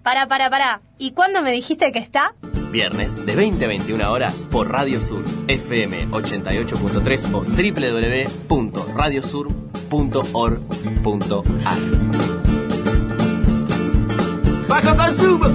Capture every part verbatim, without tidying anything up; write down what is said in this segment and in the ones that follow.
Pará, pará, pará. ¿Y cuándo me dijiste que está? Viernes de veinte a veintiuna horas por Radio Sur, F M ochenta y ocho punto tres o doble u doble u doble u punto radiosur punto org punto a r. ¡Bajo consumo!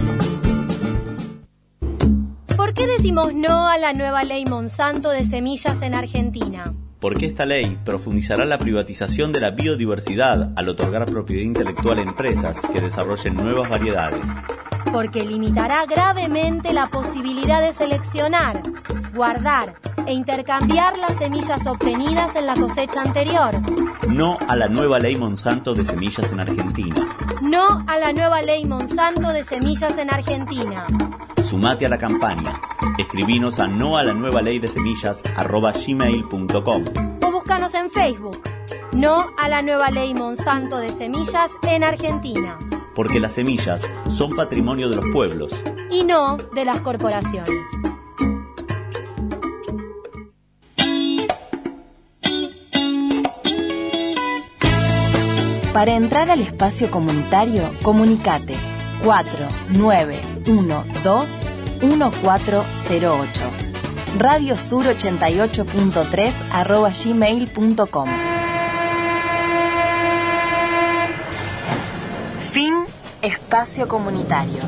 ¿Por qué decimos no a la nueva ley Monsanto de semillas en Argentina? Porque esta ley profundizará la privatización de la biodiversidad al otorgar propiedad intelectual a empresas que desarrollen nuevas variedades. Porque limitará gravemente la posibilidad de seleccionar, guardar e intercambiar las semillas obtenidas en la cosecha anterior. No a la nueva ley Monsanto de semillas en Argentina. No a la nueva ley Monsanto de semillas en Argentina. Sumate a la campaña. Escribinos a no a la nueva ley de semillas arroba gmail punto com o búscanos en Facebook. No a la nueva ley Monsanto de semillas en Argentina. Porque las semillas son patrimonio de los pueblos y no de las corporaciones. Para entrar al espacio comunitario, comunicate cuatro nueve uno dos uno cuatro cero ocho. Radio Sur ochenta y ocho punto tres arroba gmail punto com. Fin espacio comunitario.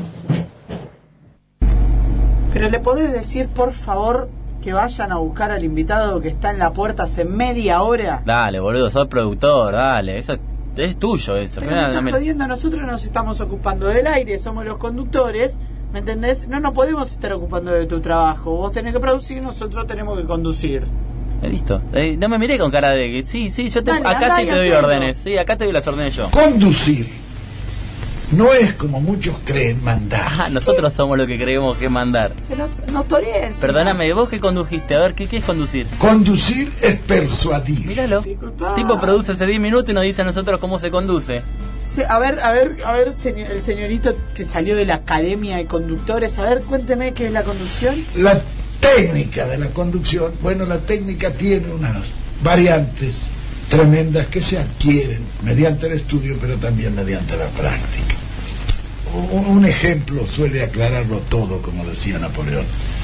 Pero le podés decir, por favor, que vayan a buscar al invitado que está en la puerta hace media hora. Dale, boludo, sos productor, dale, eso es tuyo eso. Pero no estás me... jodiendo, nosotros nos estamos ocupando del aire, somos los conductores, ¿me entendés? No nos podemos estar ocupando de tu trabajo. Vos tenés que producir, nosotros tenemos que conducir. Eh, listo. Eh, no me miré con cara de que sí, sí, yo te, Dale, acá sí te doy haciendo. órdenes. Sí, acá te doy las órdenes yo. Conducir no es como muchos creen mandar. Ah, nosotros somos los que creemos que es mandar. Se nos, nos toreen. Perdóname, vos que condujiste, a ver, ¿qué, qué es conducir? Conducir es persuadir. Míralo. Disculpa. Tipo produce hace diez minutos y nos dice a nosotros cómo se conduce. Sí, a ver, a ver, a ver, señor, el señorito que salió de la Academia de Conductores, a ver, cuénteme qué es la conducción. La técnica de la conducción, bueno, la técnica tiene unas variantes tremendas que se adquieren mediante el estudio, pero también mediante la práctica. Un, un ejemplo suele aclararlo todo, como decía Napoleón.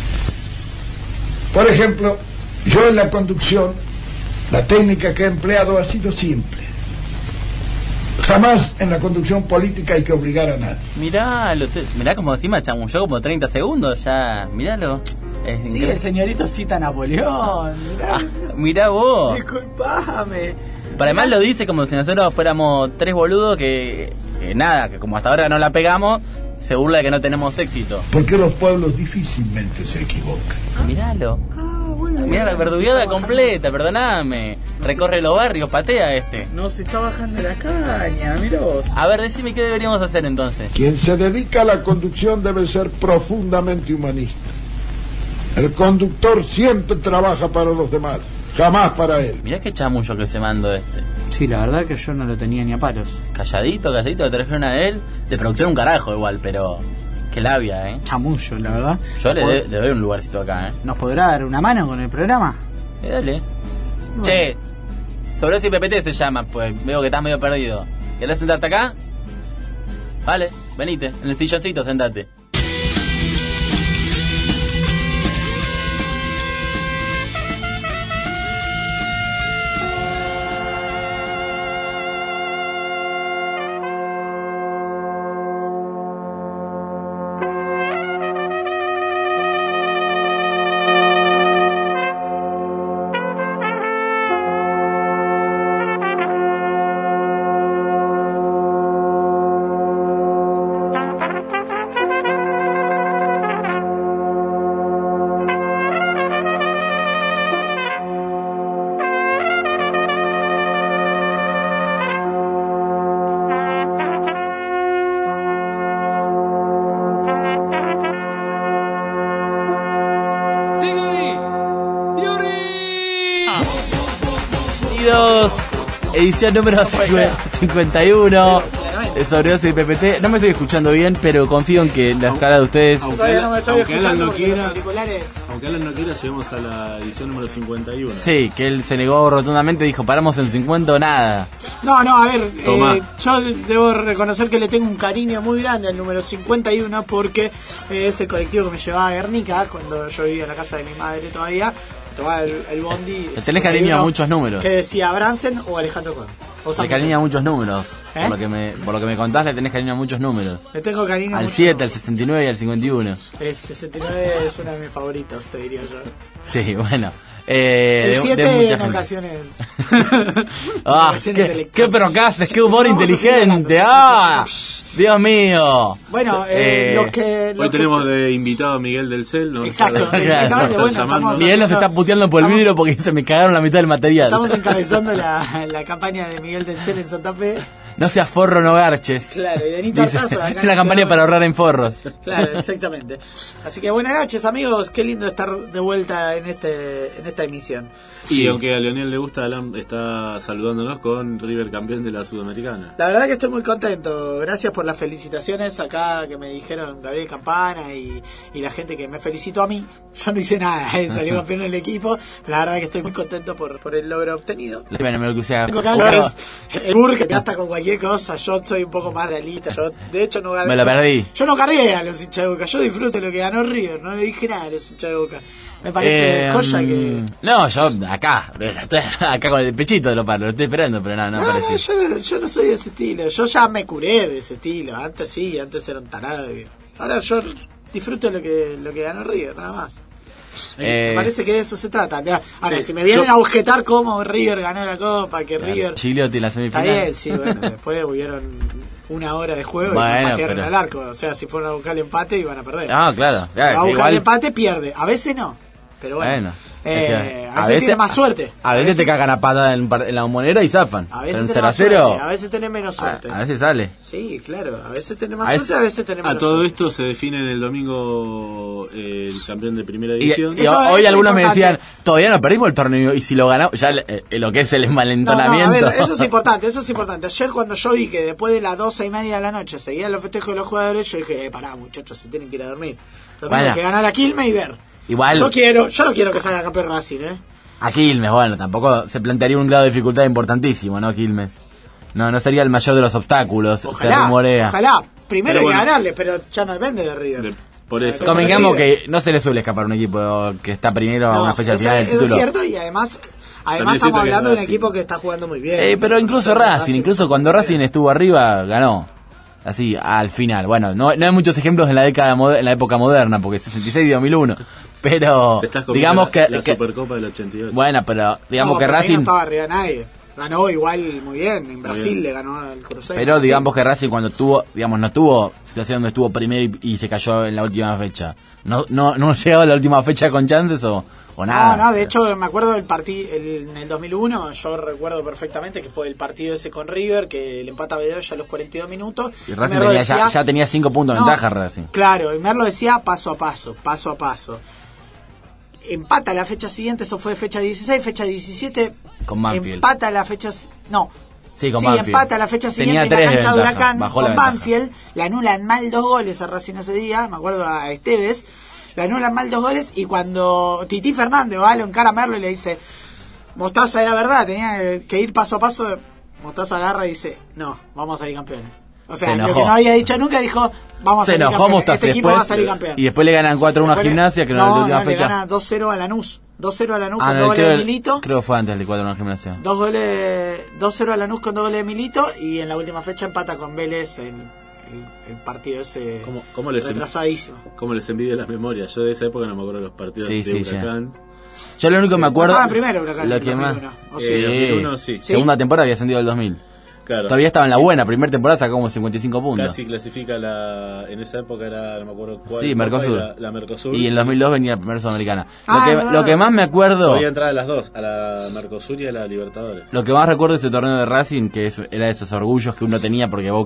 Por ejemplo, yo en la conducción, la técnica que he empleado ha sido simple. Jamás en la conducción política hay que obligar a nadie. Miralo, te, mirá como encima chamulló como treinta segundos ya, miralo. Es Sí, increíble. el señorito cita a Napoleón. Mirá, Ah, mirá vos. disculpame. Para además lo dice como si nosotros fuéramos tres boludos que, que nada, que como hasta ahora no la pegamos, se burla de que no tenemos éxito. Porque los pueblos difícilmente se equivocan. Miralo. Ah, bueno. Mirá la verdugueada completa, perdoname. Recorre los barrios, patea este. No, se está bajando la caña, mirá vos. A ver, decime qué deberíamos hacer entonces. Quien se dedica a la conducción debe ser profundamente humanista. El conductor siempre trabaja para los demás, jamás para él. Mirá qué chamullo que se mandó este. Sí, la verdad que yo no lo tenía ni a palos. Calladito, calladito, que trajeron a él. De producción un carajo igual, pero... Qué labia, ¿eh? Chamullo, la verdad. Yo le, de, le doy un lugarcito acá, ¿eh? ¿Nos podrá dar una mano con el programa? Eh, dale. Bueno. Che, Sobrosi P P T se llama, pues veo que estás medio perdido. ¿Querés sentarte acá? Vale, venite, en el silloncito sentate. Edición número cincuenta y uno. Sobredosis de P P T. No me estoy escuchando bien, pero confío en que la escala de ustedes... Aunque, Todavía no me estoy aunque Alan escuchando no porque quiera, los auriculares... aunque Alan no quiera, llegamos a la edición número cincuenta y uno. Sí, que él se negó rotundamente, dijo, paramos en cincuenta o nada. No, no, a ver, Tomá. eh, yo debo reconocer que le tengo un cariño muy grande al número cincuenta y uno porque eh, es el colectivo que me llevaba a Guernica cuando yo vivía en la casa de mi madre todavía. Tomaba el, el bondi. Le tenés cariño a muchos números. Que decía Bransen o Alejandro Con. O Le San cariño a muchos números. ¿Eh? Por lo que me por lo que me contás, le tenés cariño a muchos números. Le tengo cariño a Al muchos siete, al números. sesenta y nueve y al cincuenta y uno. El sesenta y nueve es uno de mis favoritos, te diría yo. Sí, bueno. Eh, El de- de siete mucha en gente. ocasiones. Ah, ocasiones qué, delictivas. qué procaces, qué humor Vamos a seguir inteligente. hablando. Ah, Dios mío. Bueno, eh, Eh, los que. Hoy los que- tenemos de invitado a Miguel del Cel, ¿no? Exacto, Está- exactamente. está Bueno, llamando. estamos- Miguel nos está puteando por el Estamos- vidrio porque se me cagaron la mitad del material. Estamos encabezando la, la campaña de Miguel del Cel en Santa Fe. No seas forro, no garches. Claro, y de Anita Dice, Artaza, acá es una en campaña Ciudad- para ahorrar en forros. Claro, exactamente. Así que buenas noches, amigos. Qué lindo estar de vuelta en este en esta emisión. Y Sí. aunque a Leonel le gusta, Alan está saludándonos con River campeón de la Sudamericana. La verdad que estoy muy contento. Gracias por las felicitaciones acá que me dijeron Gabriel Campana y, y la gente que me felicitó a mí. Yo no hice nada, eh, salí campeón del equipo. Pero la verdad que estoy muy contento por, por el logro obtenido. Bueno, me lo que sea. Tengo que hablar, el Burr que gasta con cualquier cosa. Yo soy un poco más realista. Yo, de hecho, no gané. Me lo perdí. Yo no cargué a los hinchas de Boca. Yo disfruto lo que ganó River. No le dije nada a los hinchas de Boca. Me parece Eh, joya que. No, yo acá, estoy acá con el pechito de lo paro, lo estoy esperando, pero no, no, No, parece. no, yo, no, yo no soy de ese estilo. Yo ya me curé de ese estilo. Antes sí, antes era un tarado. y- Ahora yo disfruto lo que lo que ganó River, nada más. Eh, Me parece que de eso se trata. Mirá, ahora, sí, si me vienen yo- a objetar cómo River ganó la Copa, que River. Gigliotti en la Está semifinal. bien, sí, bueno, después hubieron una hora de juego y Bueno, no patearon pero- al arco. O sea, si fueron a buscar el empate, iban a perder. Ah, claro. Va claro a sí, buscar igual, el empate, pierde. A veces no. Pero bueno. Bueno, eh, es que a, veces tiene más suerte. A veces te cagan a patada en, par- en la bombonera y zafan. A Pero veces en tenés cero a más suerte, cero. a veces tenés menos A, suerte. a veces sale. Sí, claro. A veces tenés más A suerte, veces- a veces tenés A menos todo suerte. esto se define en el domingo eh, el campeón de primera Y, división. y Eso- hoy eso es algunos me importante. decían, todavía no perdimos el torneo y si lo ganamos, ya eh, lo que es el No, no, envalentonamiento. a ver, eso es importante, eso es importante. Ayer cuando yo vi que después de las doce y media de la noche seguían los festejos de los jugadores, yo dije, eh, pará muchachos, se tienen que ir a dormir. Tenemos Bueno. que ganar a Quilmes y ver. Igual, Yo quiero, yo no quiero que salga campeón Racing, ¿eh? a Quilmes, bueno, tampoco se plantearía un grado de dificultad importantísimo, ¿no, Quilmes? No, no sería el mayor de los obstáculos, se Ojalá, rumorea. ojalá. Primero Pero hay bueno. que ganarle, pero ya no depende de River. De- por eso. Como- Convengamos River. que no se le suele escapar a un equipo que está primero a No, una fecha eso, final del eso es título. cierto y además, además También estamos siento que hablando de un Racing- equipo que está jugando muy bien. Eh, pero incluso Racing, incluso cuando Racing estuvo arriba, ganó. Así, al final. Bueno, no, no hay muchos ejemplos en la década moder- en la época moderna, porque sesenta y seis y dos mil uno. Pero Te estás comiendo digamos la, que, la que- Supercopa del ochenta y ocho. bueno, pero digamos No, que porque ahí no Racing, estaba arriba de nadie. Ganó igual muy bien. En Brasil bien. le ganó al Cruzeiro. pero Sí. digamos que Racing cuando tuvo, digamos, no tuvo situación donde estuvo primero y, y se cayó en la última fecha. No no no llegaba a la última fecha con chances o, o nada. No, no, de hecho me acuerdo del partido en el dos mil uno, yo recuerdo perfectamente que fue el partido ese con River, que le empata a Bedoya a los cuarenta y dos minutos. Y Racing Merlo tenía, ya, decía- ya tenía cinco puntos de No, ventaja Racing. Claro, y Merlo decía paso a paso, paso a paso. Empata la fecha siguiente, eso fue fecha dieciséis, fecha diecisiete. Con Banfield. Empata la fecha... No. Sí, con sí, Banfield. empata la fecha Tenía siguiente en tres la de cancha de ventaja, Huracán bajó con la ventaja. Banfield. Le anulan mal dos goles a Racing ese día, me acuerdo a Esteves. Le anulan mal dos goles y cuando Titi Fernández va, lo encara a Merlo y le dice, Mostaza era verdad, tenía que ir paso a paso. Mostaza agarra y dice, no, vamos a salir campeones. O sea, Se lo enojó. que no había dicho nunca dijo, vamos a Se salir enojó campeones. Mostaza Este y equipo después, va a salir campeón. y después le ganan cuatro a una Después le- Gimnasia, que no, no, era la última no, fecha. le gana dos cero a Lanús. dos cero a Lanús Ah, con no, dos goles creo, de Milito. creo que fue antes del cuatro a una Gimnasia. Dos goles, dos cero a Lanús con dos goles de Milito y en la última fecha empata con Vélez en el, el partido ese ¿Cómo, cómo les, en- retrasadísimo. cómo les envidio las memorias? Yo de esa época no me acuerdo de los partidos Sí, de sí, ya. Huracán. Yo lo único que me acuerdo. Estaba en primero Huracán Lo en que más. dos mil uno, o Eh, sí. dos mil uno, sí. Segunda temporada había ascendido el dos mil. Claro. Todavía estaba en la buena. Primera temporada sacó como cincuenta y cinco puntos. Casi clasifica la... En esa época era, no me acuerdo cuál. Sí, copa, Mercosur. La, la Mercosur. Y en el dos mil dos venía la primera Sudamericana. Ah, lo, que, verdad. lo que más me acuerdo. Podía entrar a las dos, a la Mercosur y a la Libertadores. Lo que más recuerdo de ese torneo de Racing, que es- era de esos orgullos que uno tenía porque Boca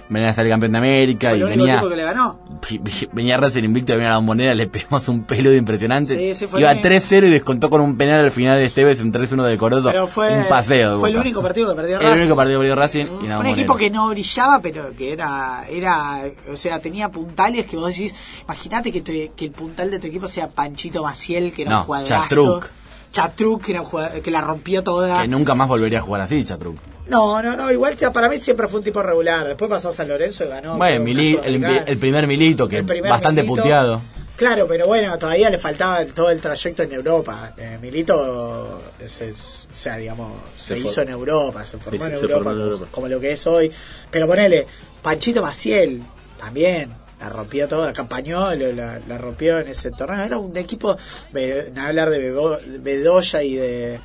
venía a ser campeón de América Fue y el único venía equipo que le ganó. venía Racing invicto, venía a la Bombonera, le pegamos un peludo impresionante. Sí, sí, fue Iba el- tres cero y descontó con un penal al final de Esteves en tres uno de Corozo. Pero fue, un paseo. de fue el Boca. único partido que perdió El Racing. único partido que perdió Racing y la Un Bombonera. equipo que no brillaba, pero que era, era, o sea, tenía puntales que vos decís, imagínate que, tu- que el puntal de tu equipo sea Panchito Maciel, que era No, un jugadorazo. Chatruc. Chatruc, que, era un jugador- que la rompió toda. Que nunca más volvería a jugar así, Chatruc. No, no, no, igual que para mí siempre fue un tipo regular. Después pasó a San Lorenzo y ganó. Bueno, creo, Mili- una el, Sudamericana. el primer Milito, que El primer bastante Milito. puteado. Claro, pero bueno, todavía le faltaba todo el trayecto en Europa. Eh, Milito, es, es- o sea, digamos, se, Se hizo for- en Europa, se formó Sí, en se Europa, formó en como, Europa. como lo que es hoy. Pero ponele, Panchito Maciel, también, la rompió toda, Campañolo la, la rompió en ese torneo. Era un equipo, de, de hablar de Bebo- Bedoya y de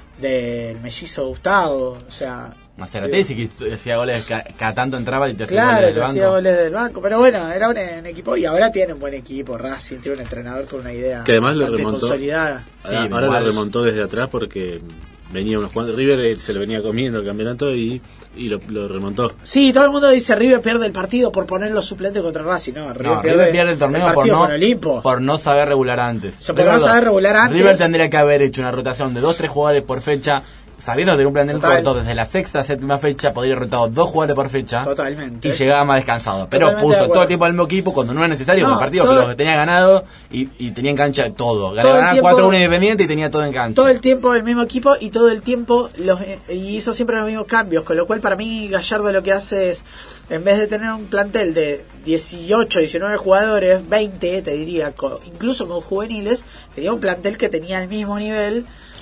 del mellizo Gustavo, o sea... Maceratesi, que hacía goles, ca- cada tanto entraba y te hacía Claro, goles te del hacía banco. goles del banco, pero bueno, era un, un equipo y ahora tiene un buen equipo. Racing tiene un entrenador con una idea Que además lo bastante remontó. consolidada. Sí, Ahora, ahora igual. lo remontó desde atrás porque venía unos cuantos. River eh, se lo venía comiendo el campeonato y, y lo, lo remontó. Sí, todo el mundo dice River pierde el partido por poner los suplentes contra Racing. No, River, No, pierde, River pierde el torneo por partido no, con Olimpo. por no saber regular antes. O sea, por no River- saber regular antes. River tendría que haber hecho una rotación de dos tres jugadores por fecha, sabiendo tener un plantel Total. corto desde la sexta a séptima fecha, podría haber rotado dos jugadores por fecha. Totalmente. Y llegaba más descansado. Pero Totalmente de puso acuerdo. todo el tiempo al mismo equipo cuando no era necesario, No, porque el partido todo- que los tenía ganado y, y tenía en cancha todo. Todo el Ganaba tiempo- cuatro uno Independiente y tenía todo en cancha. Todo el tiempo el mismo equipo y todo el tiempo los y hizo siempre los mismos cambios, con lo cual para mí Gallardo lo que hace es, en vez de tener un plantel de dieciocho, diecinueve jugadores, veinte te diría, co- incluso con juveniles, tenía un plantel que tenía el mismo nivel.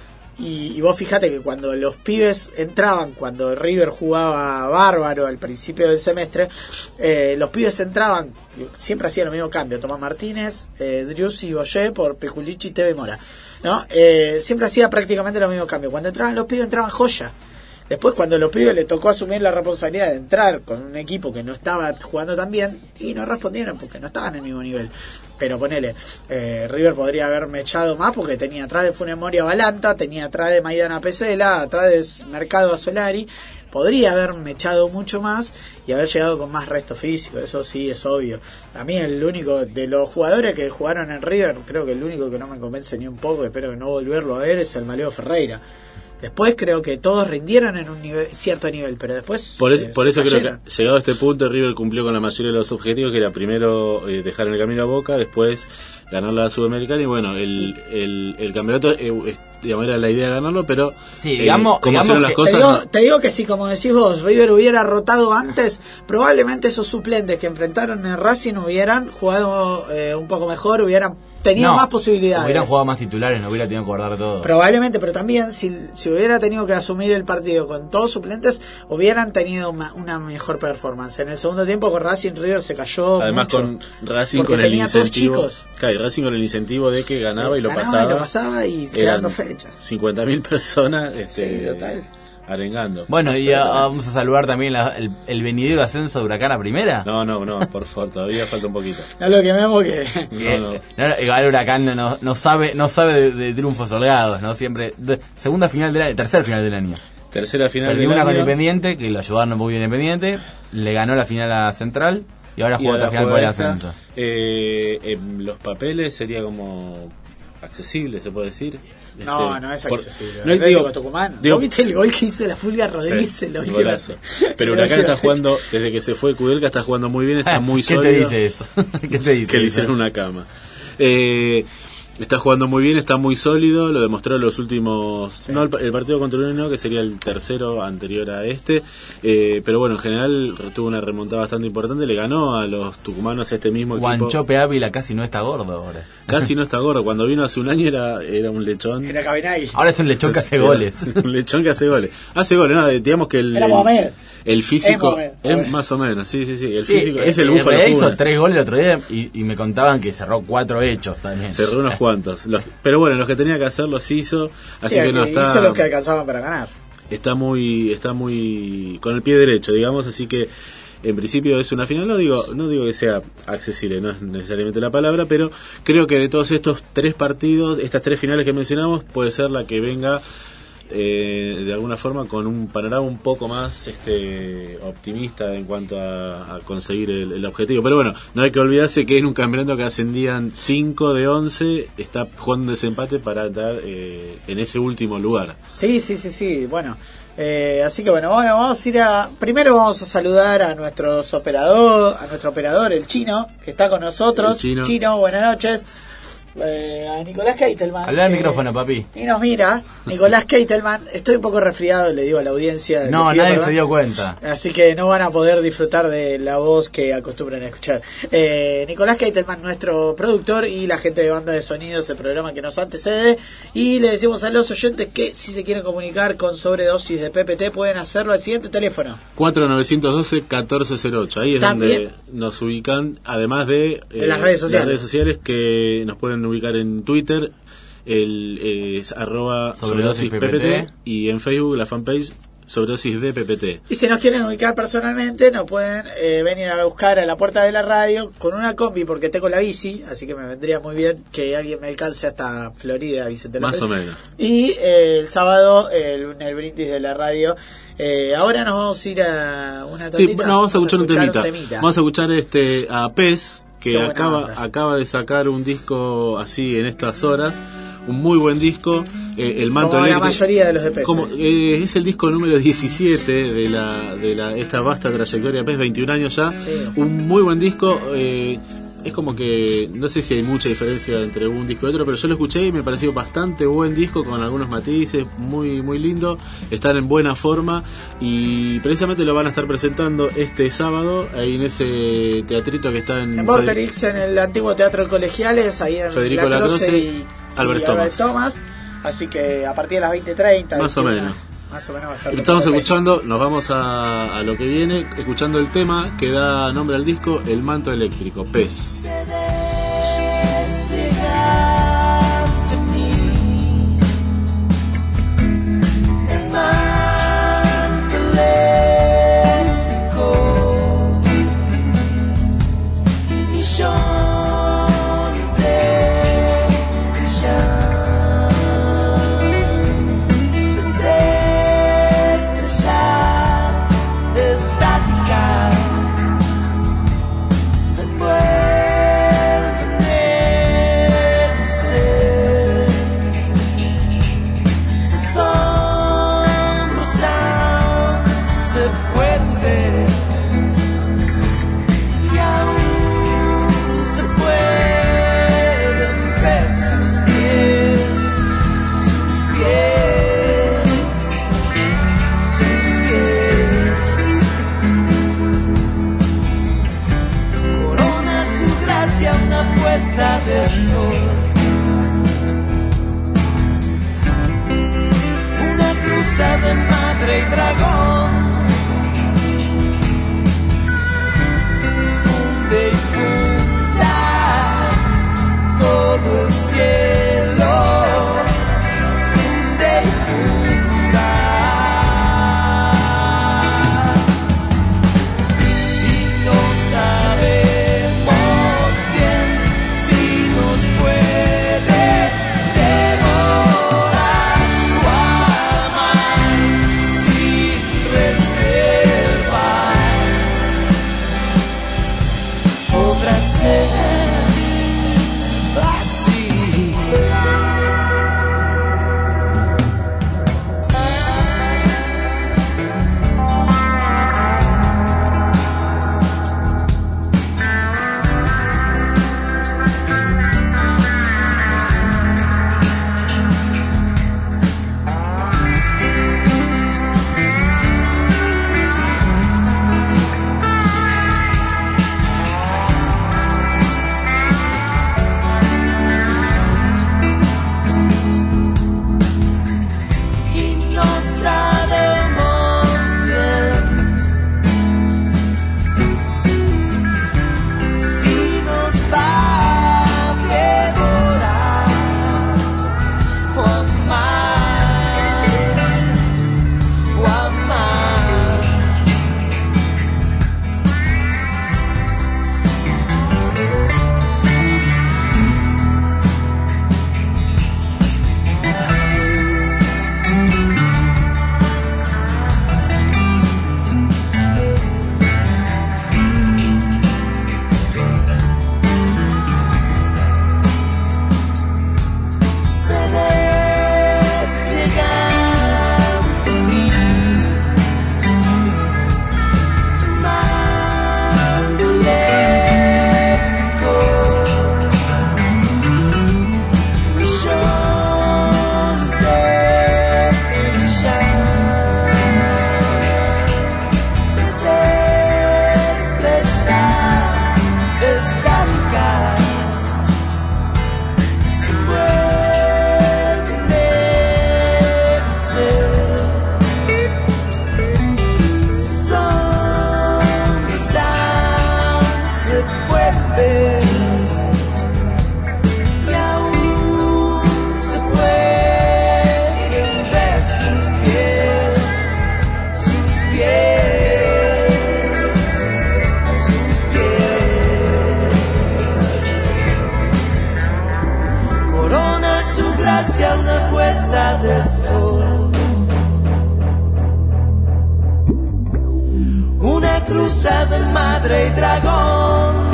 Y, y vos fíjate que cuando los pibes entraban, cuando River jugaba bárbaro al principio del semestre, eh, los pibes entraban, siempre hacían el mismo cambio, Tomás Martínez, eh, Driussi y Boyé por Peculichi, Teve y Mora, ¿no? Eh, siempre hacía prácticamente lo mismo cambio. Cuando entraban los pibes entraban joya. Después cuando a los pibes les tocó asumir la responsabilidad de entrar con un equipo que no estaba jugando tan bien, y no respondieron porque no estaban en el mismo nivel. Pero ponele, eh, River podría haberme echado más porque tenía atrás de Funes Mori a Balanta, tenía atrás de Maidana Pesela, atrás de Mercado a Solari. Podría haberme echado mucho más y haber llegado con más resto físico, eso sí es obvio. A mí el único de los jugadores que jugaron en River, creo que el único que no me convence ni un poco, espero que no volverlo a ver, es el Maleo Ferreira. Después creo que todos rindieron en un nivel, cierto nivel, pero después... Por eso, eh, por se eso creo cayeron. que llegado a este punto River cumplió con la mayoría de los objetivos, que era primero eh, dejar en el camino a Boca, después ganar la Sudamericana y bueno, el, el, el campeonato eh, es- digamos, era la idea de ganarlo, pero Sí, eh, digamos- como digamos hicieron las que- cosas... Te digo, no- te digo que si, como decís vos, River hubiera rotado antes, probablemente esos suplentes que enfrentaron en Racing hubieran jugado eh, un poco mejor, hubieran tenido No, más posibilidades. Hubieran jugado más titulares, no hubiera tenido que guardar todo. Probablemente, pero también si, si hubiera tenido que asumir el partido con todos suplentes, hubieran tenido una, una mejor performance. En el segundo tiempo con Racing, River se cayó Además mucho, con Racing porque con el tenía todos incentivo, chicos. claro, y Racing con el incentivo de que ganaba y lo Ganaba pasaba, y lo pasaba y eran quedando fechas. cincuenta mil personas este, Sí, total. arengando. Bueno, y ah, Exactamente. vamos a saludar también la- el, el venidero ascenso de Huracán a primera. No, no, no, por favor, todavía falta un poquito. No lo quememos que... Que- No, no. no, igual Huracán no, no sabe no sabe de, de triunfos holgados, ¿no? Siempre. de- segunda final del año, tercer final del año. Tercera final Perdió del una con año. Independiente, que lo ayudaron muy bien Independiente. Le ganó la final a Central y ahora Y juega ahora otra final juega por el esta. ascenso. Eh, en los papeles sería como accesible, se puede decir. No, Este, no es por- accesible. no, Atlético digo, Tucumán. digo- ¿Vos viste el gol que hizo la Fulvia Rodríguez sí, en la un última? golazo. Pero Huracán está jugando, desde que se fue Kudelka está jugando muy bien, está muy ¿Qué sólido. te dice eso? ¿Qué te dice Que le eso? hicieron una cama. Eh, está jugando muy bien, está muy sólido, lo demostró en los últimos... No, el, el partido contra Unión, no, que sería el tercero anterior a este. Eh, pero bueno, en general tuvo una remontada bastante importante, le ganó a los tucumanos este mismo equipo. Guanchope Ávila casi no está gordo ahora. Casi no está gordo, cuando vino hace un año era, era un lechón. Era Cabenagui. Ahora es un lechón que hace Era goles. Un lechón que hace goles. Hace goles, no, digamos que el, Era el, Mohamed. el físico Es es, Mohamed. más o menos, sí, sí, sí. El Sí, físico eh, es el en búfalo. realidad hizo Puma. tres goles el otro día y, y me contaban que cerró cuatro hechos también. Cerró unos cuantos. Los- pero bueno, los que tenía que hacer los hizo. Así Sí, que no hizo está. los que alcanzaban para ganar. Está muy, está muy con el pie derecho, digamos, así que en principio es una final. No digo, no digo que sea accesible, no es necesariamente la palabra, pero creo que de todos estos tres partidos, estas tres finales que mencionamos, puede ser la que venga eh, de alguna forma con un panorama un poco más este optimista en cuanto a, a conseguir el, el objetivo. Pero bueno, no hay que olvidarse que en un campeonato que ascendían cinco de once, está jugando un desempate para estar eh, en ese último lugar. Sí, sí, sí, sí, bueno. Eh, así que bueno, bueno, vamos a ir a... Primero vamos a saludar a nuestros operador, a nuestro operador, el Chino, que está con nosotros. El Chino. Chino, buenas noches. Eh, a Nicolás Keitelman. Habla al eh, micrófono, papi. Y nos mira, Nicolás Keitelman. Estoy un poco resfriado, le digo a la audiencia. No, pido nadie perdón. se dio cuenta. Así que no van a poder disfrutar de la voz que acostumbran a escuchar. Eh, Nicolás Keitelman, nuestro productor y la gente de Banda de Sonidos, el programa que nos antecede. Y le decimos a los oyentes que si se quieren comunicar con sobredosis de P P T pueden hacerlo al siguiente teléfono. cuatro nueve uno dos, uno cuatro cero ocho. Ahí es También, donde nos ubican, además de, de eh, las redes sociales. las redes sociales, que nos pueden ubicar en Twitter. El eh, es arroba sobredosis P P T, y en Facebook la fanpage sobredosis de P P T. Y si nos quieren ubicar personalmente, nos pueden eh, venir a buscar a la puerta de la radio con una combi, porque tengo la bici, así que me vendría muy bien que alguien me alcance hasta Florida, Vicente López. Más o menos. Y eh, el sábado, el, el brindis de la radio. Eh, ahora nos vamos a ir a una tandita. Sí, no, vamos a escuchar, un, temita. un temita. Vamos a escuchar este a Pez, que acaba onda. acaba de sacar un disco así en estas horas. Un muy buen disco, eh, el manto como la eléctrico, mayoría de los de P E S. como, eh, es el disco número diecisiete de la de la esta vasta trayectoria de P E S, veintiún años ya. Sí. Un muy buen disco. Eh, es como que no sé si hay mucha diferencia entre un disco y otro, pero yo lo escuché y me pareció bastante buen disco, con algunos matices, muy muy lindo. Están en buena forma y precisamente lo van a estar presentando este sábado ahí en ese teatrito que está en En Vorterix, en el antiguo Teatro Colegiales, ahí en Federico La Lacroze Croce y y, Albert y Thomas. Thomas. Así que a partir de las veinte treinta, Más o veintiuna, menos. Más o menos va a estar Estamos tocando P E S. escuchando, nos vamos a, a lo que viene, escuchando el tema que da nombre al disco, El Manto Eléctrico, P E S. De sol, una cruza de madre y dragón, funde y funda todo el cielo, funde y funda, y no sabe puesta de sol. Una cruzada de madre y dragón.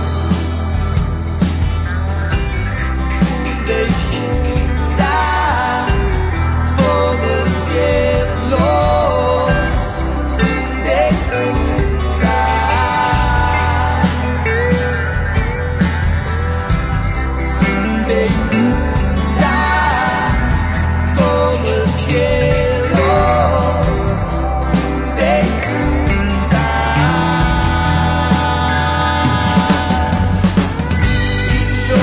De junta todo el cielo. De junta. De junta todo el cielo. De junta. Y lo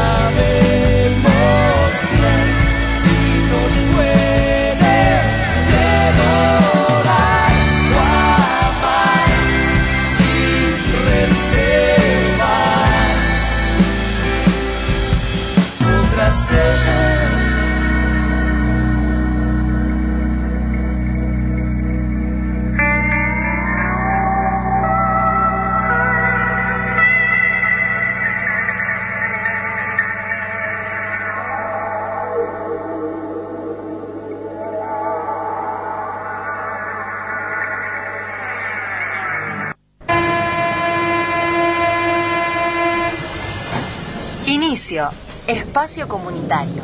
sabemos bien, si nos puede devorar o amar sin reservas, podrá ser. Inicio. Espacio comunitario.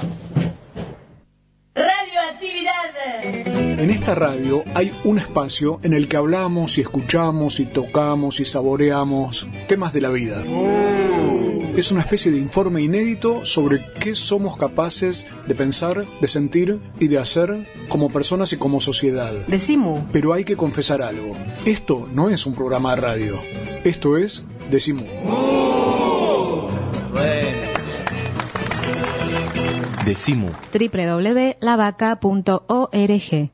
En esta radio hay un espacio en el que hablamos y escuchamos y tocamos y saboreamos temas de la vida. Es una especie de informe inédito sobre qué somos capaces de pensar, de sentir y de hacer como personas y como sociedad. Decimu. Pero hay que confesar algo. Esto no es un programa de radio. Esto es Decimu. Decimu. doble u doble u doble u punto la vaca punto org.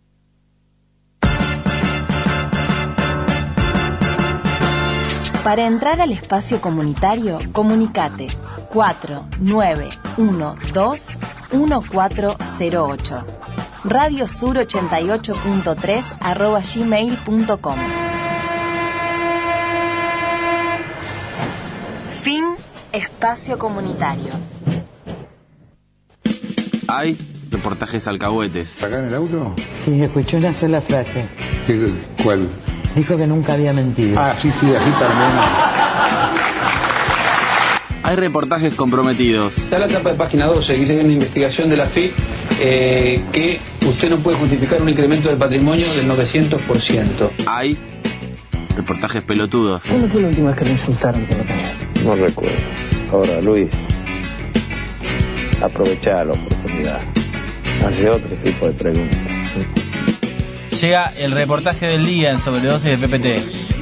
Para entrar al espacio comunitario, comunicate cuatro nueve uno dos uno cuatro cero ocho. Radio Sur ochenta y ocho punto tres arroba gmail punto com. Fin espacio comunitario. Hay reportajes alcahuetes. ¿Acá en el auto? Sí, escuché una sola frase. ¿Cuál? Dijo que nunca había mentido. Ah, sí, sí, así termina. Hay reportajes comprometidos. Está la etapa de página doce, que dice en una investigación de la F I P eh, que usted no puede justificar un incremento del patrimonio del novecientos por ciento. Hay reportajes pelotudos. ¿Cuándo fue la última vez que le insultaron por la calle? No recuerdo. Ahora, Luis, aprovecha la oportunidad. Hace otro tipo de preguntas. Llega el reportaje del día en sobredosis de P P T.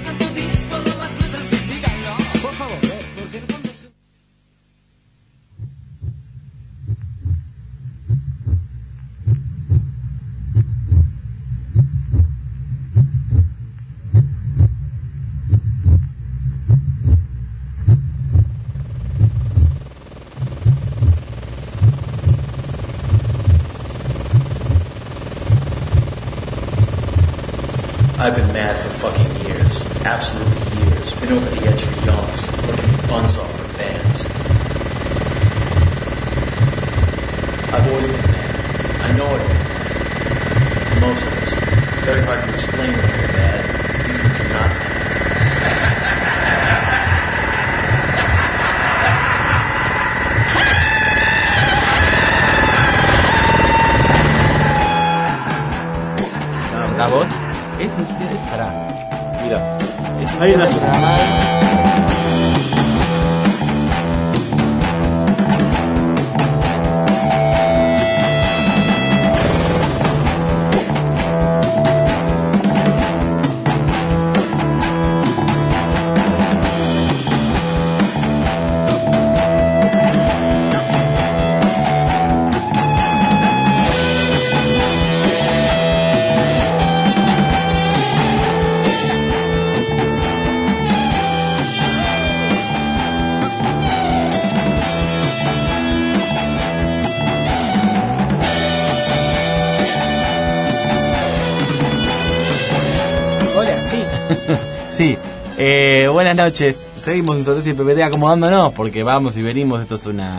I've been mad for fucking years. Absolutely years. Been over the edge for yawns. Working your buns off for bands. I've always been mad. I know it. Most of us. Very hard to explain when you're mad, even if you're not mad. ¿La voz? Es un cierre. Pará. Mira. Es un Hay una programa. Sí, eh, buenas noches. Seguimos en Sobredosis de P P T acomodándonos porque vamos y venimos. Esto es una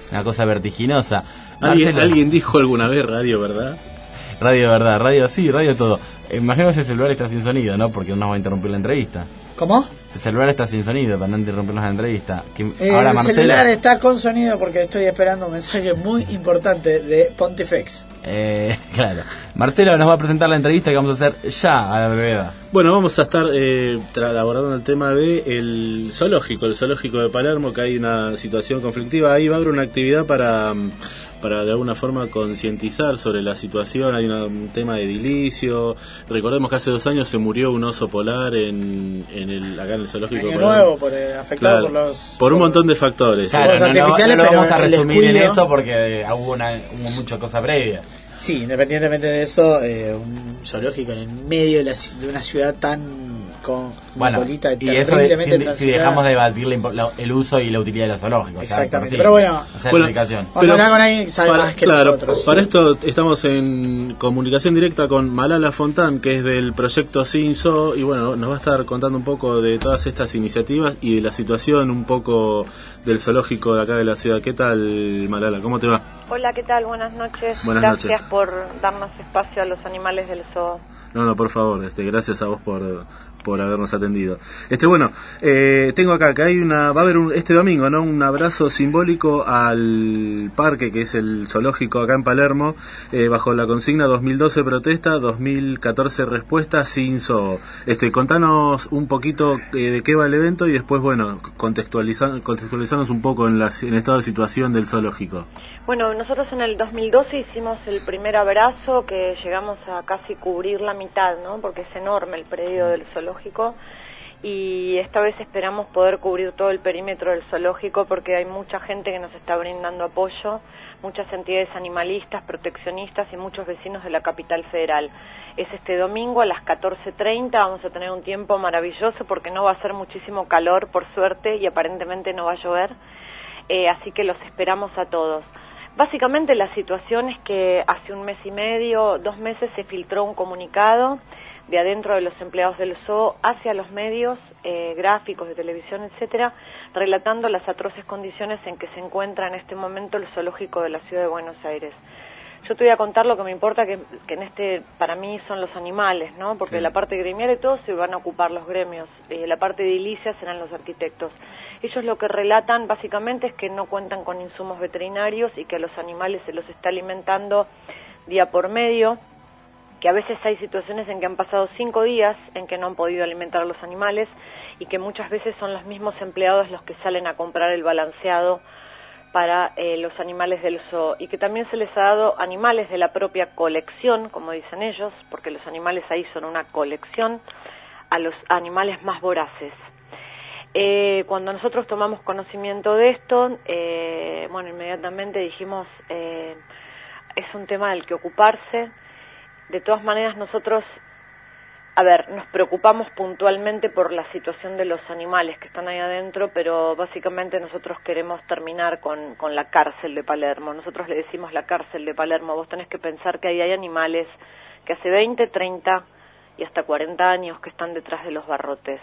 Una cosa vertiginosa. ¿Alguien, Marcelo, ¿Alguien dijo alguna vez radio, verdad? Radio verdad, radio sí, radio todo. Imagino que ese celular está sin sonido, ¿no? Porque no nos va a interrumpir la entrevista. ¿Cómo? Ese celular está sin sonido para no interrumpirnos la entrevista. Que Eh, ahora el Marcelo, celular está con sonido porque estoy esperando un mensaje muy importante de Pontifex. eh, claro. Marcelo nos va a presentar la entrevista que vamos a hacer ya a la brevedad. Bueno, vamos a estar eh, tra- abordando el tema de el zoológico, el zoológico de Palermo, que hay una situación conflictiva. Ahí va a haber una actividad para... para de alguna forma concientizar sobre la situación. Hay una, un tema de edilicio. Recordemos que hace dos años se murió un oso polar en, en el acá en el zoológico. Año de nuevo, por, eh, afectado Claro, por los... por un montón de factores. Claro, Los no, no, artificiales, no lo pero vamos a el resumir en descuido- eso porque eh, hubo, una, hubo mucha cosa previa. Sí, independientemente de eso, eh, un zoológico en el medio de, la, de una ciudad tan Bueno, cosmopolita y eso de- terriblemente si, si transitada. dejamos de debatir la impo- la- el uso y la utilidad de los zoológicos. ya, Exactamente, por sí. pero bueno, Esa es la bueno, explicación. Vamos a hablar con alguien que sabe para, más que claro, nosotros. para esto estamos en comunicación directa con Malala Fontán, que es del proyecto Cinso, y bueno, nos va a estar contando un poco de todas estas iniciativas y de la situación un poco del zoológico de acá de la ciudad. ¿Qué tal, Malala? ¿Cómo te va? Hola, ¿qué tal? Buenas noches. Buenas Gracias noches. por darnos espacio a los animales del zoo. No, no, por favor, este, gracias a vos por, por habernos atendido. Este, bueno, eh, tengo acá que hay una, va a haber un, este domingo, ¿no? Un abrazo simbólico al parque, que es el zoológico acá en Palermo, eh, bajo la consigna dos mil doce protesta, dos mil catorce respuesta sin zoo. Este, contanos un poquito eh, de qué va el evento y después, bueno, contextualizar, contextualizarnos un poco en, la, en el estado de situación del zoológico. Bueno, nosotros en el dos mil doce hicimos el primer abrazo que llegamos a casi cubrir la mitad, ¿no? Porque es enorme el predio del zoológico y esta vez esperamos poder cubrir todo el perímetro del zoológico porque hay mucha gente que nos está brindando apoyo, muchas entidades animalistas, proteccionistas y muchos vecinos de la capital federal. Es este domingo a las catorce treinta, vamos a tener un tiempo maravilloso porque no va a ser muchísimo calor, por suerte, y aparentemente no va a llover, eh, así que los esperamos a todos. Básicamente la situación es que hace un mes y medio, dos meses, se filtró un comunicado de adentro de los empleados del zoo hacia los medios, eh, gráficos de televisión, etcétera, relatando las atroces condiciones en que se encuentra en este momento el zoológico de la ciudad de Buenos Aires. Yo te voy a contar lo que me importa, que, que en este, para mí, son los animales, ¿no? Porque Sí. la parte gremial y todo se van a ocupar los gremios, eh, la parte edilicia serán los arquitectos. Ellos lo que relatan básicamente es que no cuentan con insumos veterinarios y que a los animales se los está alimentando día por medio, que a veces hay situaciones en que han pasado cinco días en que no han podido alimentar a los animales y que muchas veces son los mismos empleados los que salen a comprar el balanceado para eh, los animales del zoo, y que también se les ha dado animales de la propia colección, como dicen ellos, porque los animales ahí son una colección, a los animales más voraces. Eh, cuando nosotros tomamos conocimiento de esto, eh, bueno, inmediatamente dijimos, eh, es un tema del que ocuparse. De todas maneras, nosotros, a ver, nos preocupamos puntualmente por la situación de los animales que están ahí adentro, pero básicamente nosotros queremos terminar con, con la cárcel de Palermo. Nosotros le decimos la cárcel de Palermo. Vos tenés que pensar que ahí hay animales que hace veinte, treinta y hasta cuarenta años que están detrás de los barrotes.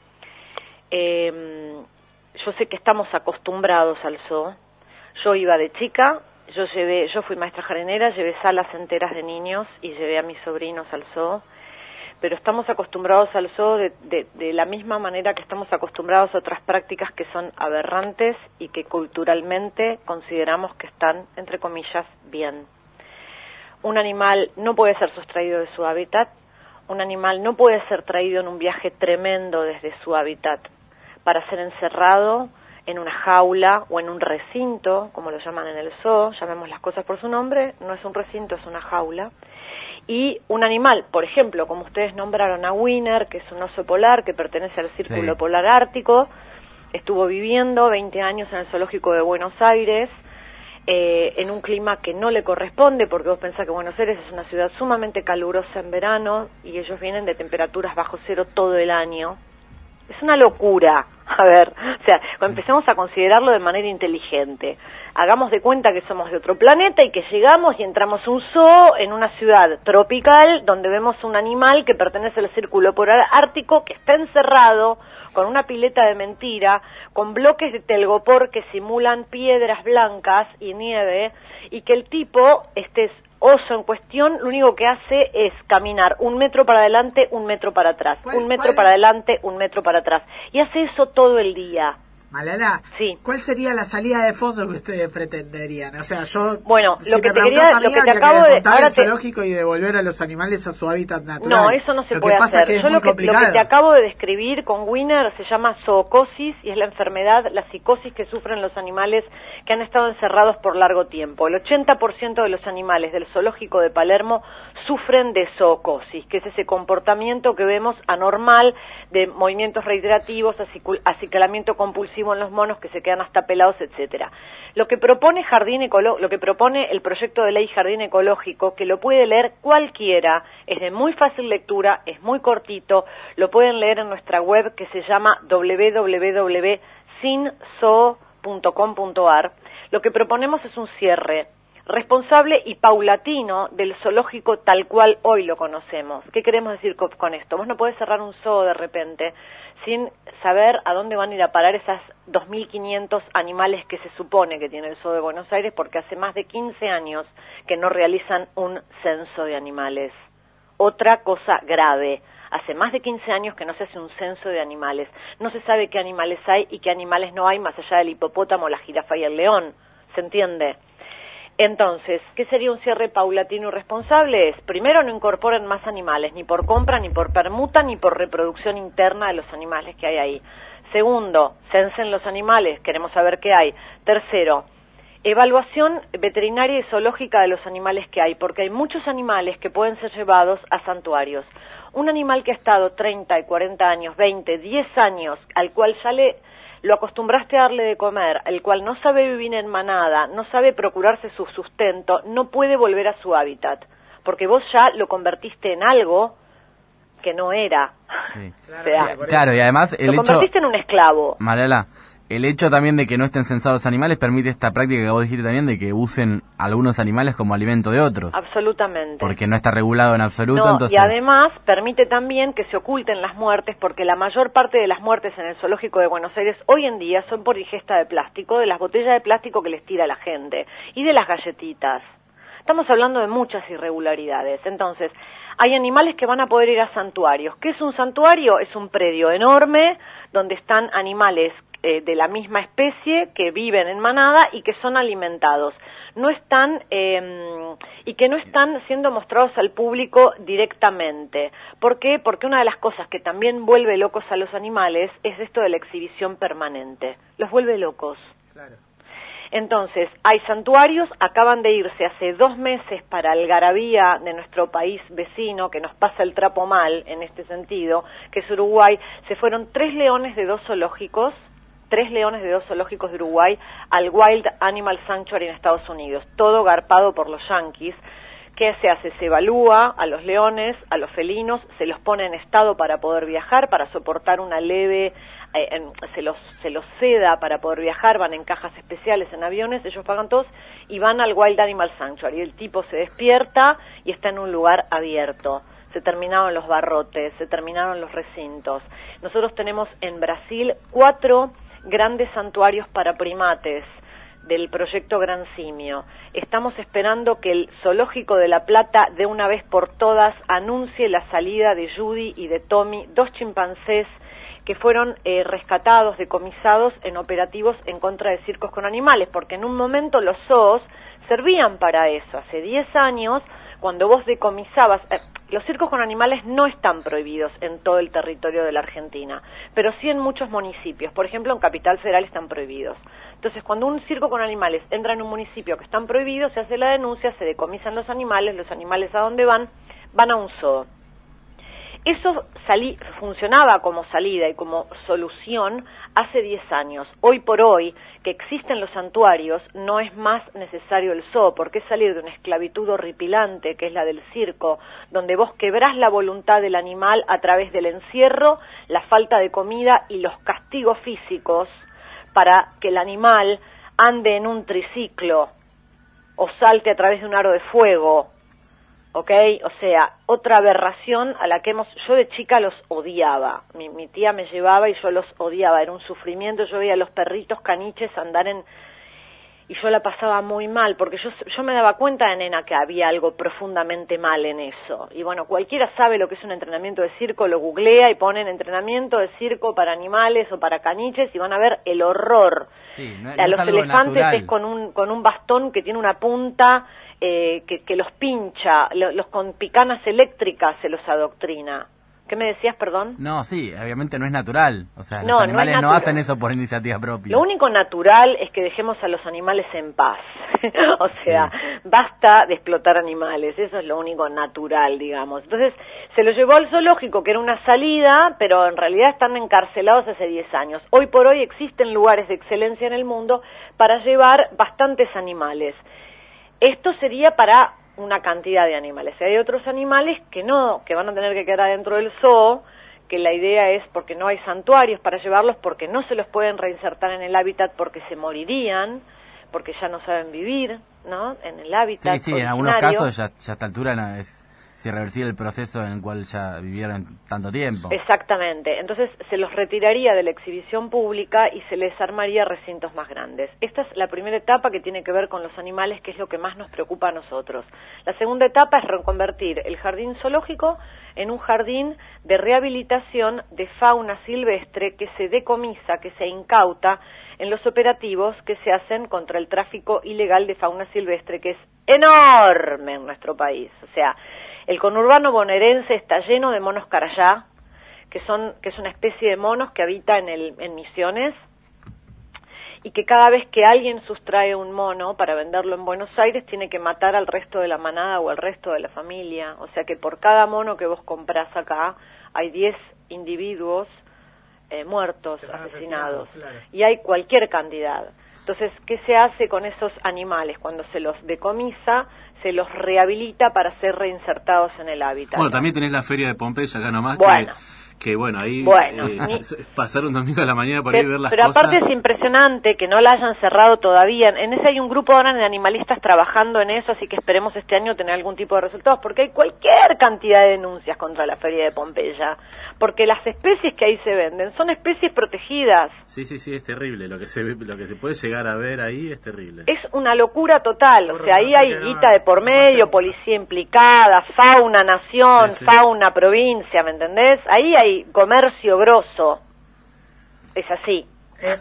Eh, yo sé que estamos acostumbrados al zoo. Yo iba de chica, yo llevé, yo fui maestra jardinera, llevé salas enteras de niños y llevé a mis sobrinos al zoo, pero estamos acostumbrados al zoo de, de, de la misma manera que estamos acostumbrados a otras prácticas que son aberrantes y que culturalmente consideramos que están, entre comillas, bien. Un animal no puede ser sustraído de su hábitat, un animal no puede ser traído en un viaje tremendo desde su hábitat para ser encerrado en una jaula o en un recinto, como lo llaman en el zoo, llamemos las cosas por su nombre, no es un recinto, es una jaula. Y un animal, por ejemplo, como ustedes nombraron a Winner, que es un oso polar que pertenece al Círculo Sí. Polar Ártico, estuvo viviendo veinte años en el zoológico de Buenos Aires, eh, en un clima que no le corresponde, porque vos pensás que Buenos Aires es una ciudad sumamente calurosa en verano, y ellos vienen de temperaturas bajo cero todo el año. Es una locura. A ver, o sea, empecemos a considerarlo de manera inteligente. Hagamos de cuenta que somos de otro planeta y que llegamos y entramos a un zoo en una ciudad tropical donde vemos un animal que pertenece al Círculo Polar Ártico que está encerrado con una pileta de mentira, con bloques de telgopor que simulan piedras blancas y nieve, y que el tipo, este oso en cuestión, lo único que hace es caminar un metro para adelante, un metro para atrás, un metro para adelante, un metro para atrás, y hace eso todo el día. Malala, sí. ¿Cuál sería la salida de fondo que ustedes pretenderían? O sea, yo, bueno, si lo que me te quería, a mí, lo que te habría acabo que de, desmontar ahora el te... zoológico y devolver a los animales a su hábitat natural. No, eso no se lo puede que pasa hacer. Que es yo muy lo, que, lo complicado. que te acabo de describir con Winner se llama zoocosis y es la enfermedad, la psicosis que sufren los animales que han estado encerrados por largo tiempo. El ochenta por ciento de los animales del zoológico de Palermo sufren de zoocosis, que es ese comportamiento que vemos anormal de movimientos reiterativos, acicalamiento compulsivo en los monos que se quedan hasta pelados, etcétera. Lo que propone Jardín Ecolo- lo que propone el proyecto de ley Jardín Ecológico, que lo puede leer cualquiera, es de muy fácil lectura, es muy cortito, lo pueden leer en nuestra web que se llama doble u doble u doble u punto sin zoo punto com punto a r. Lo que proponemos es un cierre responsable y paulatino del zoológico tal cual hoy lo conocemos. ¿Qué queremos decir con esto? Vos no podés cerrar un zoo de repente sin saber a dónde van a ir a parar esas dos mil quinientos animales que se supone que tiene el Zoo de Buenos Aires, porque hace más de quince años que no realizan un censo de animales. Otra cosa grave, hace más de quince años que no se hace un censo de animales. No se sabe qué animales hay y qué animales no hay más allá del hipopótamo, la jirafa y el león. ¿Se entiende? Entonces, ¿qué sería un cierre paulatino y responsable? Es, primero, no incorporen más animales, ni por compra, ni por permuta, ni por reproducción interna de los animales que hay ahí. Segundo, censen los animales, queremos saber qué hay. Tercero, evaluación veterinaria y zoológica de los animales que hay, porque hay muchos animales que pueden ser llevados a santuarios. Un animal que ha estado treinta y cuarenta años, veinte, diez años, al cual ya le... lo acostumbraste a darle de comer, el cual no sabe vivir en manada, no sabe procurarse su sustento, no puede volver a su hábitat, porque vos ya lo convertiste en algo que no era. Sí. O sea, claro, y además el lo hecho... convertiste en un esclavo. Malala, el hecho también de que no estén censados animales permite esta práctica que vos dijiste también de que usen algunos animales como alimento de otros. Absolutamente. Porque no está regulado en absoluto, No, entonces... y además permite también que se oculten las muertes, porque la mayor parte de las muertes en el zoológico de Buenos Aires hoy en día son por ingesta de plástico, de las botellas de plástico que les tira la gente, y de las galletitas. Estamos hablando de muchas irregularidades. Entonces, hay animales que van a poder ir a santuarios. ¿Qué es un santuario? Es un predio enorme donde están animales eh, de la misma especie que viven en manada y que son alimentados. No están eh, y que no están siendo mostrados al público directamente. ¿Por qué? Porque una de las cosas que también vuelve locos a los animales es esto de la exhibición permanente. Los vuelve locos. Claro. Entonces, hay santuarios, acaban de irse hace dos meses para Algarabía de nuestro país vecino, que nos pasa el trapo mal en este sentido, que es Uruguay. Se fueron tres leones de dos zoológicos, tres leones de dos zoológicos de Uruguay al Wild Animal Sanctuary en Estados Unidos, todo garpado por los yanquis. ¿Qué se hace? Se evalúa a los leones, a los felinos, se los pone en estado para poder viajar, para soportar una leve, eh, en, se los se los seda para poder viajar, van en cajas especiales, en aviones, ellos pagan todos, y van al Wild Animal Sanctuary. El tipo se despierta y está en un lugar abierto. Se terminaron los barrotes, se terminaron los recintos. Nosotros tenemos en Brasil cuatro grandes santuarios para primates del proyecto Gran Simio. Estamos esperando que el Zoológico de La Plata de una vez por todas anuncie la salida de Judy y de Tommy, dos chimpancés que fueron eh, rescatados, decomisados en operativos en contra de circos con animales, porque en un momento los zoos servían para eso. Hace diez años, cuando vos decomisabas, eh, los circos con animales no están prohibidos en todo el territorio de la Argentina, pero sí en muchos municipios. Por ejemplo, en Capital Federal están prohibidos. Entonces, cuando un circo con animales entra en un municipio que están prohibidos, se hace la denuncia, se decomisan los animales, los animales ¿a dónde van? Van a un zoo. Eso salí, funcionaba como salida y como solución hace diez años. Hoy por hoy, que existen los santuarios, no es más necesario el zoo, porque es salir de una esclavitud horripilante, que es la del circo, donde vos quebrás la voluntad del animal a través del encierro, la falta de comida y los castigos físicos, para que el animal ande en un triciclo o salte a través de un aro de fuego ¿ok? O sea, otra aberración a la que hemos... Yo de chica los odiaba. Mi, mi tía me llevaba y yo los odiaba. Era un sufrimiento. Yo veía a los perritos caniches andar en... Y yo la pasaba muy mal, porque yo, yo me daba cuenta de nena que había algo profundamente mal en eso. Y bueno, cualquiera sabe lo que es un entrenamiento de circo, lo googlea y ponen entrenamiento de circo para animales o para caniches y van a ver el horror. Sí, no, a no los es algo elefantes natural. es con un, con un bastón que tiene una punta eh, que, que los pincha, los, los con picanas eléctricas se los adoctrina. ¿Qué me decías, perdón? No, sí, obviamente no es natural. O sea, No, los no animales es no, natural. hacen eso por iniciativa propia. Lo único natural es que dejemos a los animales en paz. O sea, basta de explotar animales, eso es lo único natural, digamos. Entonces, se lo llevó al zoológico, que era una salida, pero en realidad están encarcelados hace diez años. Hoy por hoy existen lugares de excelencia en el mundo para llevar bastantes animales. Esto sería para una cantidad de animales. Hay otros animales que no, que van a tener que quedar adentro del zoo, que la idea es porque no hay santuarios para llevarlos, porque no se los pueden reinsertar en el hábitat, porque se morirían, porque ya no saben vivir, ¿no? En el hábitat Sí, sí, en algunos originario. casos ya, ya a esta altura no, es, es irreversible el proceso en el cual ya vivieron tanto tiempo. Exactamente, entonces se los retiraría de la exhibición pública y se les armaría recintos más grandes. Esta es la primera etapa que tiene que ver con los animales, que es lo que más nos preocupa a nosotros. La segunda etapa es reconvertir el jardín zoológico en un jardín de rehabilitación de fauna silvestre que se decomisa, que se incauta en los operativos que se hacen contra el tráfico ilegal de fauna silvestre, que es enorme en nuestro país. O sea, el conurbano bonaerense está lleno de monos carayá, que son que es una especie de monos que habita en, el, en Misiones, y que cada vez que alguien sustrae un mono para venderlo en Buenos Aires tiene que matar al resto de la manada o al resto de la familia. O sea que por cada mono que vos comprás acá hay diez individuos eh, muertos, asesinados, claro. Y hay cualquier cantidad. Entonces, ¿qué se hace con esos animales? Cuando se los decomisa, se los rehabilita para ser reinsertados en el hábitat. Bueno, también tenés la feria de Pompeya acá nomás, bueno. que, que bueno, ahí bueno, eh, ni... pasar un domingo a la mañana para ir a ver las pero cosas. Pero aparte es impresionante que no la hayan cerrado todavía. En ese hay un grupo ahora de animalistas trabajando en eso, así que esperemos este año tener algún tipo de resultados, porque hay cualquier cantidad de denuncias contra la feria de Pompeya, porque las especies que ahí se venden son especies protegidas. Sí, sí, sí, es terrible. Lo que se ve, lo que se puede llegar a ver ahí es terrible. Es una locura total. O sea, ahí hay guita de por medio, policía implicada, fauna nación, sí, sí. fauna provincia, ¿me entendés? Ahí hay comercio grosso. Es así. Eh,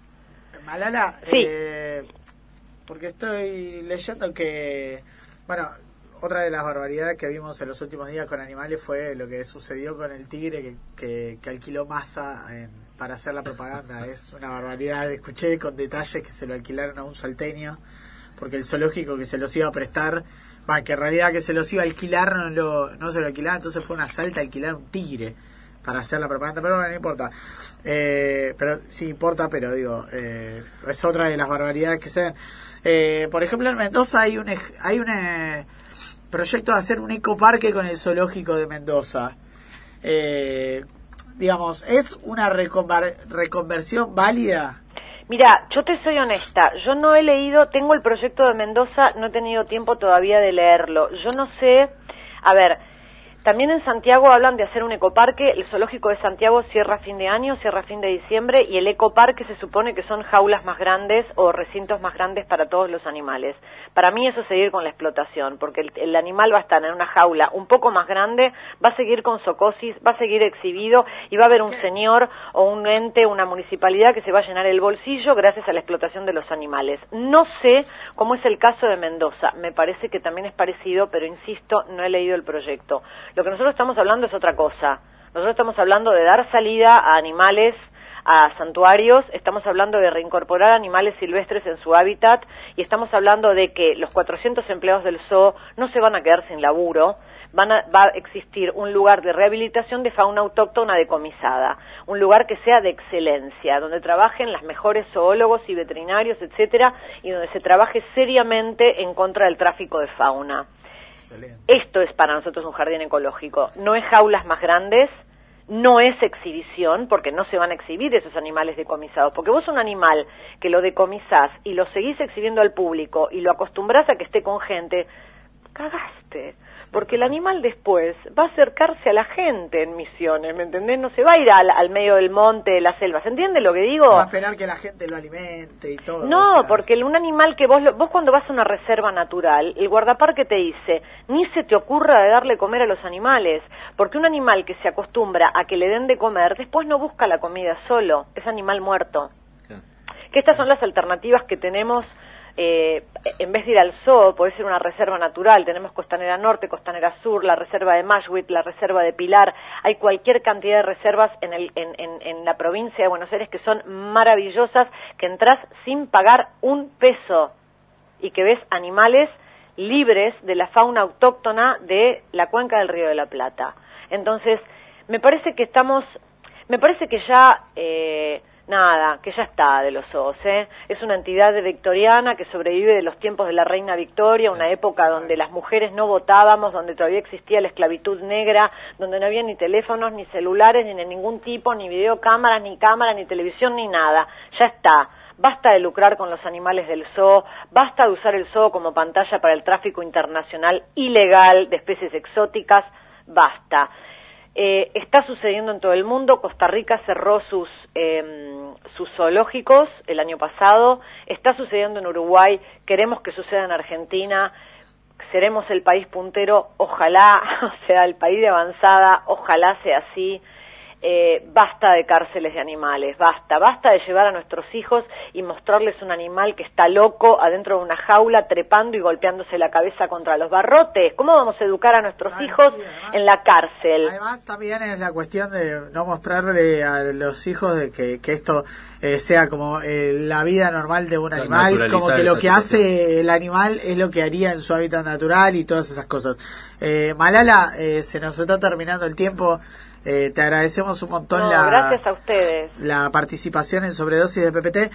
Malala, sí. eh, porque estoy leyendo que, bueno, otra de las barbaridades que vimos en los últimos días con animales fue lo que sucedió con el tigre que, que, que alquiló Massa en, para hacer la propaganda. Es una barbaridad. Escuché con detalles que se lo alquilaron a un salteño porque el zoológico que se los iba a prestar, va, que en realidad que se los iba a alquilar no, lo, no se lo alquilaba, entonces fue un asalto a alquilar un tigre para hacer la propaganda, pero bueno, no importa. Eh, pero sí importa, pero digo, eh, es otra de las barbaridades que se ven. Eh, por ejemplo, en Mendoza hay un hay un eh, proyecto de hacer un ecoparque con el zoológico de Mendoza. Eh, digamos, ¿es una reconver- reconversión válida? Mira, yo te soy honesta, yo no he leído, tengo el proyecto de Mendoza, no he tenido tiempo todavía de leerlo. Yo no sé, a ver, también en Santiago hablan de hacer un ecoparque, el zoológico de Santiago cierra a fin de año, cierra a fin de diciembre, y el ecoparque se supone que son jaulas más grandes o recintos más grandes para todos los animales. Para mí eso es seguir con la explotación, porque el, el animal va a estar en una jaula un poco más grande, va a seguir con zoocosis, va a seguir exhibido, y va a haber un señor o un ente, una municipalidad que se va a llenar el bolsillo gracias a la explotación de los animales. No sé cómo es el caso de Mendoza, me parece que también es parecido, pero insisto, no he leído el proyecto. Lo que nosotros estamos hablando es otra cosa. Nosotros estamos hablando de dar salida a animales, a santuarios, estamos hablando de reincorporar animales silvestres en su hábitat y estamos hablando de que los cuatrocientos empleados del zoo no se van a quedar sin laburo, van a, va a existir un lugar de rehabilitación de fauna autóctona decomisada, un lugar que sea de excelencia, donde trabajen los mejores zoólogos y veterinarios, etcétera, y donde se trabaje seriamente en contra del tráfico de fauna. Esto es para nosotros un jardín ecológico, no es jaulas más grandes, no es exhibición, porque no se van a exhibir esos animales decomisados, porque vos un animal que lo decomisás y lo seguís exhibiendo al público y lo acostumbrás a que esté con gente, cagaste, porque el animal después va a acercarse a la gente en Misiones, ¿me entendés? No se va a ir al, al medio del monte, de la selva, ¿se entiende lo que digo? Va a esperar que la gente lo alimente y todo. No, o sea. porque el, un animal que vos, lo, vos cuando vas a una reserva natural, el guardaparque te dice, ni se te ocurra de darle comer a los animales, porque un animal que se acostumbra a que le den de comer, después no busca la comida solo, es animal muerto. ¿Qué? Que estas son las alternativas que tenemos. Eh, en vez de ir al zoo, puede ser una reserva natural, tenemos Costanera Norte, Costanera Sur, la reserva de Mashwit, la reserva de Pilar, hay cualquier cantidad de reservas en, el, en, en, en la provincia de Buenos Aires que son maravillosas, que entras sin pagar un peso y que ves animales libres de la fauna autóctona de la cuenca del Río de la Plata. Entonces, me parece que estamos, me parece que ya... Eh, Nada, que ya está de los zoos, ¿eh? Es una entidad victoriana que sobrevive de los tiempos de la reina Victoria, una época donde las mujeres no votábamos, donde todavía existía la esclavitud negra, donde no había ni teléfonos, ni celulares, ni de ningún tipo, ni videocámaras, ni cámaras, ni televisión, ni nada. Ya está. Basta de lucrar con los animales del zoo, basta de usar el zoo como pantalla para el tráfico internacional ilegal de especies exóticas, basta. Eh, está sucediendo en todo el mundo. Costa Rica cerró sus eh, sus zoológicos el año pasado, está sucediendo en Uruguay, queremos que suceda en Argentina, seremos el país puntero, ojalá, o sea, el país de avanzada, ojalá sea así. Eh, basta de cárceles de animales, basta, basta de llevar a nuestros hijos y mostrarles un animal que está loco adentro de una jaula trepando y golpeándose la cabeza contra los barrotes. ¿Cómo vamos a educar a nuestros Ay, hijos sí, además, en la cárcel? Además también es la cuestión de no mostrarle a los hijos de que, que esto eh, sea como eh, la vida normal de un animal, como que lo que hace el animal es lo que haría en su hábitat natural y todas esas cosas. Eh, Malala, eh, se nos está terminando el tiempo. Eh, te agradecemos un montón no, la, gracias a ustedes. la participación en Sobredosis de P P T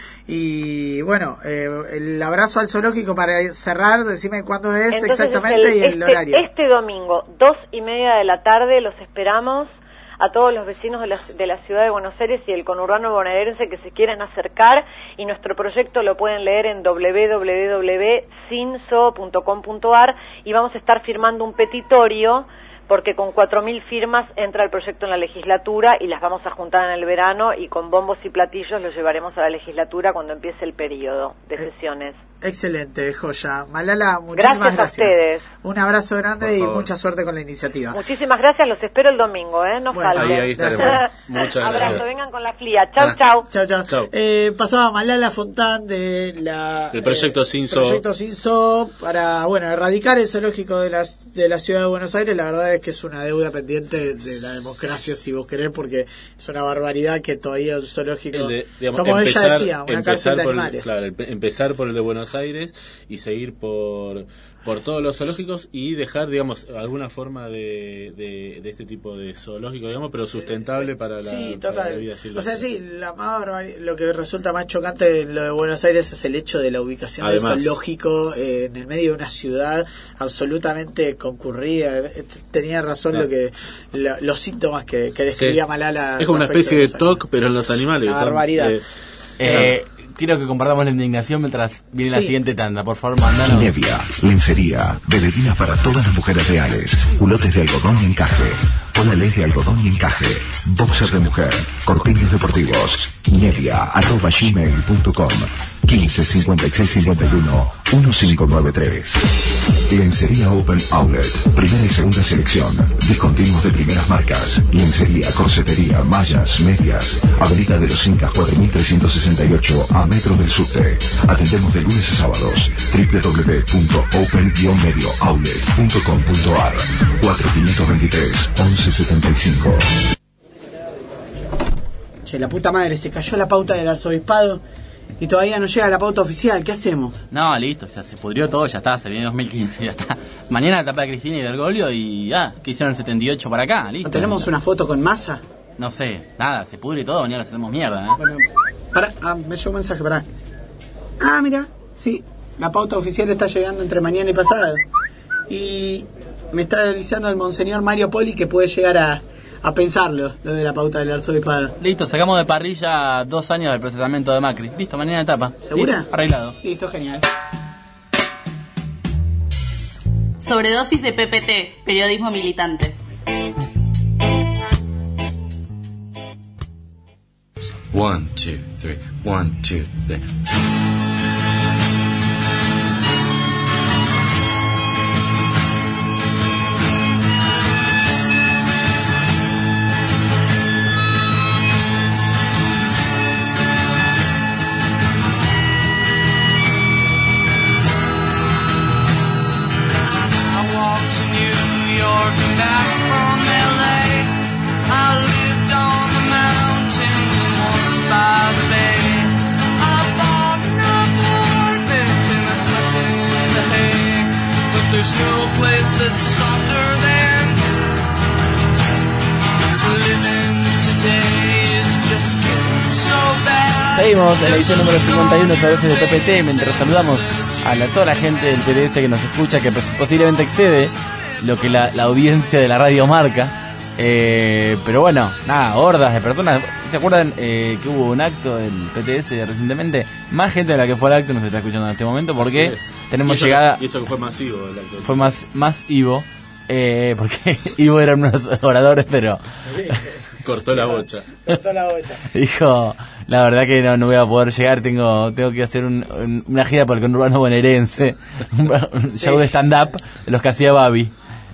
y bueno, eh, el abrazo al zoológico para cerrar, decime cuándo es Entonces exactamente es el, y el este, horario. Este domingo, dos y media de la tarde, los esperamos a todos los vecinos de la, de la ciudad de Buenos Aires y el conurbano bonaerense que se quieran acercar, y nuestro proyecto lo pueden leer en doble u doble u doble u punto sin zoo punto com punto a r y vamos a estar firmando un petitorio porque con cuatro mil firmas entra el proyecto en la legislatura y las vamos a juntar en el verano y con bombos y platillos lo llevaremos a la legislatura cuando empiece el periodo de eh, sesiones. Excelente, joya. Malala, muchísimas gracias. Gracias a ustedes. Un abrazo grande y mucha suerte con la iniciativa. Muchísimas gracias, los espero el domingo, ¿eh? No bueno, falten. Ahí, ahí estaremos. Muchas gracias. Abrazo, vengan con la flia. Chau, ah. chau. Chau, chau. chau. Eh, pasaba Malala Fontán de la... El proyecto eh, Sin Zoo. Proyecto Sin Zoo para, bueno, erradicar el zoológico de la, de la ciudad de Buenos Aires. La verdad es que es una deuda pendiente de la democracia, si vos querés, porque es una barbaridad que todavía un zoológico, de, digamos, como empezar, ella decía, una cárcel de por animales. El, claro, empezar por el de Buenos Aires y seguir por por todos los zoológicos y dejar, digamos, alguna forma de, de, de este tipo de zoológico, digamos, pero sustentable para la, sí, para total. la vida silvestre. O sea, sí, la más barbaridad, lo que resulta más chocante en lo de Buenos Aires es el hecho de la ubicación Además, del zoológico eh, en el medio de una ciudad absolutamente concurrida. Tenía razón claro. lo que lo, los síntomas que, que describía sí. Malala. Es como una especie de T O C, pero en los animales. Una barbaridad. Eh, eh, Quiero que compartamos la indignación mientras viene sí. la siguiente tanda. Por favor, mandanos. Nevia, lencería, velerinas para todas las mujeres reales, culotes de algodón y encaje, polales de algodón y encaje, boxers de mujer, corpiños deportivos. Nevia, arroba gmail punto com, quince cincuenta y seis cincuenta y uno quince noventa y tres. Lencería Open Outlet, primera y segunda selección, discontinuos de primeras marcas, lencería, corsetería, mallas, medias, Avenida de los Incas cuatro mil trescientos sesenta y ocho a metros del subte. Atendemos de lunes a sábados. doble u doble u doble u punto open medio outlet punto com punto a r, cuatro cinco dos tres once setenta y cinco. Che, la puta madre, se cayó la pauta del arzobispado y todavía no llega la pauta oficial. ¿Qué hacemos? No, listo, o sea, se pudrió todo, ya está, se viene dos mil quince, ya está. Mañana la etapa de Cristina y Bergoglio y ya, ah, que hicieron el setenta y ocho para acá, listo. ¿No tenemos una foto con Massa? No sé, nada, se pudre todo, mañana hacemos mierda, ¿eh? Bueno, para, ah, me llegó un mensaje, pará. Ah, mira, sí, la pauta oficial está llegando entre mañana y pasado. Y me está avisando el monseñor Mario Poli que puede llegar a, a pensarlo, lo de la pauta del arzobispado. Listo, sacamos de parrilla dos años del procesamiento de Macri. Listo, mañana etapa. ¿Segura? ¿Listo? Arreglado. Listo, genial. Sobredosis de P P T, periodismo militante. One, two, three, one, two, three. There's no place that's softer than living today is just getting so bad. Seguimos en la edición número cincuenta y uno de Sobredosis de P P T, mientras saludamos a la, toda la gente del P D S que nos escucha, que posiblemente excede lo que la, la audiencia de la radio marca. Eh, pero bueno, nada, hordas de personas. ¿Se acuerdan eh, que hubo un acto del P T S recientemente? Más gente de la que fue al acto nos está escuchando en este momento porque tenemos y eso, llegada. Y eso que fue masivo el acto. Fue más, más Ivo, eh, porque Ivo eran unos oradores, pero cortó la bocha. Cortó la bocha. Dijo, la verdad que no, no voy a poder llegar, tengo tengo que hacer un, un, una gira por el conurbano bonaerense, un, un sí. show de stand-up de los que hacía Babi.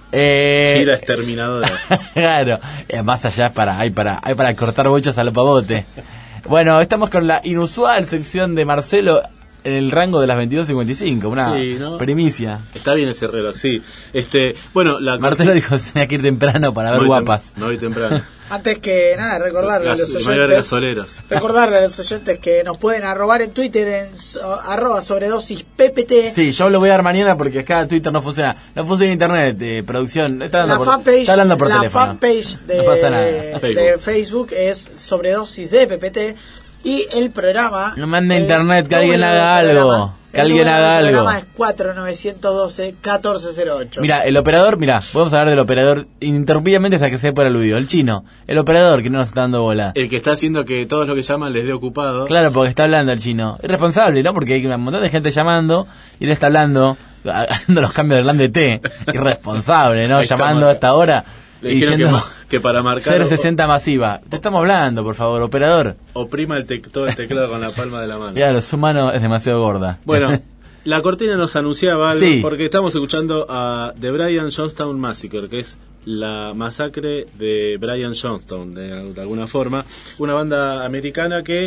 Eh, Gira exterminadora. Claro, eh, más allá es para, hay para, hay para cortar bochas al pavote. Bueno, estamos con la inusual sección de Marcelo en el rango de las veintidós cincuenta y cinco, una sí, ¿no? primicia. Está bien ese reloj, sí. Este, bueno, la Marcelo cortina... dijo que tenía que ir temprano para ver no guapas. Tem- no voy temprano. Antes que nada, recordarle Gas- a los oyentes recordarle a los oyentes que nos pueden arrobar en Twitter en so, arroba sobredosis P P T. Sí, yo lo voy a dar mañana porque acá Twitter no funciona. No funciona internet, eh, producción. Está hablando la por, fanpage, está hablando por la teléfono. fanpage de, no pasa nada. de Facebook. Facebook es sobredosis de P P T. Y el programa... No manda internet, que alguien haga algo. Que alguien haga algo. El programa es cuatro nueve uno dos uno cuatro cero ocho. Mira, el operador, mira, vamos a hablar del operador ininterrumpidamente hasta que se dé por aludido. El chino, el operador que no nos está dando bola. El que está haciendo que todos los que llaman les dé ocupado. Claro, porque está hablando el chino. Es responsable, ¿no? Porque hay un montón de gente llamando y él está hablando, haciendo los cambios del plan de T. Irresponsable, ¿no? Llamando a esta hora. Le dijeron diciendo que, que para marcar cero sesenta masiva. Te estamos hablando, por favor, operador. Oprima el tec- todo el teclado con la palma de la mano. Ya, los humanos es demasiado gorda. Bueno, la cortina nos anunciaba algo, sí. porque estamos escuchando a The Brian Jonestown Massacre, que es la masacre de Brian Jonestown, de, de alguna forma, una banda americana que,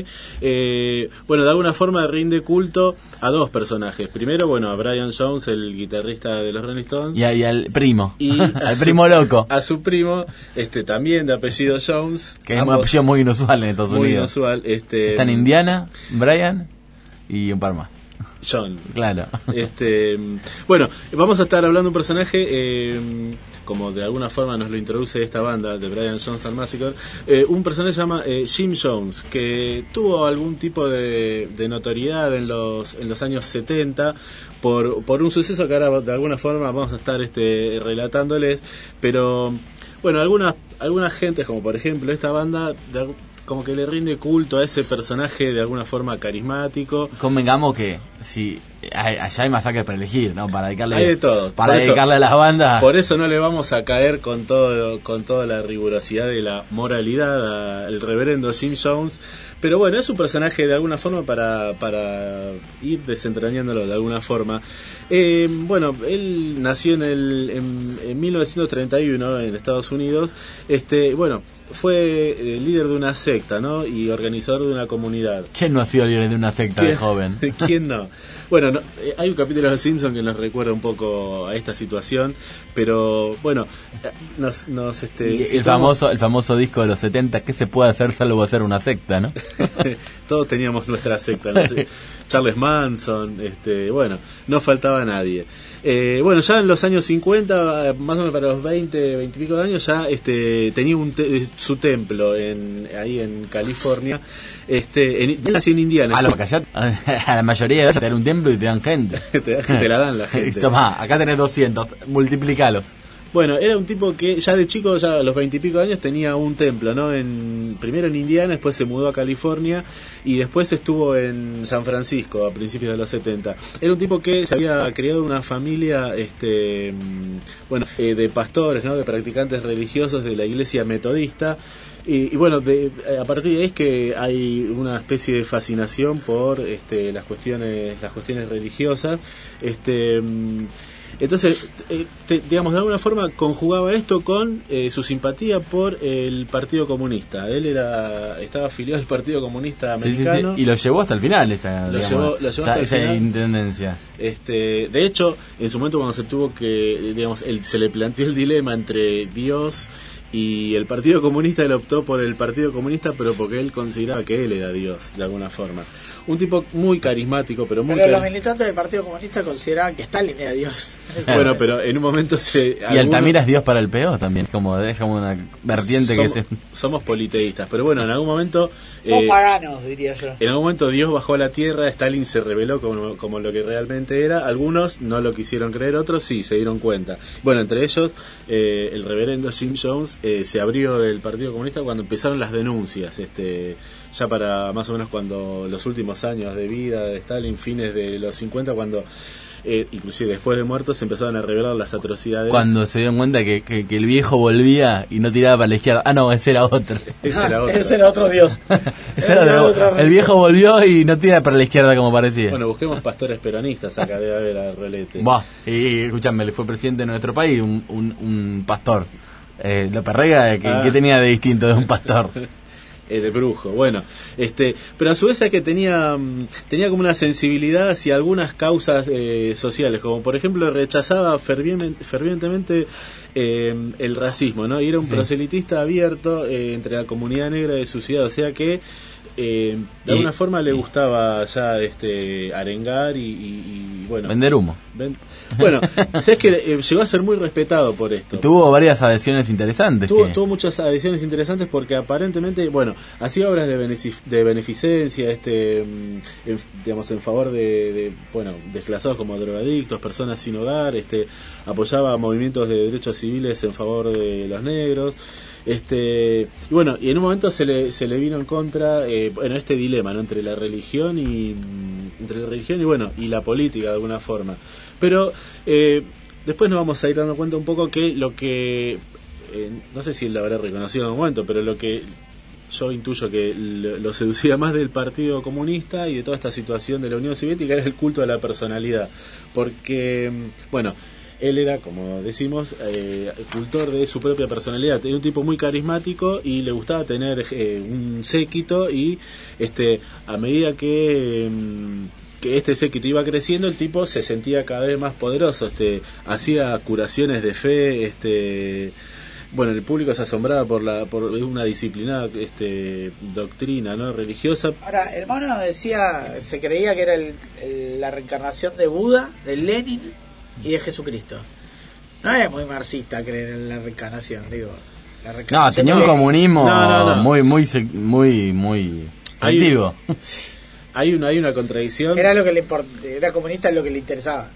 eh, bueno, de alguna forma rinde culto a dos personajes. Primero, bueno, a Brian Jones, el guitarrista de los Rolling Stones, y, a, y al primo, y al su, primo loco, a su primo, este, también de apellido Jones, que es un apellido muy inusual en Estados muy Unidos. Inusual, este, está en Indiana, Brian y un par más. John. Claro. Este, bueno, vamos a estar hablando de un personaje, eh, como de alguna forma nos lo introduce esta banda de Brian Jonestown Massacre, eh, un personaje se llama eh, Jim Jones, que tuvo algún tipo de, de notoriedad en los en los años setenta por, por un suceso que ahora de alguna forma vamos a estar este, relatándoles, pero bueno, algunas algunas gentes, como por ejemplo esta banda, de, como que le rinde culto a ese personaje de alguna forma carismático. Convengamos que si allá hay masacres para elegir, ¿no? Para dedicarle, hay de todo. Para por dedicarle eso, a las bandas. Por eso no le vamos a caer con todo con toda la rigurosidad de la moralidad al reverendo Jim Jones. Pero bueno, es un personaje de alguna forma para, para ir desentrañándolo de alguna forma. Eh, bueno, él nació en el en, en mil novecientos treinta y uno en Estados Unidos. Este, bueno, fue eh, líder de una secta, ¿no? Y organizador de una comunidad. ¿Quién no ha sido líder de una secta de joven? ¿Quién no? Bueno, no, eh, hay un capítulo de Los Simpsons que nos recuerda un poco a esta situación, pero bueno, nos, nos este, el estamos... famoso el famoso disco de los setenta, ¿qué se puede hacer salvo hacer una secta, no? Todos teníamos nuestra secta, no sé. Charles Manson, este, bueno, no faltaba nadie. Eh, bueno, ya en los años cincuenta, más o menos para los veinte, veinte y pico de años, ya este, tenía un te- su templo en, ahí en California. Este, en, él nació en Indiana. A, lo, allá, a la mayoría de veces te dan un templo y te dan gente. te, te la dan la gente. Tomá, acá tenés doscientos, multiplicalos. Bueno, era un tipo que ya de chico, ya a los veintipico años, tenía un templo, ¿no? En, primero en Indiana, después se mudó a California y después estuvo en San Francisco a principios de los setenta. Era un tipo que se había criado en una familia, este, bueno, eh, de pastores, ¿no? De practicantes religiosos de la iglesia metodista. Y, y bueno, de, a partir de ahí es que hay una especie de fascinación por este, las cuestiones, las cuestiones religiosas. Este, entonces, eh, te, digamos, de alguna forma conjugaba esto con eh, su simpatía por el Partido Comunista. Él era estaba afiliado al Partido Comunista Americano. Sí, sí, sí. Y lo llevó hasta el final esa, lo digamos, llevó, lo llevó esa, hasta el esa final. intendencia. Este, de hecho, en su momento cuando se tuvo que, digamos, él, se le planteó el dilema entre Dios y el Partido Comunista, él optó por el Partido Comunista, pero porque él consideraba que él era Dios, de alguna forma. Un tipo muy carismático, pero muy... Pero cari- los militantes del Partido Comunista consideraban que Stalin era Dios. Bueno, pero en un momento se... Y algunos- Altamira es Dios para el P O también, como es como una vertiente somos, que se... somos politeístas, pero bueno, en algún momento... Son eh, paganos, diría yo. En algún momento Dios bajó a la tierra, Stalin se reveló como, como lo que realmente era. Algunos no lo quisieron creer, otros sí, se dieron cuenta. Bueno, entre ellos, eh, el reverendo Jim Jones eh, se abrió del Partido Comunista cuando empezaron las denuncias. Este, ya para más o menos cuando los últimos años de vida de Stalin, fines de los cincuenta, cuando... Eh, inclusive después de muertos se empezaron a revelar las atrocidades. Cuando se dieron cuenta que, que, que el viejo volvía y no tiraba para la izquierda. Ah, no, ese era otro. Ese era otro. Ese era otro Dios. Ese era Era otro. otra El viejo volvió y no tira para la izquierda como parecía. Bueno, busquemos pastores peronistas acá, debe haber a Rolete. Buah, y escúchame, le fue presidente de nuestro país un, un, un pastor. Eh, López Rega, ¿qué, Ah. ¿qué tenía de distinto de un pastor? Eh, de brujo, bueno, este, pero a su vez es que tenía mm, tenía como una sensibilidad hacia algunas causas eh, sociales, como por ejemplo rechazaba fervientemente, fervientemente eh, el racismo, ¿no? Y era un Sí. proselitista abierto eh, entre la comunidad negra de su ciudad, o sea que eh, de Y- alguna forma le gustaba ya este arengar y, y- y, bueno, Vender humo. ven- bueno, sabes que eh, llegó a ser muy respetado por esto. Tuvo varias adhesiones interesantes. Tuvo, que- tuvo muchas adiciones interesantes porque aparentemente, bueno, hacía obras de, benefic- de beneficencia, este, mm, en- digamos, en favor de, de, bueno, desplazados como drogadictos, personas sin hogar, este, apoyaba movimientos de derechos civiles en favor de los negros, este, y bueno, y en un momento se le, se le vino en contra, eh, bueno, este dilema, ¿no? Entre la religión y, mm, entre la religión y, bueno, y la política de alguna forma. Pero, eh, después nos vamos a ir dando cuenta un poco que lo que eh, no sé si él lo habrá reconocido en un momento, pero lo que yo intuyo que lo, lo seducía más del Partido Comunista y de toda esta situación de la Unión Soviética era el culto a la personalidad, porque, bueno, él era, como decimos, eh, cultor de su propia personalidad. Era un tipo muy carismático y le gustaba tener eh, un séquito, y este a medida que... mm, que este séquito iba creciendo, el tipo se sentía cada vez más poderoso, este hacía curaciones de fe, este bueno, el público se asombraba por la por una disciplinada este doctrina, ¿no? religiosa. Ahora, el mono decía, se creía que era el, el- la reencarnación de Buda, de Lenin y de Jesucristo. No es muy marxista creer en la reencarnación, digo. La No, reencarnación tenía de un Lenin. comunismo No, no, no. muy, muy, sec- muy, muy Hay- activo. Hay una hay una contradicción. Era lo que le import- era comunista lo que le interesaba.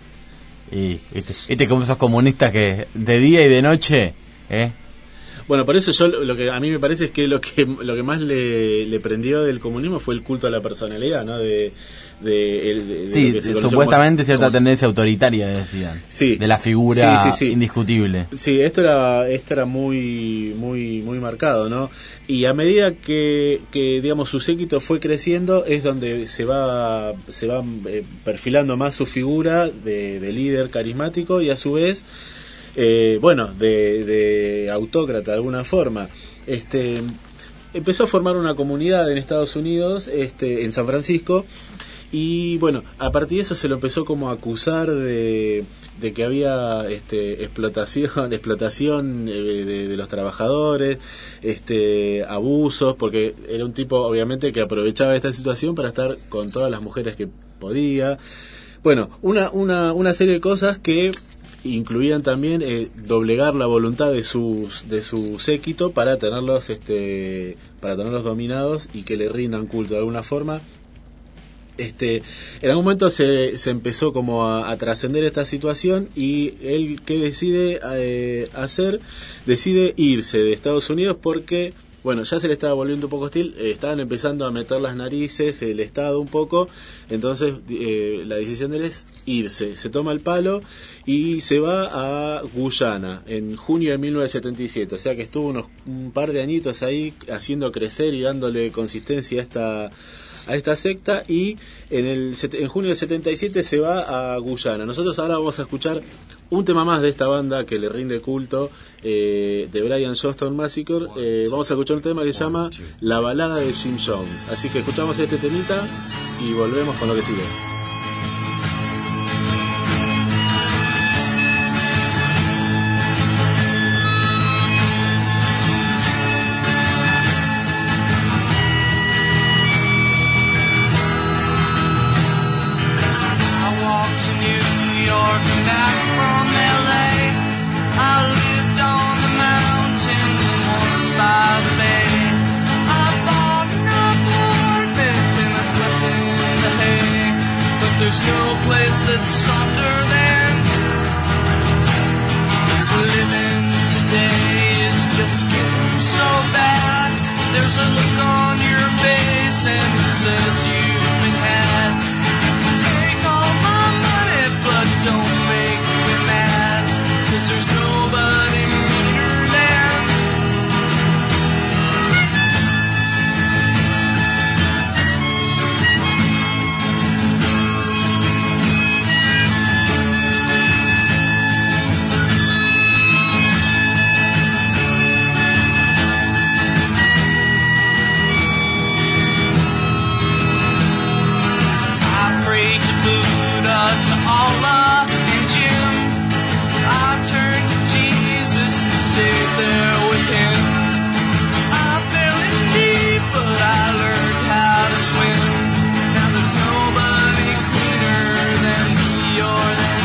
Y viste, viste como esos comunistas que de día y de noche, ¿eh? Bueno, por eso yo lo lo que a mí me parece es que lo que lo que más le, le prendió del comunismo fue el culto a la personalidad, ¿no? De, de, el- de- de Sí, lo que se conoció supuestamente como- cierta como- tendencia autoritaria, decían. Sí. De la figura Sí, sí, sí. indiscutible. Sí, esto era esto era muy muy muy marcado, ¿no? Y a medida que, que digamos su séquito fue creciendo es donde se va se va eh, perfilando más su figura de, de líder carismático y a su vez eh, bueno, de, de autócrata de alguna forma. Este empezó a formar una comunidad en Estados Unidos, este en San Francisco. Y bueno, a partir de eso se lo empezó como a acusar de, de que había este, explotación explotación eh, de, de los trabajadores, este abusos, porque era un tipo obviamente que aprovechaba esta situación para estar con todas las mujeres que podía. Bueno, una, una, una serie de cosas que incluían también eh, doblegar la voluntad de sus de su séquito para tenerlos este para tenerlos dominados y que le rindan culto de alguna forma. Este, en algún momento se, se empezó como a, a trascender esta situación y él, ¿qué decide eh, hacer? Decide irse de Estados Unidos porque, bueno, ya se le estaba volviendo un poco hostil, eh, estaban empezando a meter las narices, el Estado un poco, entonces eh, la decisión de él es irse, se toma el palo y se va a Guyana en junio de mil novecientos setenta y siete, o sea que estuvo unos un par de añitos ahí haciendo crecer y dándole consistencia a esta a esta secta, y en el en junio del setenta y siete se va a Guyana. Nosotros ahora vamos a escuchar un tema más de esta banda que le rinde culto, eh, de Brian Johnston Massacre. Eh, vamos a escuchar un tema que se llama La balada de Jim Jones, así que escuchamos este temita y volvemos con lo que sigue. There's no place that's softer than living today is just getting so bad. There's a look on your face and it says you've been had. Take all my money but don't make me mad, 'cause there's nobody meaner than to Allah and Jim. I turned to Jesus and stayed there with him. I fell in deep, but I learned how to swim. Now there's nobody cleaner than me or than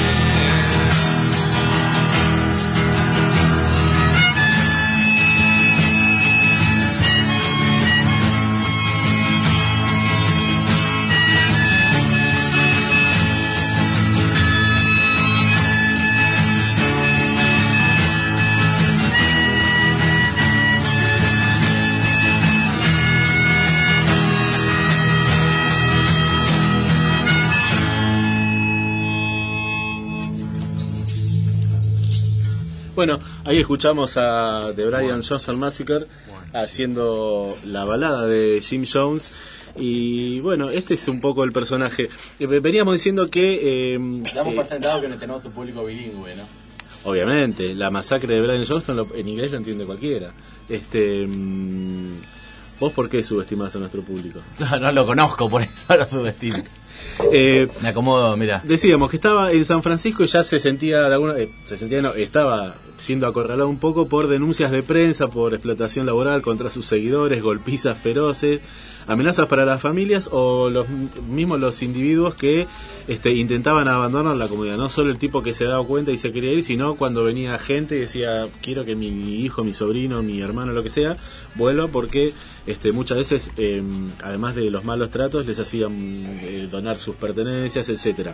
Bueno, ahí escuchamos a The Brian Johnston Massacre haciendo la balada de Jim Jones. Y bueno, este es un poco el personaje. Veníamos diciendo que... Eh, Damos eh, por sentado que no tenemos un público bilingüe, ¿no? Obviamente, la masacre de Brian Johnston lo, en inglés lo entiende cualquiera. Este, mmm, ¿Vos por qué subestimás a nuestro público? No, no lo conozco, por eso lo subestimo. Eh, Me acomodo, mira. Decíamos que estaba en San Francisco y ya se sentía de alguna, eh, se sentía no, estaba siendo acorralado un poco por denuncias de prensa, por explotación laboral contra sus seguidores, golpizas feroces, amenazas para las familias o los mismos los individuos que este, intentaban abandonar la comunidad. No solo el tipo que se daba cuenta y se quería ir, sino cuando venía gente y decía, quiero que mi hijo, mi sobrino, mi hermano, lo que sea, vuelva, porque este, muchas veces, eh, además de los malos tratos, les hacían eh, donar sus pertenencias, etcétera.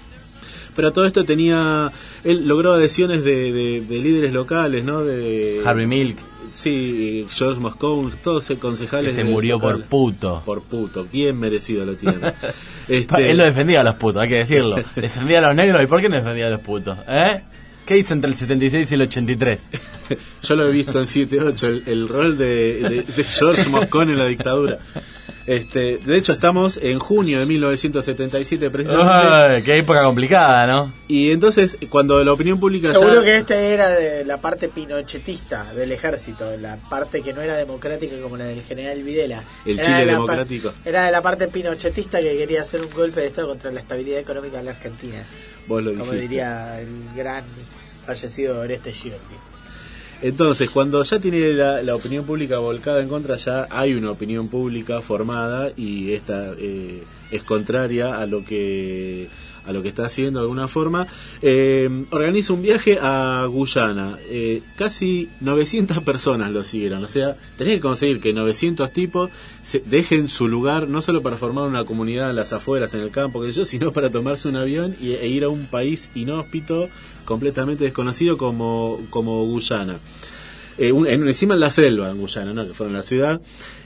Pero todo esto tenía, él logró adhesiones de, de, de líderes locales, ¿no? De Harvey Milk. Sí, George Moscone, todos concejales. Que se murió local, por puto. Por puto, bien merecido lo tiene. este... Él lo defendía a los putos, hay que decirlo. Defendía a los negros, ¿y por qué no defendía a los putos? ¿Eh? ¿Qué hizo entre el setenta y seis y el ochenta y tres? Yo lo he visto en siete ocho, el, el rol de, de, de George Moscone en la dictadura. Este, de hecho estamos en junio de mil novecientos setenta y siete precisamente. Ay, qué época complicada, ¿no? Y entonces cuando la opinión pública seguro ya... que este era de la parte pinochetista del ejército, la parte que no era democrática como la del general Videla. El era Chile de democrático. Par, era de la parte pinochetista que quería hacer un golpe de estado contra la estabilidad económica de la Argentina. Vos lo como dijiste. diría el gran fallecido Oreste Giorgi. Entonces, cuando ya tiene la, la opinión pública volcada en contra, ya hay una opinión pública formada y esta eh, es contraria a lo que a lo que está haciendo de alguna forma, eh, organiza un viaje a Guyana. Eh, casi novecientas personas lo siguieron. O sea, tenés que conseguir que novecientos tipos se dejen su lugar, no solo para formar una comunidad en las afueras, en el campo, que yo, sino para tomarse un avión y, e ir a un país inhóspito, completamente desconocido como, como Guyana. Eh, un, en, encima en la selva, en Guyana, ¿no? Que fueron a la ciudad.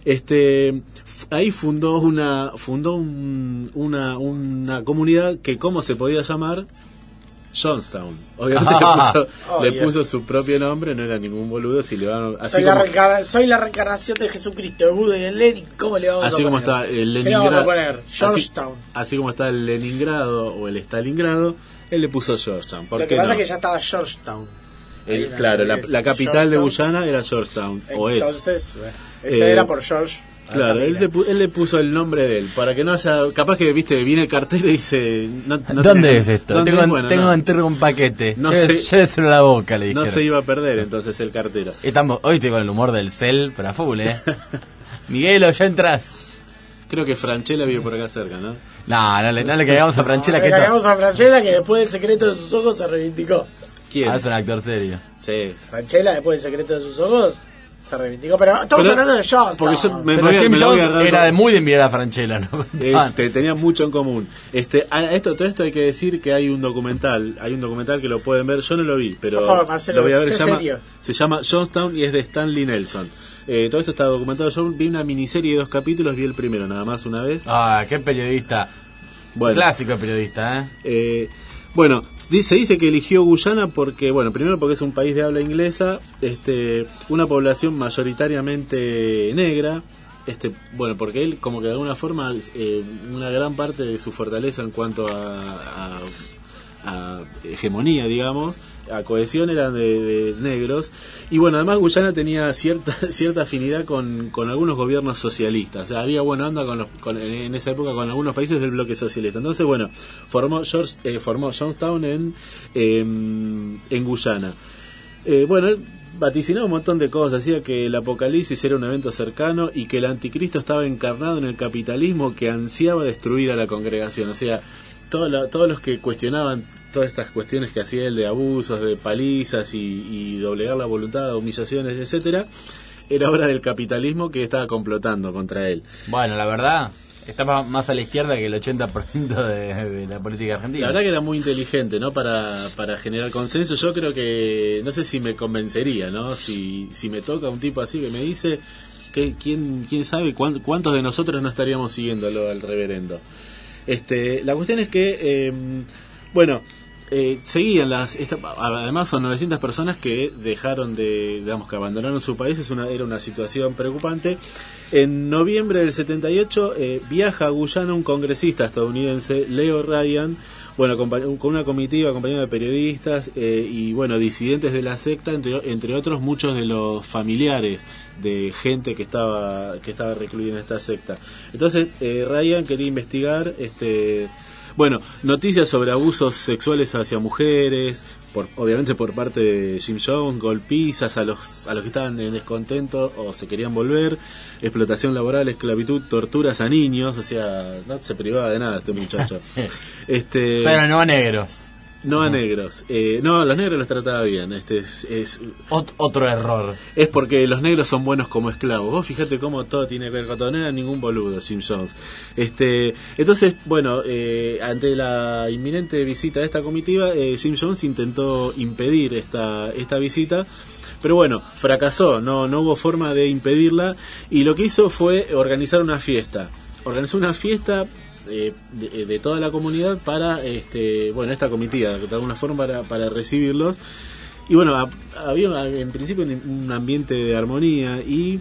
Este, ahí fundó una fundó un, una, una comunidad que, ¿cómo se podía llamar? Johnstown. Obviamente Ah, le, puso, oh, le yeah. puso su propio nombre, no era ningún boludo. Si le van, así Soy, como, la reencarna- soy la reencarnación de Jesucristo, el Buda y el Lenin. ¿Cómo le vamos así a como poner? está el ¿Qué le Leningrado, vamos a poner? así, Georgetown. así como está el Leningrado o el Stalingrado, él le puso Georgetown. ¿Por Lo que qué pasa no? es que ya estaba Georgetown. El- Hay una claro, la, serie la de capital de Georgetown. Guyana era Georgetown, o es. Entonces, bueno, ese Eh, era por George. Claro, él le, pu- él le puso el nombre de él, para que no haya... Capaz que, viste, viene el cartero y dice... No, no ¿Dónde tenés- es esto? ¿dónde Tengo, es? Bueno, tengo no. entrego un paquete. No Lléves- sé- Lléveselo a la boca, le No dijeron. se iba a perder entonces el cartero. Estamos, hoy estoy con el humor del cel, pero a full, ¿eh? Miguelo, ya entras. Creo que Franchella vive por acá cerca, ¿no? No, no le, no le caigamos a Franchella, Le que cagamos a Franchella, que después del secreto de sus ojos se reivindicó. ¿Quién? Ah, es un actor serio. Sí. Franchella, después del secreto de sus ojos, se reivindicó. Pero estamos Pero- hablando de Georgetown. porque yo me- Pero voy a- Jim me la voy a Jones agarrar era con- de muy de enviar a Franchella, ¿no? Este, tenía mucho en común. Este, a esto, todo esto hay que decir que hay un documental, hay un documental que lo pueden ver, yo no lo vi, pero Por favor, Marcelo, lo voy a ver, sé se llama, serio. se llama Johnstown y es de Stanley Nelson. Eh, todo esto está documentado, yo vi una miniserie de dos capítulos, vi el primero nada más una vez. Ah, qué periodista. Bueno. Clásico de periodista, ¿eh? Eh, bueno, di- se dice que eligió Guyana porque, bueno, primero porque es un país de habla inglesa, este, una población mayoritariamente negra, este, bueno, porque él como que de alguna forma eh, una gran parte de su fortaleza en cuanto a, a, a hegemonía, digamos, a cohesión eran de, de negros, y bueno, además Guyana tenía cierta cierta afinidad con, con algunos gobiernos socialistas, o sea, había buena onda con los, con, en esa época con algunos países del bloque socialista. Entonces, bueno, formó George, eh, formó Johnstown en eh, en Guyana. Eh, bueno, él vaticinaba un montón de cosas, decía que el apocalipsis era un evento cercano y que el anticristo estaba encarnado en el capitalismo que ansiaba destruir a la congregación. O sea, todo la- todos los que cuestionaban todas estas cuestiones que hacía él de abusos, de palizas y, y doblegar la voluntad, humillaciones, etcétera, era obra del capitalismo que estaba complotando contra él. Bueno, la verdad, estaba más a la izquierda que el ochenta por ciento de, de la política argentina. La verdad que era muy inteligente, ¿no? Para, para generar consenso. Yo creo que, no sé si me convencería, ¿no? Si, si me toca un tipo así que me dice, que, ¿quién, quién sabe cuán- cuántos de nosotros no estaríamos siguiéndolo al reverendo? Este, la cuestión es que, eh, bueno, eh, seguían las... Esta, además son novecientas personas que dejaron de, digamos, que abandonaron su país. Es una, era una situación preocupante. En noviembre del setenta y ocho eh, viaja a Guyana un congresista estadounidense, Leo Ryan, bueno, con, con una comitiva acompañada de periodistas eh, y, bueno, disidentes de la secta, entre, entre otros muchos de los familiares de gente que estaba que estaba recluida en esta secta. Entonces, eh, Ryan quería investigar, este, bueno, noticias sobre abusos sexuales hacia mujeres, por, obviamente por parte de Jim Jones, golpizas a los a los que estaban en descontento o se querían volver, explotación laboral, esclavitud, torturas a niños, o sea, no se privaba de nada este muchacho. este Pero no a negros. No a negros. Eh, no, a los negros los trataba bien. Este es, es Ot- otro error. Es porque los negros son buenos como esclavos. Vos fíjate cómo todo tiene que ver con todo. No era ningún boludo Jim Jones. Este, entonces, bueno, eh, ante la inminente visita de esta comitiva, eh, Jim Jones intentó impedir esta, esta visita. Pero bueno, fracasó, no, no hubo forma de impedirla. Y lo que hizo fue organizar una fiesta. Organizó una fiesta eh, de, de toda la comunidad para, este, bueno, esta comitiva, de alguna forma para, para recibirlos. Y bueno, a, había en principio un, un ambiente de armonía. Y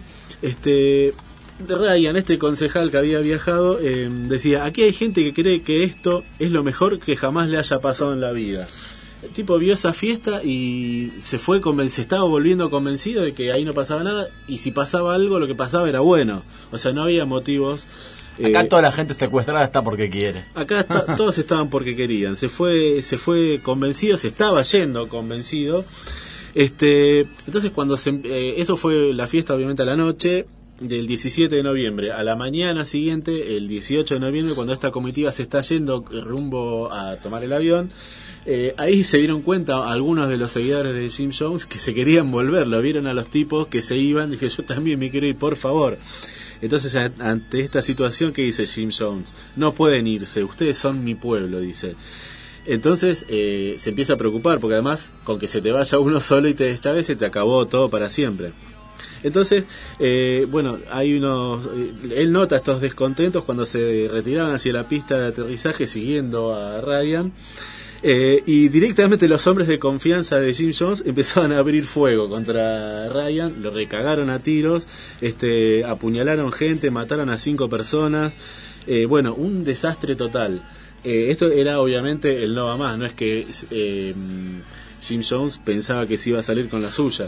este Ryan, este concejal que había viajado, eh, decía, aquí hay gente que cree que esto es lo mejor que jamás le haya pasado en la vida. El tipo vio esa fiesta y se fue conven- se estaba volviendo convencido de que ahí no pasaba nada, y si pasaba algo, lo que pasaba era bueno. O sea, no había motivos. Acá eh, toda la gente secuestrada está porque quiere. Acá está- todos estaban porque querían. Se fue se fue convencido, se estaba yendo convencido. Este, entonces cuando se, eh, eso fue la fiesta obviamente a la noche. del diecisiete de noviembre. A la mañana siguiente, el dieciocho de noviembre, cuando esta comitiva se está yendo rumbo a tomar el avión, eh, ahí se dieron cuenta algunos de los seguidores de Jim Jones que se querían volver. Lo vieron a los tipos que se iban. Dije, yo también me quiero ir, por favor. Entonces, a, ante esta situación, ¿qué dice Jim Jones? No pueden irse, ustedes son mi pueblo, dice. Entonces eh, se empieza a preocupar, porque además con que se te vaya uno solo y te deschaves, se te acabó todo para siempre. Entonces, eh, bueno, hay unos, eh, él nota estos descontentos cuando se retiraban hacia la pista de aterrizaje siguiendo a Ryan, eh, y directamente los hombres de confianza de Jim Jones empezaban a abrir fuego contra Ryan, lo recagaron a tiros, este, apuñalaron gente, mataron a cinco personas, eh, bueno, un desastre total. Eh, esto era obviamente el no va más, no es que eh, Jim Jones pensaba que se iba a salir con la suya,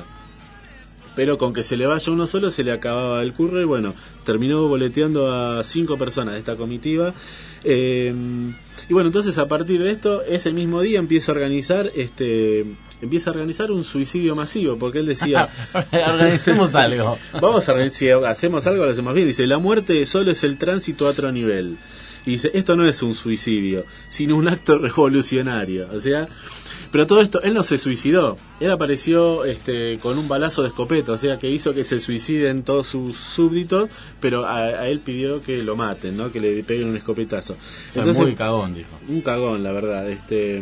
pero con que se le vaya uno solo se le acababa el curro y bueno, terminó boleteando a cinco personas de esta comitiva. Eh, y bueno, entonces a partir de esto, ese mismo día empieza a organizar este empieza a organizar un suicidio masivo, porque él decía organicemos algo, vamos a organizar, si hacemos algo lo hacemos bien. Dice, la muerte solo es el tránsito a otro nivel. Y dice, esto no es un suicidio, sino un acto revolucionario. O sea, pero todo esto, él no se suicidó. Él apareció este, con un balazo de escopeta, o sea, que hizo que se suiciden todos sus súbditos, pero a, a él pidió que lo maten, ¿no? Que le peguen un escopetazo. Entonces, muy cagón, dijo. Un cagón, la verdad. Este...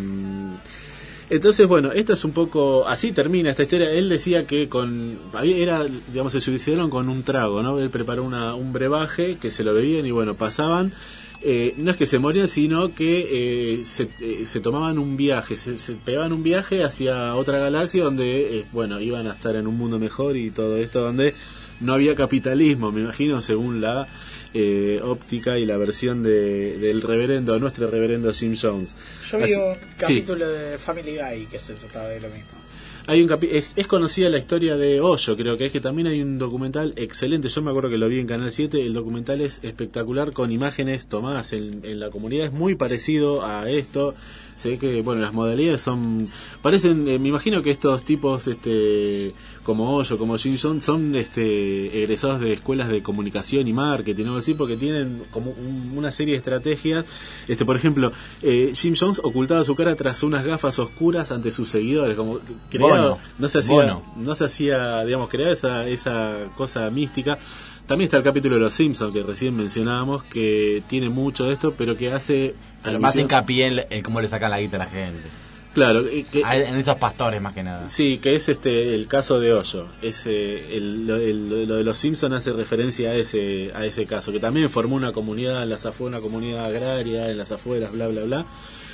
Entonces, bueno, esto es un poco... Así termina esta historia. Él decía que con... era digamos, se suicidaron con un trago, ¿no? Él preparó una, un brebaje que se lo bebían y, bueno, pasaban... Eh, no es que se morían, sino que eh, se, eh, se tomaban un viaje, se, se pegaban un viaje hacia otra galaxia donde, eh, bueno, iban a estar en un mundo mejor y todo esto, donde no había capitalismo, me imagino, según la eh, óptica y la versión de, del reverendo, nuestro reverendo Jim Jones. Yo vi Así, un capítulo sí. de Family Guy que se trataba de lo mismo. Hay un capi- es, es conocida la historia de Hoyo, creo que es que también hay un documental excelente, yo me acuerdo que lo vi en Canal siete, el documental es espectacular con imágenes tomadas en, en la comunidad, es muy parecido a esto, se ve que, bueno, las modalidades son, parecen, eh, me imagino que estos tipos, este, como Hoyo, como Jim Jones, son este, egresados de escuelas de comunicación y marketing, algo así, porque tienen como un, una serie de estrategias, este, por ejemplo, eh, Jim Jones ocultaba su cara tras unas gafas oscuras ante sus seguidores, como creaba, bueno, no se hacía, bueno. no se hacía, digamos, crear esa, esa cosa mística. También está el capítulo de Los Simpsons que recién mencionábamos, que tiene mucho de esto, pero que hace... Pero más hincapié en, en cómo le sacan la guita a la gente. Claro. Que, en esos pastores, más que nada. Sí, que es este el caso de Hoyo. Es, eh, el, el, lo de Los Simpsons hace referencia a ese a ese caso, que también formó una comunidad, en las afueras, una comunidad agraria, en las afueras, bla, bla, bla.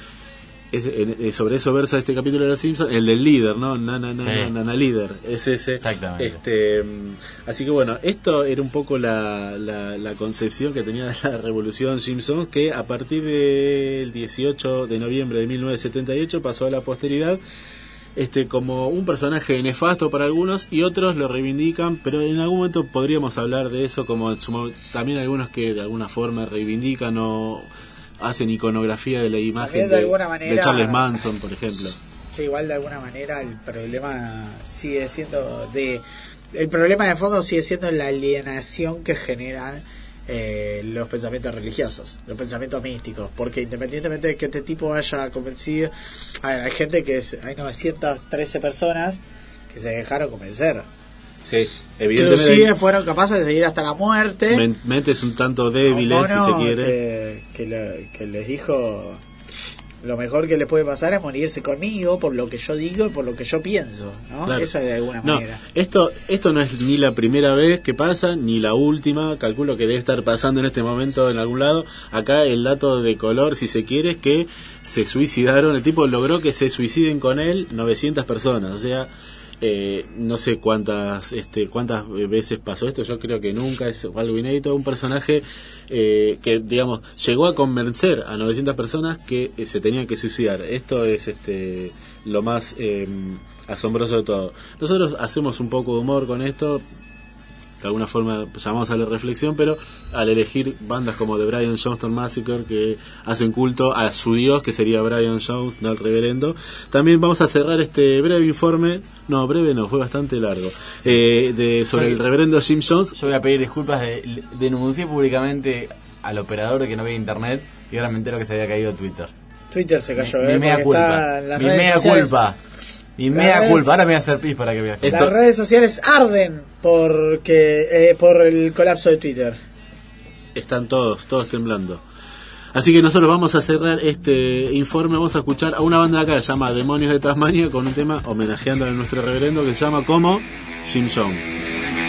Es, eh, sobre eso versa este capítulo de Los Simpsons, el del líder, ¿no? Nana, nana, sí. nana líder, es ese. Exactamente. Este, así que bueno, esto era un poco la, la, la concepción que tenía la revolución Jim Jones, que a partir del dieciocho de noviembre de mil novecientos setenta y ocho pasó a la posteridad este como un personaje nefasto para algunos y otros lo reivindican, pero en algún momento podríamos hablar de eso, como en su, también algunos que de alguna forma reivindican o hacen iconografía de la imagen de, de, manera, de Charles Manson, por ejemplo. Sí, igual de alguna manera el problema sigue siendo de el problema de fondo sigue siendo la alienación que generan eh, los pensamientos religiosos, los pensamientos místicos, porque independientemente de que este tipo haya convencido, hay, hay gente que es, hay novecientas trece personas que se dejaron convencer. Sí, evidentemente. Inclusive fueron capaces de seguir hasta la muerte. Mentes un tanto débiles, si se quiere. Que, que, le, que les dijo, lo mejor que les puede pasar es morirse conmigo por lo que yo digo y por lo que yo pienso, ¿no? Claro. Eso de alguna no, manera. Esto, esto no es ni la primera vez que pasa, ni la última. Calculo que debe estar pasando en este momento en algún lado. Acá el dato de color, si se quiere, es que se suicidaron. El tipo logró que se suiciden con él novecientas personas, o sea... Eh, no sé cuántas este cuántas veces pasó esto, yo creo que nunca, es algo inédito, un personaje eh, que digamos llegó a convencer a novecientas personas que eh, se tenían que suicidar. Esto es este lo más eh, asombroso de todo. Nosotros hacemos un poco de humor con esto, de alguna forma llamamos a la reflexión, pero al elegir bandas como The Brian Johnston Massacre, que hacen culto a su dios, que sería Brian Jones, no el reverendo. También vamos a cerrar este breve informe, no, breve no, fue bastante largo, eh, de sobre Soy, el reverendo Jim Jones. Yo voy a pedir disculpas, de, denuncié públicamente al operador de que no había internet y ahora me entero que se había caído Twitter. Twitter se cayó, mi, eh, mi mea culpa, está mi mea culpa. Y mea redes, culpa, ahora me voy a hacer pis para que veas. Las Esto... redes sociales arden porque eh, por el colapso de Twitter. Están todos, todos temblando. Así que nosotros vamos a cerrar este informe, vamos a escuchar a una banda de acá que se llama Demonios de Tasmania con un tema homenajeando a nuestro reverendo que se llama como Jim Jones.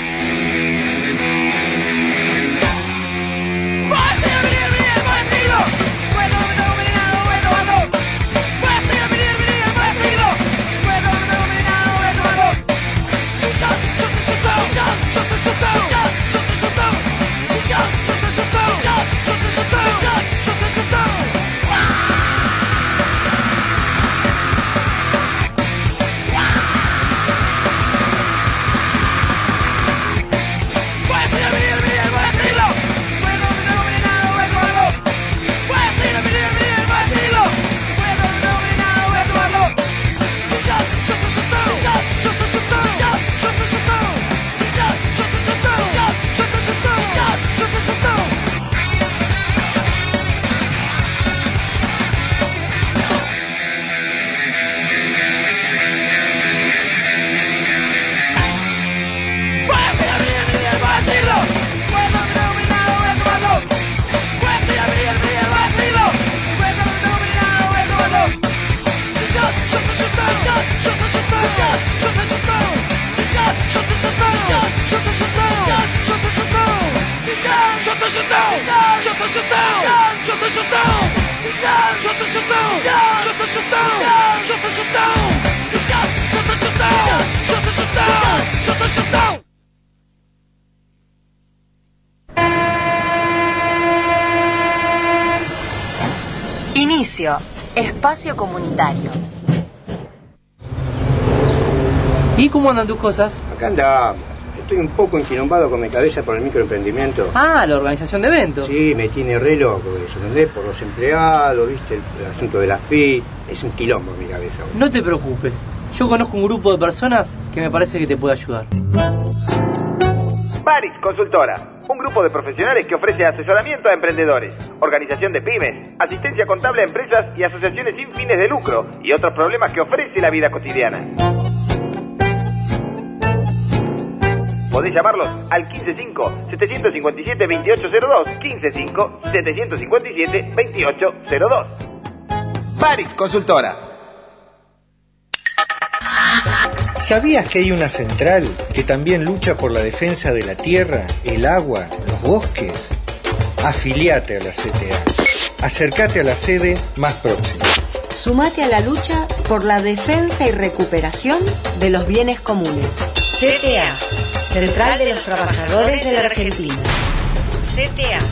Inicio. Espacio comunitario. ¿Y cómo andan tus cosas? Acá andamos. Estoy un poco enquilombado con mi cabeza por el microemprendimiento. Ah, la organización de eventos. Sí, me tiene re loco eso, ¿entendés? Por los empleados, ¿viste? El, el asunto de las F I. Es un quilombo en mi cabeza. Bro. No te preocupes. Yo conozco un grupo de personas que me parece que te puede ayudar. Barix Consultora, un grupo de profesionales que ofrece asesoramiento a emprendedores, organización de pymes, asistencia contable a empresas y asociaciones sin fines de lucro y otros problemas que ofrece la vida cotidiana. Podés llamarlos al quince cinco, setecientos cincuenta y siete, veintiocho cero dos, quince cinco, setecientos cincuenta y siete, veintiocho cero dos. Barix Consultora. ¿Sabías que hay una central que también lucha por la defensa de la tierra, el agua, los bosques? Afiliate a la C T A. Acércate a la sede más próxima. Sumate a la lucha por la defensa y recuperación de los bienes comunes. C T A, Central de los Trabajadores de la Argentina. C T A.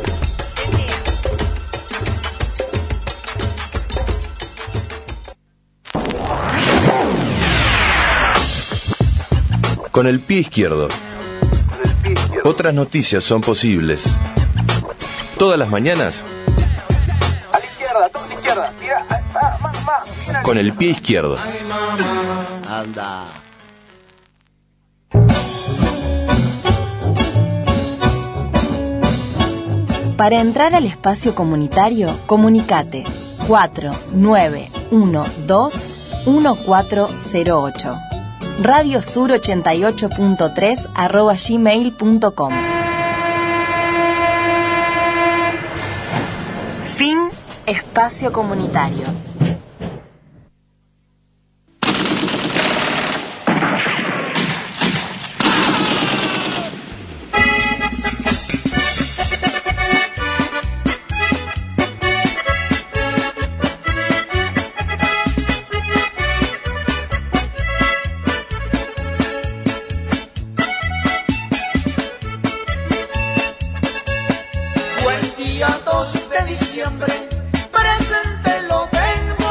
Con el pie izquierdo. Otras noticias son posibles. Todas las mañanas. A la izquierda, toda a la izquierda. Mira, ah, más, más. Mira. Con el pie izquierdo. Anda. Para entrar al espacio comunitario, comunicate cuatro nueve uno dos uno cuatro cero ocho. Radio Sur ochenta y ocho punto tres arroba gmail punto com. Fin espacio comunitario. Buen día dos de diciembre, presente lo tengo.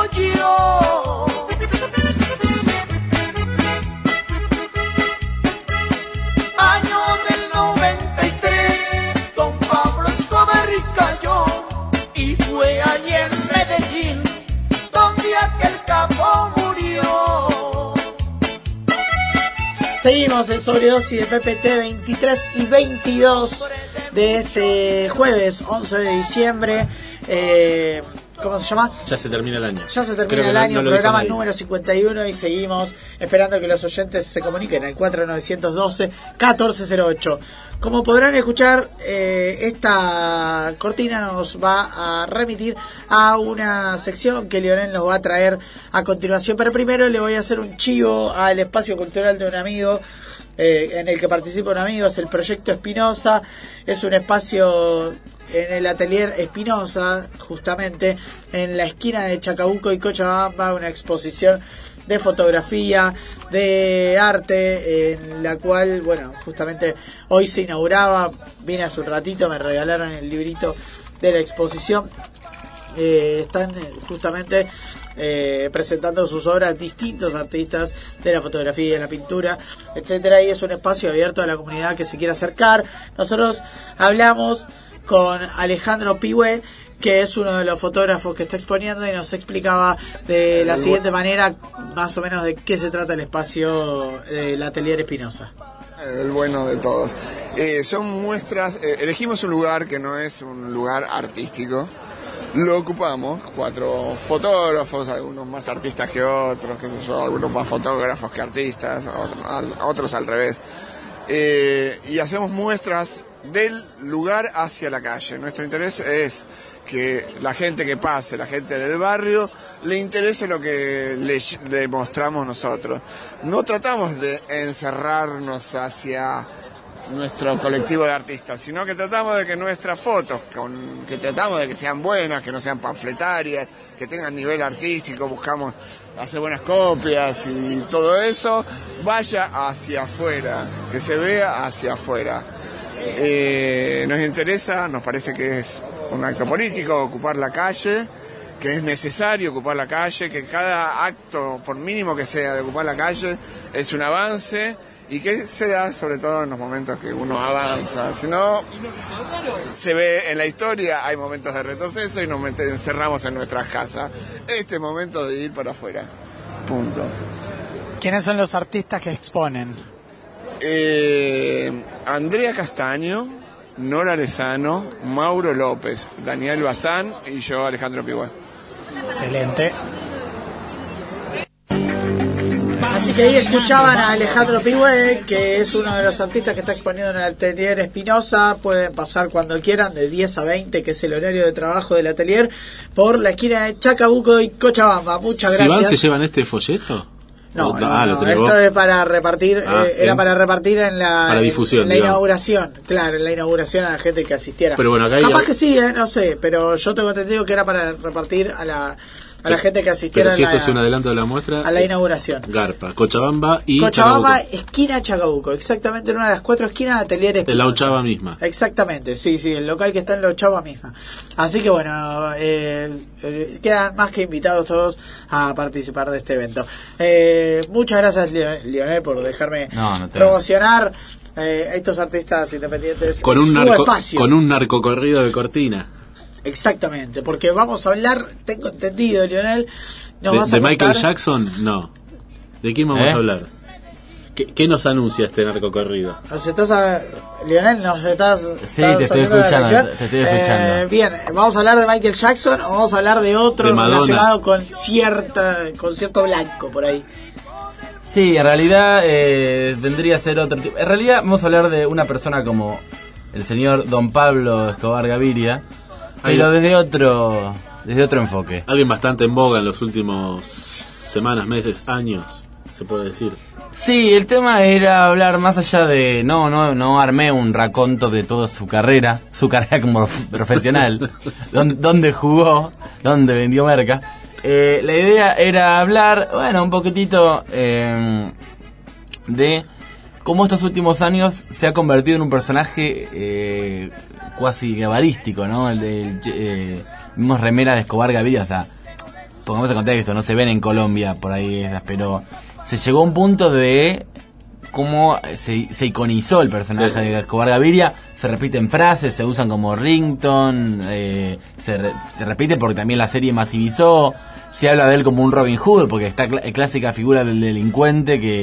Seguimos en Sobredosis de P P T, veintitrés y veintidós de este jueves once de diciembre. Eh, ¿Cómo se llama? Ya se termina el año. Ya se termina Creo que el no- año, no lo programa dijo nadie. número cincuenta y uno, y seguimos esperando que los oyentes se comuniquen al cuatro nueve uno dos, uno cuatro cero ocho. Como podrán escuchar, eh, esta cortina nos va a remitir a una sección que Lionel nos va a traer a continuación. Pero primero le voy a hacer un chivo al espacio cultural de un amigo, eh, en el que participa un amigo. Es el Proyecto Espinosa. Es un espacio en el atelier Espinosa, justamente en la esquina de Chacabuco y Cochabamba, una exposición de fotografía, de arte, en la cual, bueno, justamente hoy se inauguraba. Vine hace un ratito, me regalaron el librito de la exposición. Eh, están eh, justamente eh, presentando sus obras distintos artistas de la fotografía y de la pintura, etcétera, y es un espacio abierto a la comunidad que se quiera acercar. Nosotros hablamos con Alejandro Pigüé, que es uno de los fotógrafos que está exponiendo, y nos explicaba de la siguiente manera más o menos de qué se trata el espacio del Atelier Espinosa. El bueno de todos. Eh, son muestras, eh, elegimos un lugar que no es un lugar artístico, lo ocupamos, cuatro fotógrafos, algunos más artistas que otros, qué sé yo, algunos más fotógrafos que artistas, otros al, otros al revés, eh, y hacemos muestras del lugar hacia la calle. Nuestro interés es que la gente que pase, la gente del barrio, le interese lo que le, le mostramos nosotros. No tratamos de encerrarnos hacia nuestro colectivo de artistas, sino que tratamos de que nuestras fotos, con, que tratamos de que sean buenas, que no sean panfletarias, que tengan nivel artístico, buscamos hacer buenas copias y todo eso, vaya hacia afuera, que se vea hacia afuera. Eh, nos interesa, nos parece que es un acto político ocupar la calle, que es necesario ocupar la calle, que cada acto, por mínimo que sea, de ocupar la calle es un avance, y que se da sobre todo en los momentos que uno avanza. Si no, se ve en la historia, hay momentos de retroceso y nos mete- encerramos en nuestras casas. Este es momento de ir para afuera. Punto. ¿Quiénes son los artistas que exponen? Eh, Andrea Castaño, Nora Lezano, Mauro López, Daniel Bazán y yo, Alejandro Pigüé. Excelente. Así que ahí escuchaban a Alejandro Pigüé, que es uno de los artistas que está exponiendo en el Atelier Espinosa. Pueden pasar cuando quieran, de diez a veinte, que es el horario de trabajo del atelier, por la esquina de Chacabuco y Cochabamba. Muchas Si gracias. van, ¿se llevan este folleto? No, O- no, ah, lo no, tenés esto vos. es para repartir, Ah, eh, era en- para repartir en la, para difusión, en la digamos. inauguración, claro, en la inauguración a la gente que asistiera. Pero bueno, acá hay- Capaz que sí, eh, no sé, pero yo tengo entendido que era para repartir a la, a la gente que asistiera Pero si en esto la, es un adelanto de la muestra, a la inauguración. Garpa, Cochabamba y Cochabamba, Chacabuco. esquina Chacabuco, exactamente en una de las cuatro esquinas de Atelier En la Espinosa. Ochava misma. Exactamente, sí, sí, el local que está en la Ochava misma. Así que bueno, eh, eh, quedan más que invitados todos a participar de este evento. Eh, muchas gracias, Leo- Lionel, por dejarme No, no te- promocionar eh, a estos artistas independientes Con en un, su narco, espacio. con un narcocorrido de Cortina. Exactamente, porque vamos a hablar, tengo entendido, Lionel, nos ¿De, vas a de Michael contar- Jackson? No. ¿De quién vamos ¿Eh? a hablar? ¿Qué, qué nos anuncia este narcocorrido? Nos estás a- Lionel, nos estás, Sí, estás te estoy haciendo la escuchando, lección. te estoy escuchando. Eh, bien, vamos a hablar de Michael Jackson o vamos a hablar de otro De Madonna. relacionado con cierta, con cierto blanco por ahí. Sí, en realidad eh, tendría que ser otro tipo. En realidad vamos a hablar de una persona como el señor Don Pablo Escobar Gaviria, pero Ahí- desde otro desde otro enfoque. Alguien bastante en boga en los últimos semanas, meses, años, se puede decir. Sí, el tema era hablar más allá de... No, no, no armé un raconto de toda su carrera, su carrera como profesional, dónde, dónde jugó, dónde vendió merca. Eh, la idea era hablar, bueno, un poquitito eh, de cómo estos últimos años se ha convertido en un personaje eh, cuasi gabarístico, ¿no? El del... Eh, vimos remera de Escobar Gaviria, o sea, pongamos en contexto, no se ven en Colombia por ahí esas, pero se llegó a un punto de cómo se, se iconizó el personaje Sí. de Escobar Gaviria, se repiten frases, se usan como ringtone, eh, se, re- se repite porque también la serie masivizó, se habla de él como un Robin Hood, porque está cl- clásica figura del delincuente que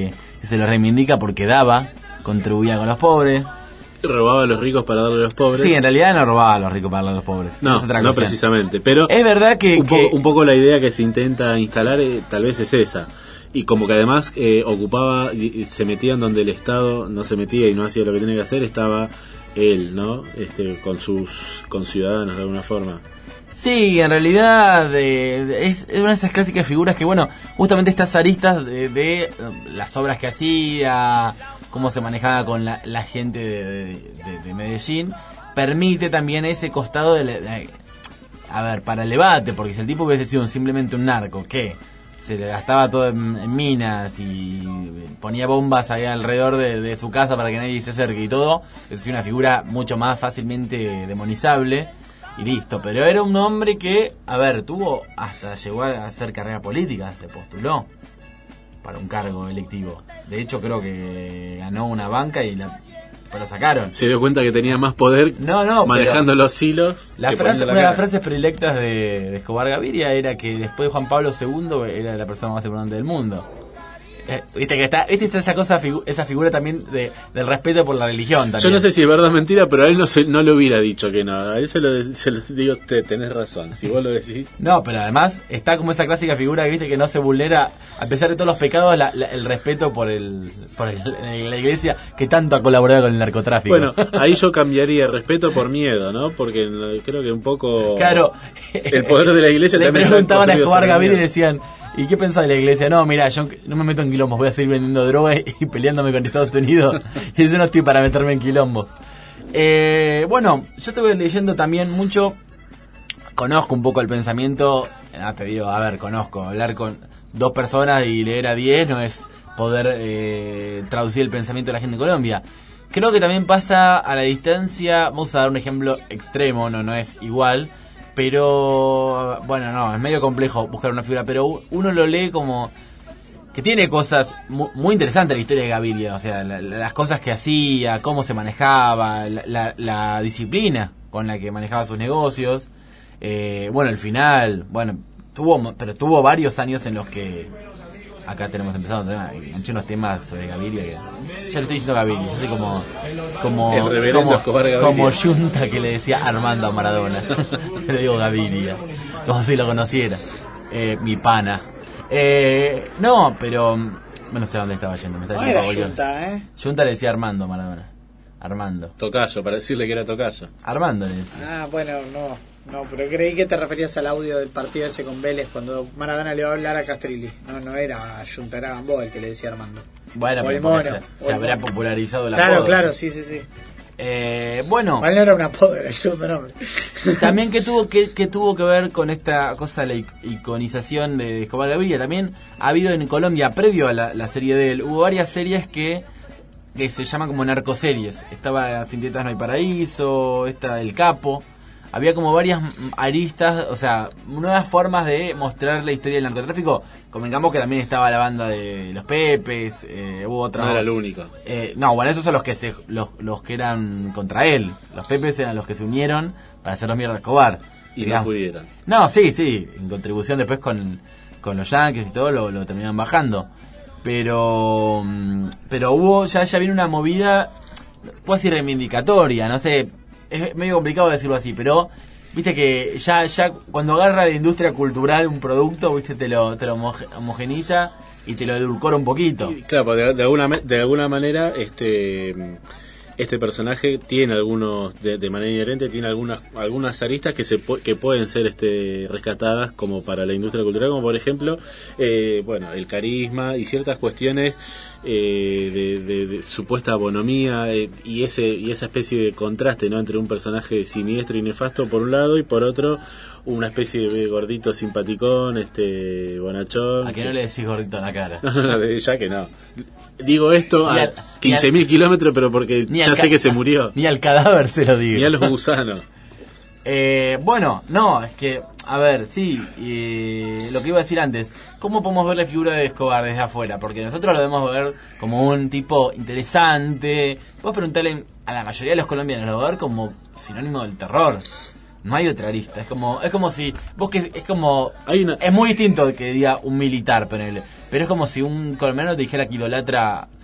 que se lo reivindica porque daba, contribuía con los pobres. Robaba a los ricos para darle a los pobres. Sí, en realidad no robaba a los ricos para darle a los pobres. No, es otra no cosa. precisamente. Pero es verdad que un, que poco, un poco la idea que se intenta instalar eh, tal vez es esa. Y como que además eh, ocupaba, y se metía en donde el Estado no se metía y no hacía lo que tenía que hacer, estaba él, ¿no? Este, con sus con ciudadanos de alguna forma. Sí, en realidad de, de, es, es una de esas clásicas figuras que, bueno, justamente estas aristas de, de las obras que hacía, cómo se manejaba con la, la gente de, de, de, de Medellín, permite también ese costado de, de, a ver, para el debate, porque si el tipo hubiese sido simplemente un narco que se le gastaba todo en, en minas y ponía bombas ahí alrededor de, de su casa para que nadie se acerque y todo, es una figura mucho más fácilmente demonizable y listo. Pero era un hombre que, a ver, tuvo hasta llegó a hacer carrera política, se postuló para un cargo electivo. De hecho, creo que ganó una banca y la pero sacaron. Se dio cuenta que tenía más poder no, no, manejando los hilos. La frase, la una de las frases predilectas de, de Escobar Gaviria era que después de Juan Pablo segundo era la persona más importante del mundo. Eh, viste que está, viste esa cosa, figu, esa figura también de, del respeto por la religión también. Yo no sé si es verdad o mentira, pero a él no se, no le hubiera dicho que no. A él se lo, se lo digo, te, tenés razón, si vos lo decís. No, pero además está como esa clásica figura que viste que no se vulnera, a pesar de todos los pecados, la, la, el respeto por el por el, la iglesia que tanto ha colaborado con el narcotráfico. Bueno, ahí yo cambiaría respeto por miedo, ¿no? Porque creo que un poco claro, el poder de la iglesia le también. Le preguntaban a Escobar Gaviria y le decían, ¿y qué pensás de la iglesia? No, mira, yo no me meto en quilombos, voy a seguir vendiendo droga y peleándome con Estados Unidos. Y yo no estoy para meterme en quilombos. Eh, bueno, yo te voy leyendo también mucho, conozco un poco el pensamiento, ah, te digo, a ver, conozco, hablar con dos personas y leer a diez no es poder eh, traducir el pensamiento de la gente en Colombia. Creo que también pasa a la distancia, vamos a dar un ejemplo extremo, no, no es igual, pero bueno, no, es medio complejo buscar una figura, pero uno lo lee como que tiene cosas muy, muy interesantes la historia de Gaviria, o sea, la, la, las cosas que hacía, cómo se manejaba, la, la, la disciplina con la que manejaba sus negocios, eh, bueno, el final, bueno, tuvo, pero tuvo varios años en los que acá tenemos empezado a tener unos temas sobre Gaviria que, ya le estoy diciendo Gaviria, yo soy como como como, como Junta que le decía Armando a Maradona. Le digo Gaviria, como si lo conociera, eh, mi pana. Eh, no, pero no sé dónde estaba yendo. Me está no era Junta, ¿eh? Junta le decía Armando a Maradona. Armando. Tocayo, para decirle que era Tocayo. Armando le decía. Ah, bueno, no. No, pero creí que te referías al audio del partido ese con Vélez cuando Maradona le va a hablar a Castrilli. No, no era Junta, era Gamboa el que le decía Armando. Bueno, pero mono, se, se habrá popularizado la Claro, apodo. claro, sí, sí, sí. Eh, bueno, Mal no era un apodo, era el segundo nombre. También que tuvo que, que tuvo que ver con esta cosa la iconización de Escobar Gaviria. También ha habido en Colombia, previo a la, la serie de él, hubo varias series que, que se llaman como narcoseries. Estaba Sin Tetas No Hay Paraíso, esta El Capo. Había como varias aristas, o sea, nuevas formas de mostrar la historia del narcotráfico. Convengamos que también estaba la banda de los Pepes, eh, hubo otra. No era el único. Eh, no, bueno, esos son los que se, los, los que eran contra él. Los Pepes eran los que se unieron para hacer los mierda a Escobar. Y digamos. no pudieron. No, sí, sí, en contribución después con, con los Yankees y todo lo, lo terminaron bajando. Pero, pero hubo, ya, ya viene una movida, puedo decir reivindicatoria, no sé. Es medio complicado decirlo así, pero viste que ya ya cuando agarra la industria cultural un producto, viste, te lo te lo homogeniza y te lo edulcora un poquito. Y, claro, de, de alguna de alguna manera este este personaje tiene algunos de, de manera inherente tiene algunas algunas aristas que se que pueden ser este rescatadas como para la industria cultural, como por ejemplo eh, bueno, el carisma y ciertas cuestiones eh, de, de, de supuesta bonomía eh, y ese y esa especie de contraste, ¿no?, entre un personaje siniestro y nefasto por un lado y por otro una especie de gordito simpaticón, este bonachón. ¿A qué no le decís gordito en la cara? No, no, no, ya que no. Digo esto a quince mil kilómetros, pero porque ya sé que se murió. Ni al cadáver se lo digo. Ni a los gusanos. eh, bueno, no, es que, a ver, sí, eh, lo que iba a decir antes, ¿cómo podemos ver la figura de Escobar desde afuera? Porque nosotros lo debemos ver como un tipo interesante. Vos preguntarle a la mayoría de los colombianos, lo va a ver como sinónimo del terror. No hay otra arista, es como es como si vos que es como hay una... es muy distinto que diga un militar, ponele, pero es como si un colombiano te dijera que idolatra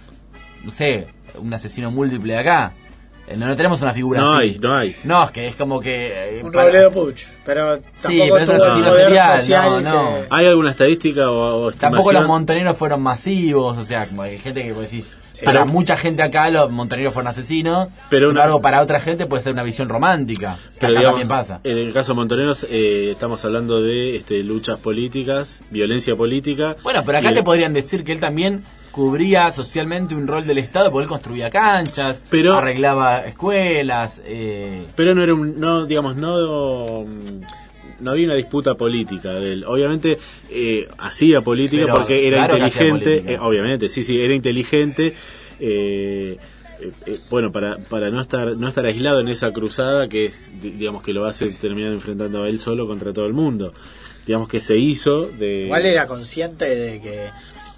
no sé, un asesino múltiple de acá. Eh, No, no tenemos una figura No así. hay, no hay. No, es que es como que... eh, Un para- Robledo Puch, pero tampoco Sí, pero es un tuvo el asesino poder serial, social no, no. que- ¿Hay alguna estadística o, o Tampoco estimación? los montoneros fueron masivos, o sea, como hay gente que vos decís, Sí. para Pero- mucha gente acá los montoneros fueron asesinos, Pero sin una- embargo para otra gente puede ser una visión romántica, que Pero acá digamos, también pasa. en el caso de Montoneros eh, estamos hablando de este, luchas políticas, violencia política. Bueno, pero acá y- te podrían decir que él también cubría socialmente un rol del Estado, porque él construía canchas, Pero- arreglaba escuelas, eh, Pero no era un, no, digamos, no, no había una disputa política de él. Obviamente eh, hacía política Pero porque era claro que hacía inteligente, política. eh, obviamente, sí, sí, era inteligente. Eh, eh, eh, bueno, para, para no estar no estar aislado en esa cruzada que es, di- digamos que lo hace terminar enfrentando a él solo contra todo el mundo. Digamos que se hizo de... Igual era consciente de que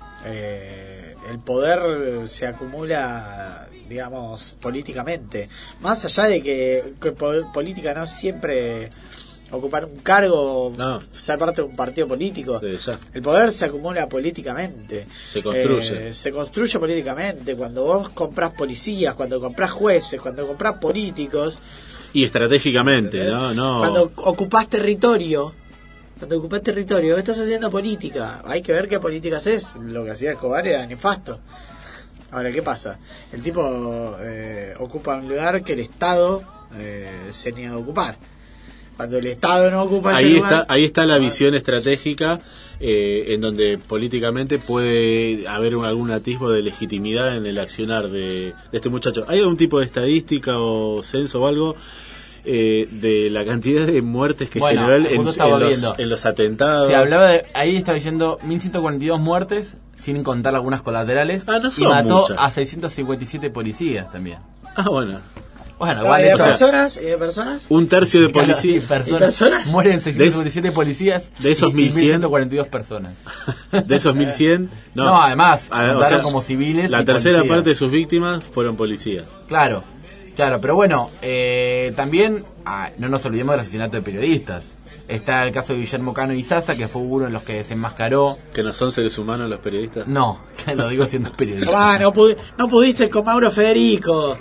eh, el poder se acumula, digamos, políticamente. Más allá de que, que po- política no siempre ocupar un cargo, ser parte de un partido político. El poder se acumula políticamente. Se construye. Eh, se construye políticamente. Cuando vos comprás policías, cuando comprás jueces, cuando comprás políticos, Y estratégicamente, ¿no? no cuando ocupás territorio, cuando ocupás territorio, estás haciendo política. Hay que ver qué política haces. Lo que hacía Escobar era nefasto. Ahora, ¿qué pasa? El tipo eh, ocupa un lugar que el Estado eh, se niega a ocupar. Cuando el Estado no ocupa ese Ahí lugar, está, ahí está la visión estratégica eh, en donde políticamente puede haber un, algún atisbo de legitimidad en el accionar de, de este muchacho. ¿Hay algún tipo de estadística o censo o algo eh, de la cantidad de muertes que Bueno, generó él en, justo estaba en viendo. los, en los atentados? Se hablaba de, ahí estaba diciendo mil ciento cuarenta y dos muertes, sin contar algunas colaterales, no y son mató muchas. a seiscientos cincuenta y siete policías también. Ah, bueno. Bueno, ¿y igual de eso- personas? ¿Y de personas? Un tercio de Claro, policías. y personas, mueren seiscientos cincuenta y siete policías de esos y, y mil cien. mil ciento cuarenta y dos personas. De esos mil cien, no. No, además, Ah, o contaron sea, como civiles La y tercera policías. parte de sus víctimas fueron policías. Claro, claro, pero bueno, eh, también ah, no nos olvidemos del asesinato de periodistas. Está el caso de Guillermo Cano y Sasa, que fue uno de los que desenmascaró. ¿Que no son seres humanos los periodistas? No, que lo digo siendo periodista. Ah, no, pudi- no pudiste con Mauro Federico,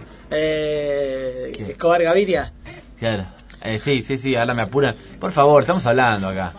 eh, Escobar Gaviria. Claro. Eh, sí, sí, sí, ahora me apuran. Por favor, estamos hablando acá.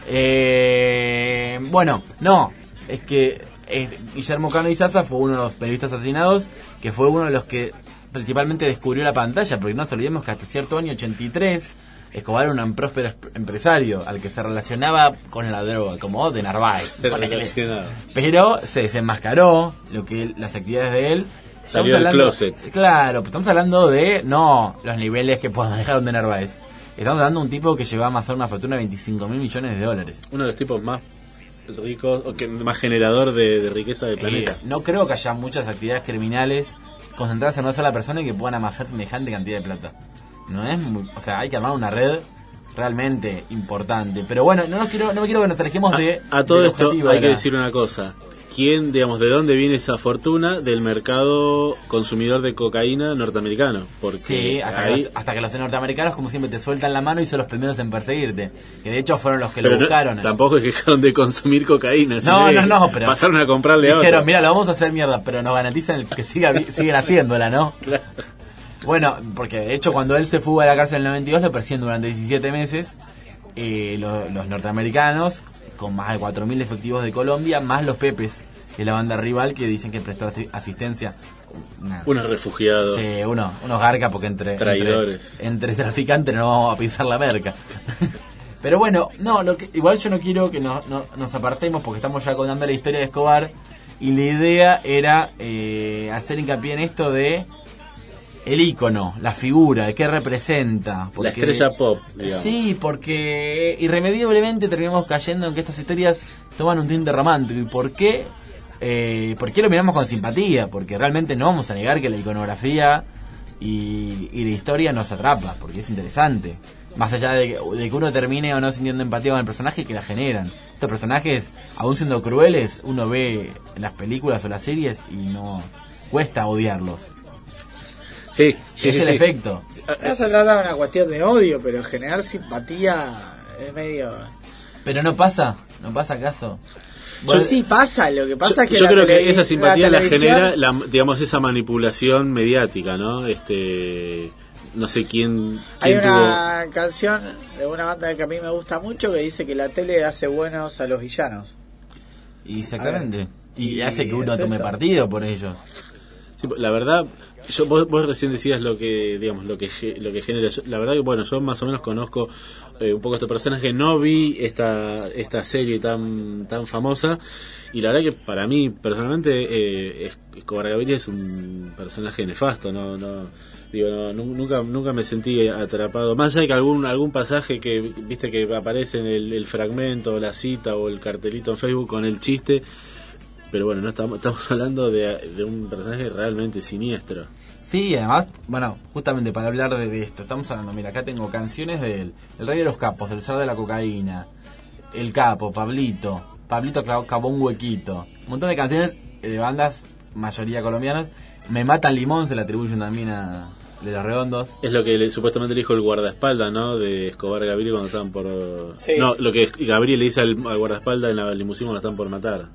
Eh, bueno, no, es que eh, Guillermo Cano y Sasa fue uno de los periodistas asesinados, que fue uno de los que principalmente descubrió la pantalla, porque no nos olvidemos que hasta cierto año ochenta y tres Escobar era un próspero empresario al que se relacionaba con la droga, como de Narváez. Se ponele. relacionaba. Pero se desenmascaró lo que las actividades de él. Estamos Salió del hablando- closet. Claro, pero estamos hablando de, no, los niveles que pueda manejar un de Narváez. Estamos hablando de un tipo que llegó a amasar una fortuna de veinticinco mil millones de dólares. Uno de los tipos más ricos, o que más generador de, de riqueza del planeta. Eh, no creo que haya muchas actividades criminales concentradas en una sola persona y que puedan amasar semejante cantidad de plata. No es muy, o sea, hay que armar una red realmente importante. Pero bueno, no nos quiero, no me quiero que nos alejemos de A todo del esto objetivo hay de que la- decir una cosa. ¿Quién, digamos, de dónde viene esa fortuna? Del mercado consumidor de cocaína norteamericano. Porque Sí, hasta, ahí... que los, hasta que los norteamericanos, como siempre, te sueltan la mano y son los primeros en perseguirte. Que de hecho fueron los que Pero lo no- buscaron. tampoco es que dejaron de consumir cocaína. se No, ve. no, no, pero Pasaron a comprarle a dijeron, otro. mira, lo vamos a hacer mierda, pero nos garantizan que siga, vi- siguen haciéndola, ¿no? Bueno, porque de hecho cuando él se fugó de la cárcel en el noventa y dos lo persiguieron durante diecisiete meses eh, lo- los norteamericanos, con más de cuatro mil efectivos de Colombia, más los Pepes, que es la banda rival que dicen que prestó asi- asistencia. Una- Unos refugiados. Sí, uno, unos garcas porque entre, Traidores. entre, entre traficantes no vamos a pisar la merca. Pero bueno, no, lo que, igual yo no quiero que nos, no- nos apartemos porque estamos ya contando la historia de Escobar y la idea era eh, hacer hincapié en esto de el ícono, la figura, qué representa. La estrella pop, digamos. Sí, porque irremediablemente terminamos cayendo en que estas historias toman un tinte romántico. ¿Y por qué? Eh, ¿Por qué lo miramos con simpatía? Porque realmente no vamos a negar que la iconografía y, y la historia nos atrapa, porque es interesante. Más allá de que, de que uno termine o no sintiendo empatía con el personaje que la generan. Estos personajes, aún siendo crueles, uno ve en las películas o las series y no cuesta odiarlos. Sí, sí, es sí, el sí. efecto. No se trata de una cuestión de odio, pero generar simpatía es medio... Pero no pasa, no pasa acaso. Yo, sí pasa, lo que pasa yo, es que yo la creo tele- que esa simpatía la la, televisión- genera la, digamos esa manipulación mediática, ¿no? Este no sé quién, Hay quién una canción de una banda que a mí me gusta mucho que dice que la tele hace buenos a los villanos. Y exactamente. Y, Y hace que uno es tome esto. partido por ellos. tuvo... Sí, la verdad, yo vos, vos recién decías lo que, digamos, lo que ge- lo que genera. Yo- la verdad que bueno, yo más o menos conozco eh, un poco a estos personajes. No vi esta esta serie tan tan famosa y la verdad que para mí personalmente eh, es- Escobar Gaviria es un personaje nefasto, no no digo no, nu- nunca nunca me sentí atrapado, más allá de que algún algún pasaje que viste que aparece en el, el fragmento o la cita o el cartelito en Facebook con el chiste, pero bueno, no estamos estamos hablando de, de un personaje realmente siniestro. Sí, además, bueno, justamente para hablar de, de esto, estamos hablando, mira, acá tengo canciones del El Rey de los Capos, El Zar de la Cocaína, El Capo, Pablito, Pablito clavó- cavó un huequito, un montón de canciones de bandas, mayoría colombianas. Me Matan Limón se le atribuyen también a De Los Redondos. Es lo que le- supuestamente le dijo el guardaespaldas, ¿no? De Escobar Gaviria cuando estaban por... Sí. No, lo que Gaviria le dice al, al guardaespaldas en la limusina cuando están por matar.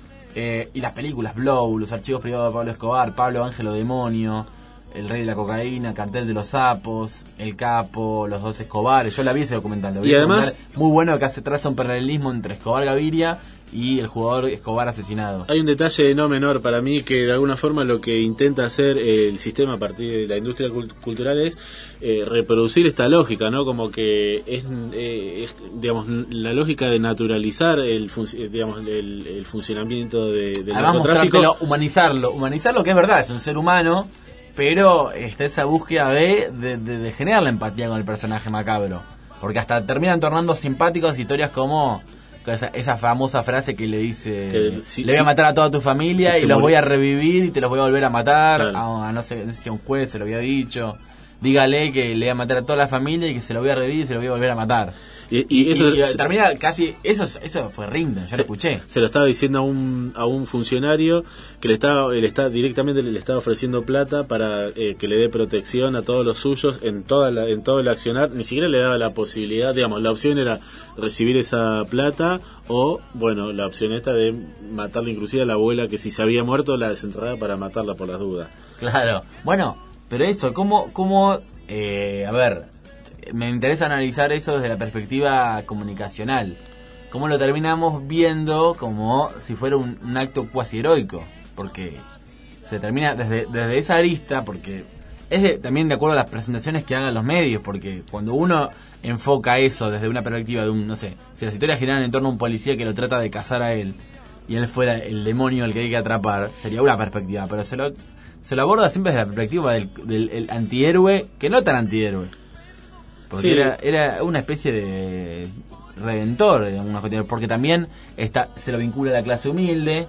Eh, y las películas, Blow, Los Archivos Privados de Pablo Escobar, Pablo Ángelo Demonio, El Rey de la Cocaína, Cartel de los Sapos, El Capo, Los Dos Escobares. Yo la vi ese documental. Lo vi Y ese además- documental muy bueno, que hace traza un paralelismo entre Escobar Gaviria y el jugador Escobar asesinado. Hay un detalle no menor para mí que de alguna forma lo que intenta hacer eh, el sistema a partir de la industria cult- cultural es eh, reproducir esta lógica, ¿no? Como que es, eh, es, digamos, la lógica de naturalizar el, func- eh, digamos, el, el funcionamiento de, del Además, narcotráfico. mostrártelo, humanizarlo, humanizarlo que es verdad, es un ser humano, pero está esa búsqueda de, de, de, de generar la empatía con el personaje macabro. Porque hasta terminan tornando simpáticos historias como esa, esa famosa frase que le dice: Que, sí, le voy a sí. matar a toda tu familia Sí, y se los murió. voy a revivir y te los voy a volver a matar. Claro. A, a no sé, no sé si a un juez se lo había dicho. Dígale que le voy a matar a toda la familia y que se lo voy a revivir y se lo voy a volver a matar. Y, y eso y, y se- termina casi, eso, eso fue Ringdon, yo lo escuché. Se lo estaba diciendo a un, a un funcionario que le estaba, le está, directamente le estaba ofreciendo plata para eh, que le dé protección a todos los suyos en toda la, en todo el accionar. Ni siquiera le daba la posibilidad, digamos, la opción era recibir esa plata o, bueno, la opción esta de matarle inclusive a la abuela que si se había muerto la desenterraba para matarla por las dudas. Claro, bueno, pero eso, ¿cómo, cómo eh, a ver, me interesa analizar eso desde la perspectiva comunicacional? ¿Cómo lo terminamos viendo como si fuera un, un acto cuasi heroico? Porque se termina desde, desde esa arista, porque es de- también de acuerdo a las presentaciones que hagan los medios, porque cuando uno enfoca eso desde una perspectiva de un, no sé, si las historias giran en torno a un policía que lo trata de cazar a él y él fuera el demonio al que hay que atrapar, sería una perspectiva, pero se lo, se lo aborda siempre desde la perspectiva del, del el antihéroe, que no tan antihéroe, porque Sí. era, era una especie de redentor en algunas cuestiones, porque también está, se lo vincula a la clase humilde.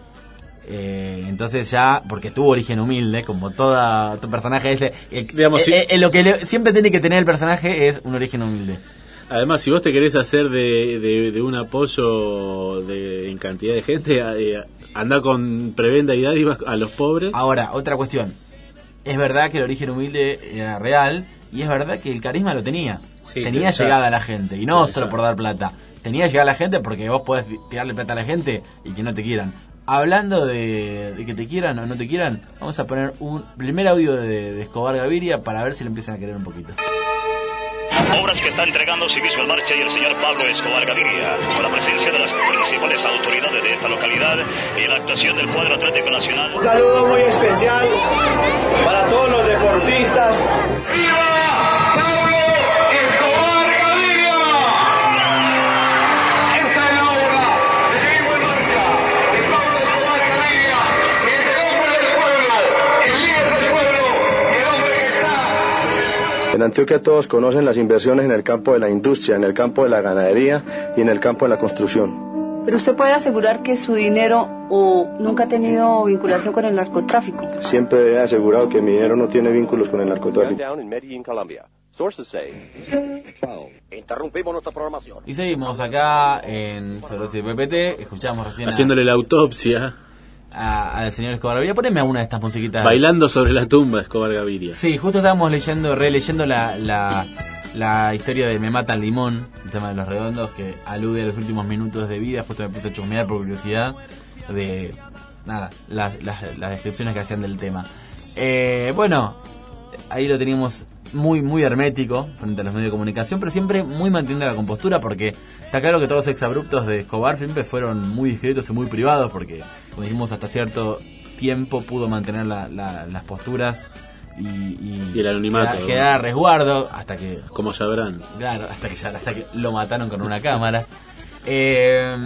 Eh, entonces ya, porque tuvo origen humilde, como toda, todo personaje ese, el- Digamos, eh, sí. eh, eh, lo que le- siempre tiene que tener el personaje es un origen humilde. Además, si vos te querés hacer de, de, de un apoyo de, en cantidad de gente, eh, anda con prebenda y dádivas a los pobres. Ahora, otra cuestión. Es verdad que el origen humilde era real y es verdad que el carisma lo tenía. Sí, tenía exacto. llegada a la gente y no Exacto. solo por dar plata. Tenía llegada a la gente porque vos podés tirarle plata a la gente y que no te quieran. Hablando de, de que te quieran o no te quieran, vamos a poner un primer audio de, de Escobar Gaviria para ver si le empiezan a querer un poquito. Obras que está entregando Civismo en Marcha y el señor Pablo Escobar Gaviria, con la presencia de las principales autoridades de esta localidad y la actuación del cuadro Atlético Nacional. Un saludo muy especial para todos los deportistas. En Antioquia todos conocen las inversiones en el campo de la industria, en el campo de la ganadería y en el campo de la construcción. Pero usted puede asegurar que su dinero o nunca ha tenido vinculación con el narcotráfico. Siempre he asegurado que mi dinero no tiene vínculos con el narcotráfico. Down in Medellín, Colombia. Sources say. Interrumpimos nuestra programación. Y seguimos acá en Sobredosis de P P T, escuchamos recién a- Haciéndole la autopsia. a- al señor Escobar Gaviria. Poneme alguna de estas musiquitas. Bailando sobre la tumba, Escobar Gaviria. Sí, justo estábamos leyendo, releyendo la, la, la historia de Me Matan Limón, el tema de Los Redondos, que alude a los últimos minutos de vida. Justo me puse a chusmear por curiosidad de nada, las, las, las descripciones que hacían del tema. Eh, bueno, ahí lo teníamos muy muy hermético frente a los medios de comunicación, pero siempre muy manteniendo la compostura, porque está claro que todos los exabruptos de Escobar siempre fueron muy discretos y muy privados, porque como dijimos, hasta cierto tiempo pudo mantener la, la, las posturas y, y, y el anonimato, quedar, quedar a resguardo hasta que, como sabrán, claro, hasta que ya hasta que lo mataron con una cámara. Eh,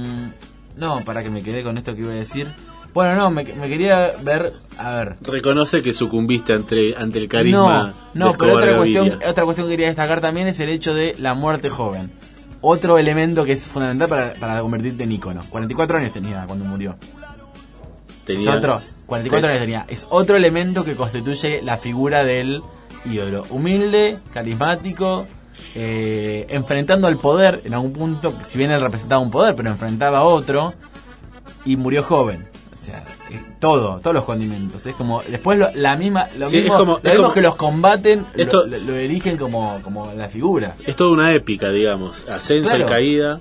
no, para que me quedé con esto que iba a decir. Bueno, no, me, me quería ver, a ver. Reconoce que sucumbiste ante, ante el carisma. No, no, de pero otra Gaviria. cuestión, otra cuestión que quería destacar también es el hecho de la muerte joven. Otro elemento que es fundamental para, para convertirte en ícono. cuarenta y cuatro años tenía cuando murió. Tenía, es otro, cuarenta y cuatro ¿qué? años tenía. Es otro elemento que constituye la figura del ídolo. Humilde, carismático, eh, enfrentando al poder en algún punto. Si bien él representaba un poder, pero enfrentaba a otro. Y murió joven. O sea, eh, todo, todos los condimentos. Es como, después lo, la misma, lo Sí, mismo, es como- lo es mismo como- que los combaten, esto- lo, lo eligen como, como la figura. Es toda una épica, digamos. Ascenso Claro. y caída.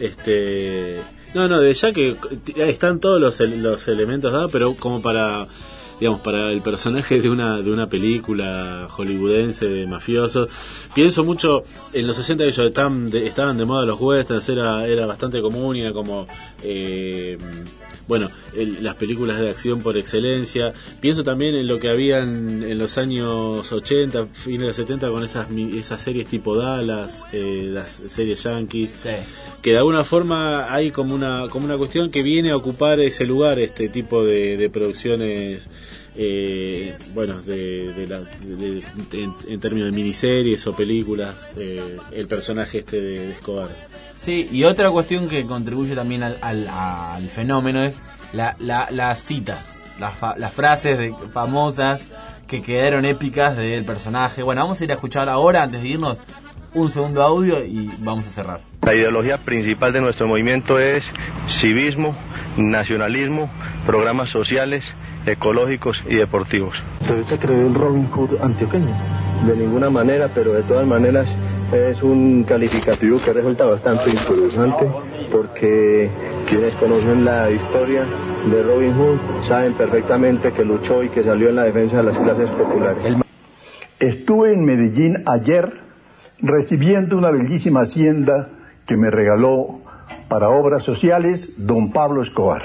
Este. No, no, de ya que están todos los, los elementos dados, pero como para, digamos, para el personaje de una de una película hollywoodense de mafiosos. Pienso mucho en los sesenta, ellos estaban de, estaban de moda los westerns, era era bastante común y era como eh, bueno, el, las películas de acción por excelencia. Pienso también en lo que habían en los años ochenta, fines de los setenta, con esas mi- esas series tipo Dallas, eh, las series yankees, Sí. que de alguna forma hay como una como una cuestión que viene a ocupar ese lugar, este tipo de, de producciones, eh, bueno, de, de la, de- de- en, en términos de miniseries o películas, eh, el personaje este de, de Escobar. Sí, y otra cuestión que contribuye también al, al, al fenómeno es la, la, las citas, las, fa- las frases de, famosas que quedaron épicas del personaje. Bueno, vamos a ir a escuchar ahora, antes de irnos, un segundo audio y vamos a cerrar. La ideología principal de nuestro movimiento es civismo, nacionalismo, programas sociales, ecológicos y deportivos. ¿Usted cree en Robin Hood antioqueño? De ninguna manera, pero de todas maneras es un calificativo que resulta bastante interesante, porque quienes conocen la historia de Robin Hood saben perfectamente que luchó y que salió en la defensa de las clases populares. Estuve en Medellín ayer recibiendo una bellísima hacienda que me regaló para obras sociales don Pablo Escobar.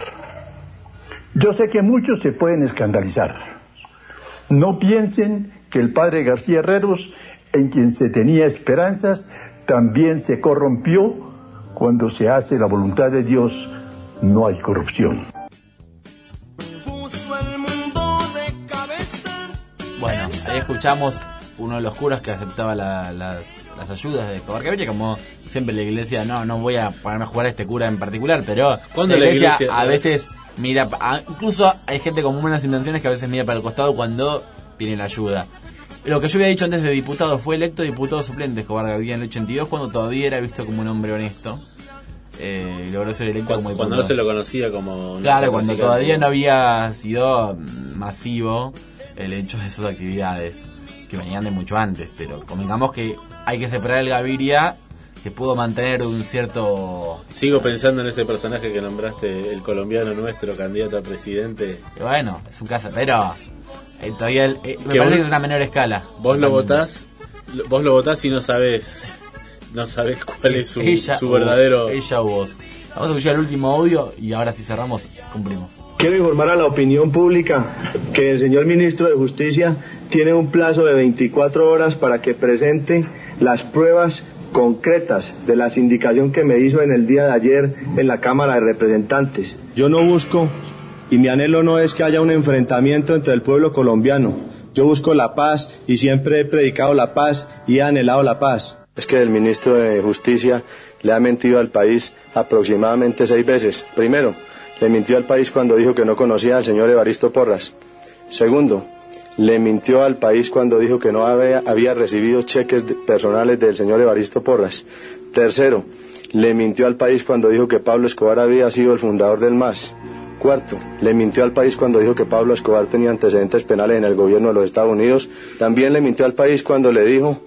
Yo sé que muchos se pueden escandalizar. No piensen que el padre García Herreros, en quien se tenía esperanzas, también se corrompió. Cuando se hace la voluntad de Dios, no hay corrupción. Bueno, ahí escuchamos uno de los curas que aceptaba la- las, las ayudas de Escobar Gaviria. Como siempre la iglesia, no no voy a ponerme a jugar a este cura en particular, pero ¿Cuándo la la iglesia, iglesia- a veces mira, pa- a- incluso hay gente con buenas intenciones que a veces mira para el costado cuando viene la ayuda. Lo que yo había dicho antes de diputado, fue electo diputado suplente Escobar Gaviria en el ochenta y dos, cuando todavía era visto como un hombre honesto. Eh, logró ser electo como Cuando, diputado. cuando no se lo conocía como... Claro, cuando todavía no había sido mm, masivo el hecho de sus actividades, que venían de mucho antes, pero convengamos que hay que separar el Gaviria, que pudo mantener un cierto... Sigo pensando en ese personaje que nombraste, el colombiano nuestro, candidato a presidente. Y bueno, es un caso, pero eh, todavía el- eh, me Que parece vos- que es una menor escala. Vos lo votás, lo- vos lo votás y no sabés, no sabés cuál es su, Ella su o- verdadero... ella o vos. Vamos a escuchar el último audio y ahora si cerramos, cumplimos. Quiero informar a la opinión pública que el señor ministro de Justicia tiene un plazo de veinticuatro horas para que presente las pruebas concretas de la sindicación que me hizo en el día de ayer en la Cámara de Representantes. Yo no busco, y mi anhelo no es que haya un enfrentamiento entre el pueblo colombiano. Yo busco la paz y siempre he predicado la paz y he anhelado la paz. Es que el ministro de Justicia le ha mentido al país aproximadamente seis veces. Primero, le mintió al país cuando dijo que no conocía al señor Evaristo Porras. Segundo, le mintió al país cuando dijo que no había, había recibido cheques de- personales del señor Evaristo Porras. Tercero, le mintió al país cuando dijo que Pablo Escobar había sido el fundador del M A S. Cuarto, le mintió al país cuando dijo que Pablo Escobar tenía antecedentes penales en el gobierno de los Estados Unidos. También le mintió al país cuando le dijo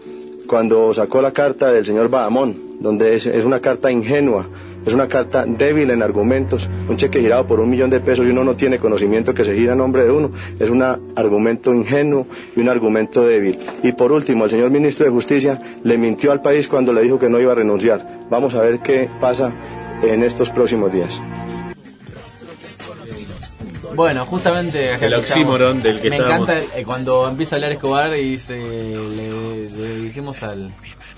cuando sacó la carta del señor Bahamón, donde es, es una carta ingenua, es una carta débil en argumentos, un cheque girado por un millón de pesos y uno no tiene conocimiento que se gira a nombre de uno, es un argumento ingenuo y un argumento débil. Y por último, el señor ministro de Justicia le mintió al país cuando le dijo que no iba a renunciar. Vamos a ver qué pasa en estos próximos días. Bueno, justamente el oxímoron del que me estábamos. encanta eh, cuando empieza a hablar Escobar y dice, le, le dijimos al,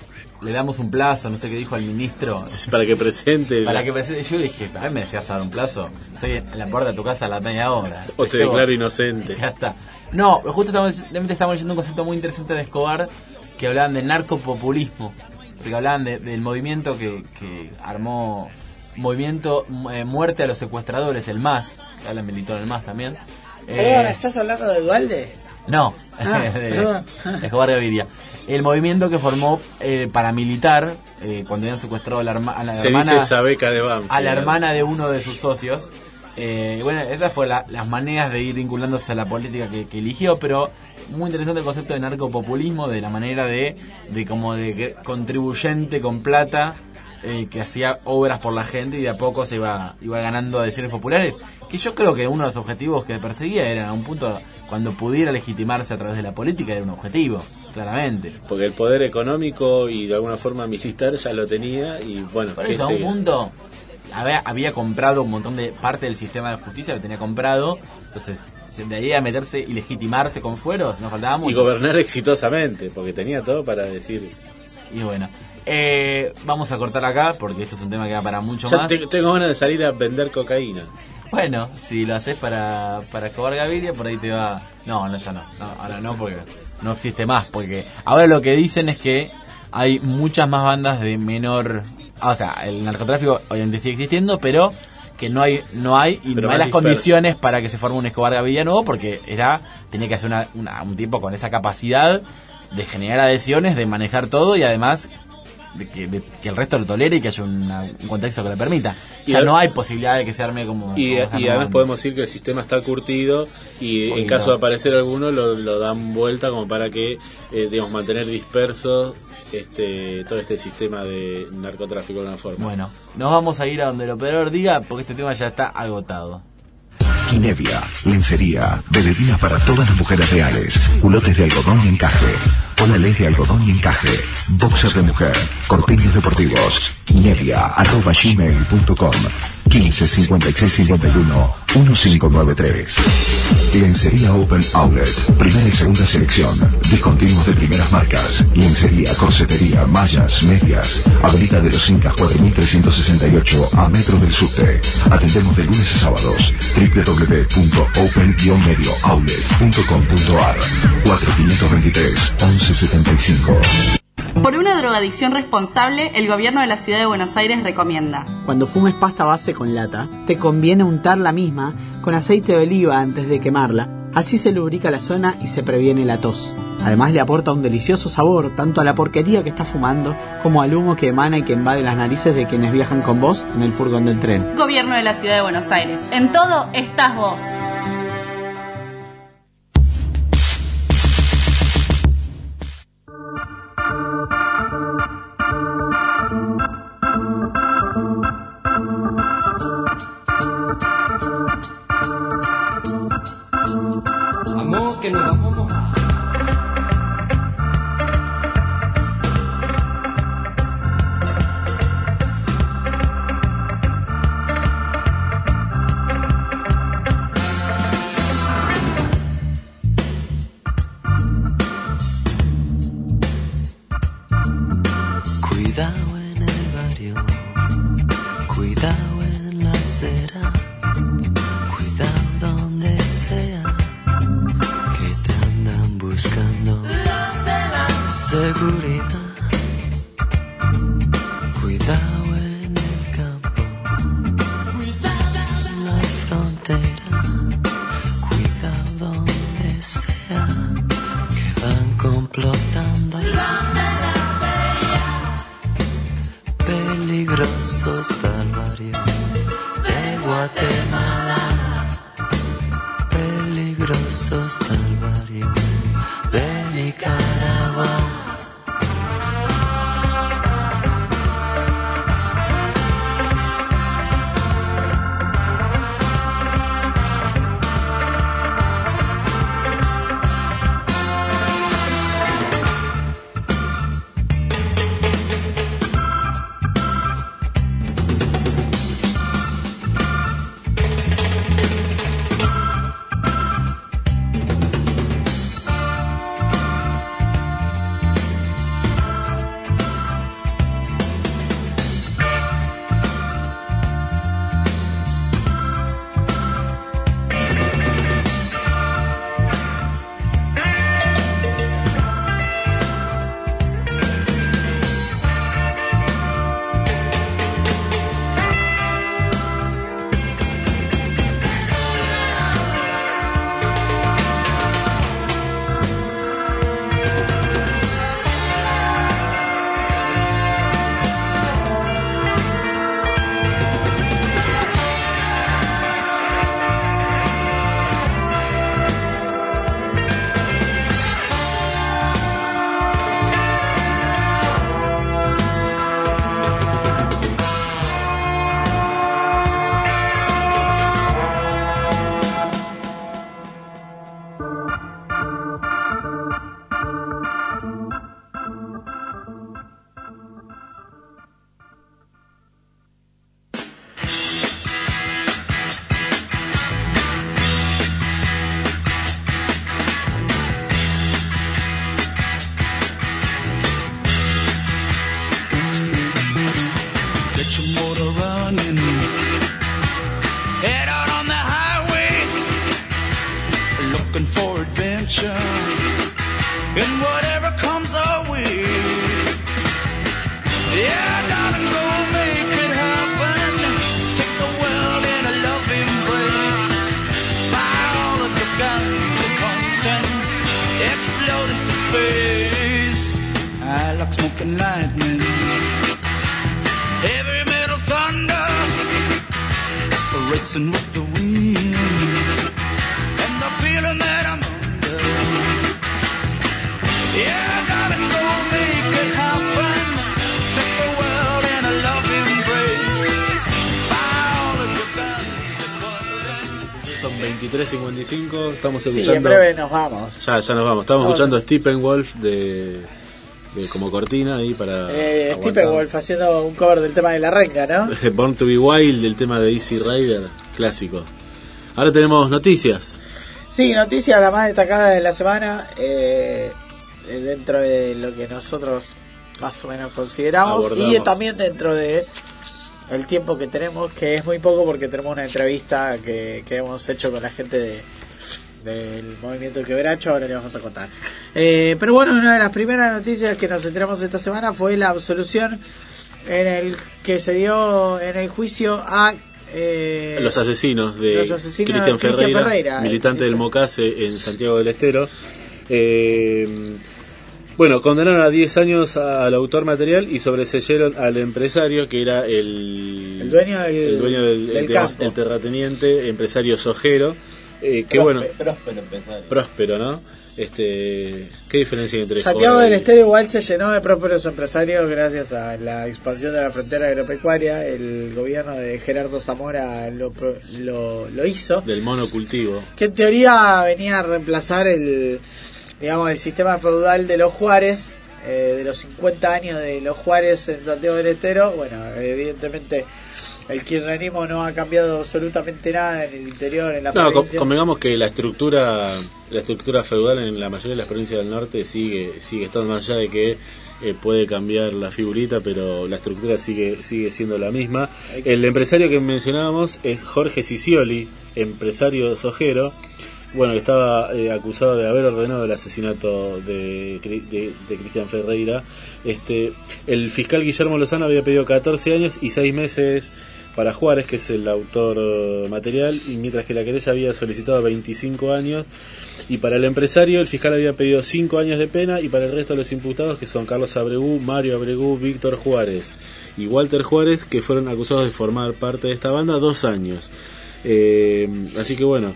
le damos un plazo, no sé qué dijo al ministro para que presente. Para la... que presente. Yo dije, a mí me decías dar un plazo. Estoy en la puerta de tu casa a la media hora. O te declaro inocente. Ya está. No, justo estamos, estamos leyendo un concepto muy interesante de Escobar que hablaban de narcopopulismo, porque hablaban de, del movimiento que, que armó movimiento eh, muerte a los secuestradores, el M A S. Habla militó en el M A S también. Perdón, Eh, ¿estás hablando de Dualde? no, Ah, de perdón. Escobar Gaviria. El movimiento que formó eh, paramilitar eh, cuando habían secuestrado a la, herma, a la Se hermana dice Sabeca de Banfield. a la hermana de uno de sus socios. Eh, bueno, esas fueron la, las maneras de ir vinculándose a la política que, que eligió, pero muy interesante el concepto de narcopopulismo, de la manera de, de como de que contribuyente con plata eh, que hacía obras por la gente y de a poco se iba, iba ganando adhesiones populares, que yo creo que uno de los objetivos que perseguía era a un punto cuando pudiera legitimarse a través de la política, era un objetivo, claramente. Porque el poder económico y de alguna forma militar ya lo tenía y bueno, por ¿qué eso a un sigue? punto había, había comprado un montón de parte del sistema de justicia, que tenía comprado, entonces de ahí a meterse y legitimarse con fueros nos faltaba mucho. Y gobernar exitosamente, porque tenía todo para decir. Y bueno, eh, vamos a cortar acá porque esto es un tema que va para mucho Ya más. te- tengo ganas de salir a vender cocaína. Bueno, si lo haces para, para Escobar Gaviria, por ahí te va... No, no, ya no. no. Ahora no, porque no existe más. Porque ahora lo que dicen es que hay muchas más bandas de menor... O sea, el narcotráfico obviamente sigue existiendo, pero que no hay no hay y Pero no hay más las disperso. condiciones para que se forme un Escobar Gaviria nuevo, porque era tenía que hacer una, una- un tipo con esa capacidad de generar adhesiones, de manejar todo y además de que, de que el resto lo tolere y que haya una- un contexto que lo permita. Y Ya ahora- no hay posibilidad de que se arme como... Y, como se y armó además antes. podemos decir que el sistema está curtido y en Poquito. caso de aparecer alguno lo, lo dan vuelta como para que, eh, digamos, mantener disperso este todo este sistema de narcotráfico de una forma. Bueno, nos vamos a ir a donde el operador diga porque este tema ya está agotado. Kinevia, lencería, velerinas para todas las mujeres reales, culotes de algodón y encaje, polales de algodón y encaje, boxers de mujer, corpiños deportivos, Kinevia, arroba gmail punto com, quince cincuenta y seis cincuenta y uno quince noventa y tres. Lencería Open Outlet, primera y segunda selección, discontinuos de primeras marcas, lencería, corsetería, mallas, medias, Avenida de los Incas cuatro mil trescientos sesenta y ocho a metros del subte. Atendemos de lunes a sábados. w w w punto open medio outlet punto com punto a r cuatro cinco dos tres once setenta y cinco. Por una drogadicción responsable, el gobierno de la ciudad de Buenos Aires recomienda: Cuando fumes pasta base con lata, te conviene untar la misma con aceite de oliva antes de quemarla. Así se lubrica la zona y se previene la tos. Además le aporta un delicioso sabor tanto a la porquería que estás fumando como al humo que emana y que invade las narices de quienes viajan con vos en el furgón del tren. Gobierno de la ciudad de Buenos Aires. En todo estás vos. Vamos que nos vamos a mojar. Cuidado en el barrio, cuidado en la acera, cuidado donde sea que te andan buscando. Seguridad, cuidado en el campo, cuidado en la frontera, cuidado donde sea que van complotando. Peligrosos del barrio de Guatemala, peligrosos del barrio de Nicaragua, adventure in whatever comes our way. Yeah, darling, go make it happen. Take the world in a loving embrace. Fire all of your guns and pumps and explode into space. I like smoking lightning, heavy metal thunder, racing with the wind, and the feeling that I'm under. Yeah, darling, go make it happen. Take the world in a loving embrace. Fire all of your guns at once and... Son veintitrés cincuenta y cinco, estamos Sí, escuchando... en breve nos vamos. Ya, ya nos vamos. Estamos Vamos. escuchando Steppenwolf de, de como cortina ahí para... Eh, aguantar. Steppenwolf haciendo un cover del tema de la renga, ¿no? Born to be Wild, del tema de Easy Rider, clásico. Ahora tenemos noticias. Sí, noticia la más destacada de la semana, eh, dentro de lo que nosotros más o menos consideramos, Abordamos. y también dentro de el tiempo que tenemos, que es muy poco porque tenemos una entrevista que, que hemos hecho con la gente de del movimiento Quebracho, ahora le vamos a contar. Eh, pero bueno, una de las primeras noticias que nos enteramos esta semana fue la absolución en el que se dio en el juicio a eh, Los asesinos de los asesinos Cristian de Cristian Ferreira, Ferreira, militante eh, del Mocase en Santiago del Estero. Eh, bueno, condenaron a diez años al autor material y sobreseyeron al empresario, que era el, El dueño del- el dueño del, del el, campo. el terrateniente, empresario sojero. Eh, que bueno, Próspero empresario. próspero, ¿no? Este, ¿qué diferencia hay entre Santiago joder del y- Estero igual se llenó de prósperos empresarios gracias a la expansión de la frontera agropecuaria. El gobierno de Gerardo Zamora lo, pro- lo, lo hizo, del monocultivo? que en teoría venía a reemplazar el, digamos, el sistema feudal de los Juárez, eh, de los cincuenta años de los Juárez en Santiago del Estero. Bueno, evidentemente el kirchnerismo no ha cambiado absolutamente nada en el interior, en la No, co- provincia. convengamos que la estructura la estructura feudal en la mayoría de las provincias del norte sigue sigue estando, más allá de que eh, puede cambiar la figurita, pero la estructura sigue sigue siendo la misma. El empresario que mencionábamos es Jorge Cicioli, empresario sojero. Bueno, estaba eh, acusado de haber ordenado el asesinato de, Cri- de, de Cristian Ferreira. Este, el fiscal Guillermo Lozano había pedido catorce años y seis meses para Juárez, que es el autor eh, material, y mientras que la querella había solicitado veinticinco años. Y para el empresario, el fiscal había pedido cinco años de pena, y para el resto de los imputados, que son Carlos Abregú, Mario Abregú, Víctor Juárez y Walter Juárez, que fueron acusados de formar parte de esta banda, dos años. Eh, así que bueno,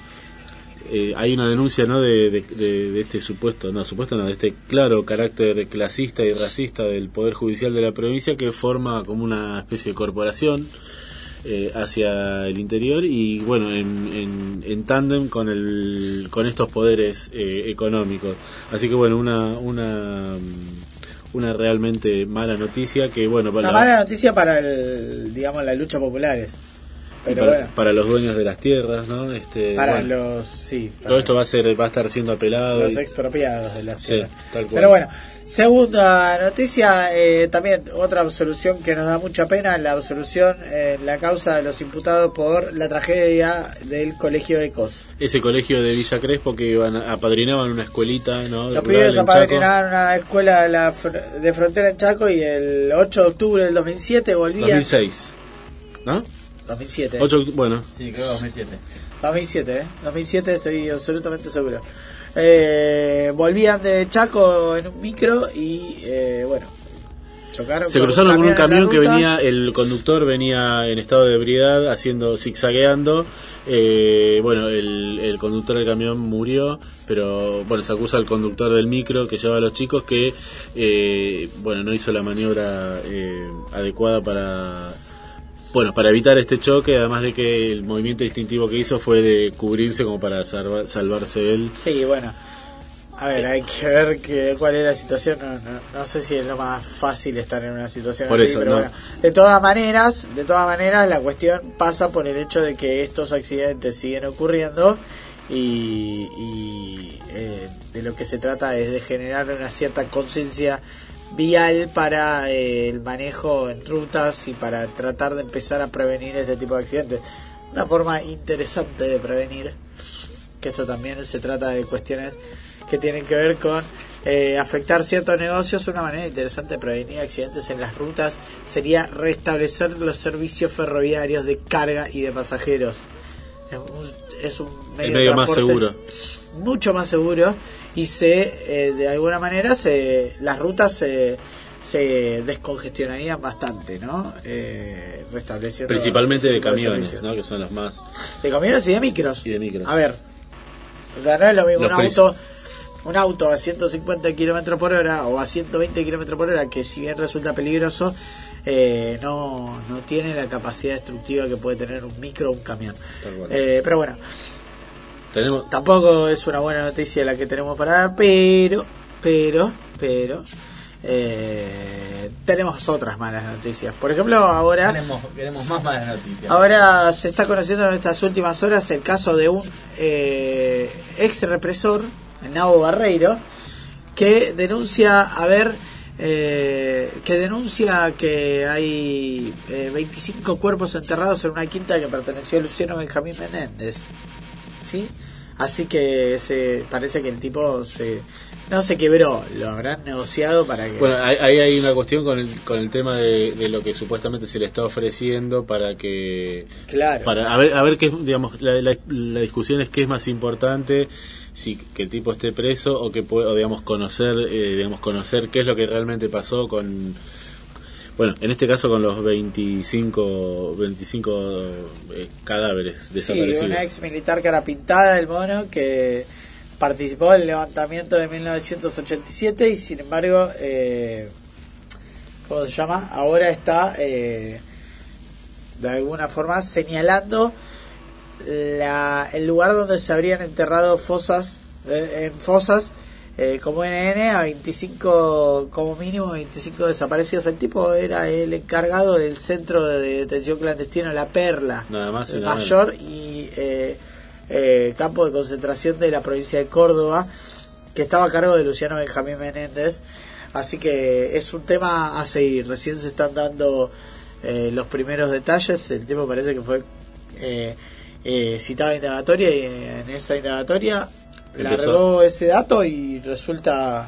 eh, hay una denuncia, ¿no?, de, de, de, de este supuesto, no, supuesto no, de este claro carácter clasista y racista del Poder Judicial de la provincia, que forma como una especie de corporación eh, hacia el interior, y bueno, en, en, en tándem con el con estos poderes eh, económicos. Así que bueno, una una una realmente mala noticia, que bueno, para, Una mala noticia para el, digamos, las luchas populares. Pero para, bueno, para los dueños de las tierras, ¿no? Este, para bueno, los, sí, para todo esto va a ser va a estar siendo apelado. los y- expropiados de las Sí, tierras. tal cual. Pero bueno, segunda noticia, eh, también otra absolución que nos da mucha pena, la absolución en la causa de los imputados por la tragedia del colegio Ecos. Ese colegio de Villa Crespo que iban a- apadrinaban una escuelita, ¿no? Los rural pibes en Chaco. apadrinaron una escuela de, la fr- de frontera en Chaco y el ocho de octubre del dos mil siete volvían... dos mil seis, ¿no? dos mil siete. ocho, bueno. Sí, creo que dos mil siete. dos mil siete, ¿eh? dos mil siete estoy absolutamente seguro. Eh, volvían de Chaco en un micro y, eh, bueno, chocaron Se con cruzaron con un en la camión que ruta. venía, el conductor venía en estado de ebriedad, haciendo zigzagueando. Eh, bueno, el, el conductor del camión murió, pero bueno, se acusa al conductor del micro que llevaba a los chicos que, eh, bueno, no hizo la maniobra eh, adecuada para... Bueno, para evitar este choque, además de que el movimiento distintivo que hizo fue de cubrirse como para salva- salvarse él. Sí, bueno. A ver, hay que ver que, cuál es la situación. No, no, no sé si es lo más fácil estar en una situación Por así, eso, pero no. bueno. De todas maneras, de todas maneras, la cuestión pasa por el hecho de que estos accidentes siguen ocurriendo y, y eh, de lo que se trata es de generar una cierta conciencia vial para eh, el manejo en rutas y para tratar de empezar a prevenir este tipo de accidentes. Una forma interesante de prevenir, que esto también se trata de cuestiones que tienen que ver con eh, afectar ciertos negocios. Una manera interesante de prevenir accidentes en las rutas sería restablecer los servicios ferroviarios de carga y de pasajeros. Es un, es un medio, el medio de más seguro, mucho más seguro, y se eh, de alguna manera se las rutas se se descongestionarían bastante, ¿no? Eh, restableciendo principalmente de camiones, servicios, ¿no? Que son los más, de camiones y de micros. Y de micros. A ver, o sea, no es lo mismo Los un precios. auto un auto a ciento cincuenta kilómetros por hora o a ciento veinte kilómetros por hora, que si bien resulta peligroso, eh, no no tiene la capacidad destructiva que puede tener un micro o un camión. Eh, pero bueno, tenemos... tampoco es una buena noticia la que tenemos para dar, pero, pero, pero, eh, tenemos otras malas noticias. Por ejemplo, ahora... Queremos, queremos más malas noticias. Ahora se está conociendo en estas últimas horas el caso de un eh, ex represor, Nabo Barreiro, que denuncia haber eh, que denuncia que hay eh, veinticinco cuerpos enterrados en una quinta que perteneció a Luciano Benjamín Menéndez, ¿sí? Así que se parece que el tipo se no se quebró, lo habrán negociado para que... Bueno, ahí hay una cuestión con el con el tema de, de lo que supuestamente se le está ofreciendo para que... Claro. Para, a ver, a ver qué, digamos, la, la, la discusión es qué es más importante, si que el tipo esté preso o que pueda, o, digamos, conocer, eh, digamos, conocer qué es lo que realmente pasó con... Bueno, en este caso con los veinticinco, veinticinco eh, cadáveres desaparecidos. Sí, un ex militar cara pintada, el mono, que participó del levantamiento de mil novecientos ochenta y siete y sin embargo, eh, ¿cómo se llama? Ahora está eh, de alguna forma señalando la, el lugar donde se habrían enterrado fosas, eh, en fosas, eh, como N N a veinticinco, como mínimo veinticinco desaparecidos. El tipo era el encargado del centro de detención clandestino La Perla, nada más y el nada mayor menos. y eh, eh, campo de concentración de la provincia de Córdoba, que estaba a cargo de Luciano Benjamín Menéndez. Así que es un tema a seguir. Recién se están dando eh, los primeros detalles. El tipo parece que fue eh, eh, citado a indagatoria, y en esa indagatoria Empezó. largó ese dato y resulta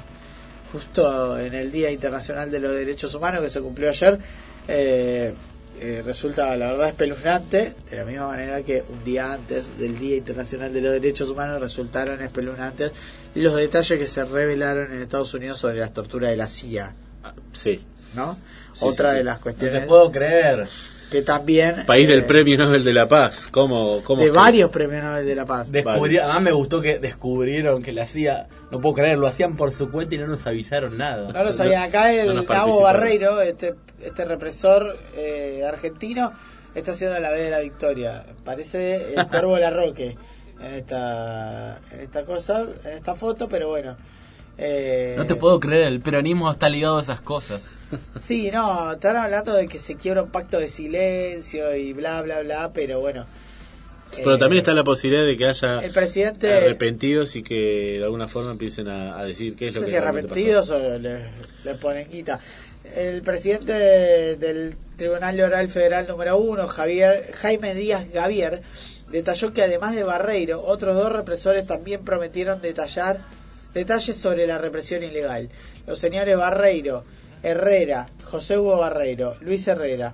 justo en el Día Internacional de los Derechos Humanos que se cumplió ayer. eh, eh, resulta la verdad espeluznante, de la misma manera que un día antes del Día Internacional de los Derechos Humanos resultaron espeluznantes los detalles que se revelaron en Estados Unidos sobre las torturas de la C I A. Sí. ¿No? Sí, Otra sí, sí. de las cuestiones. No te puedo creer. Que también. País eh, del Premio Nobel de la Paz. ¿Cómo, cómo de que- varios premios Nobel de la Paz. Descubrí, además me gustó que descubrieron que la hacía, no puedo creer, lo hacían por su cuenta y no nos avisaron nada. No lo sabían. Acá el no nos Nabo participaron. Barreiro, este, este represor eh, argentino, está haciendo la B de la victoria. Parece el Cuervo Larroque en esta, en esta cosa, en esta foto, pero bueno. Eh, No te puedo creer, el peronismo está ligado a esas cosas. Sí, no, están hablando de que se quiebra un pacto de silencio y bla, bla, bla, pero bueno. Pero eh, también está la posibilidad de que haya el presidente- arrepentidos y que de alguna forma empiecen a, a decir qué es No lo sé que si realmente arrepentidos o le, le ponen quita. El presidente de- del Tribunal Oral Federal número uno, Javier Jaime Díaz Gavier, detalló que además de Barreiro, otros dos represores también prometieron detallar detalles sobre la represión ilegal. Los señores Barreiro, Herrera, José Hugo Barreiro, Luis Herrera,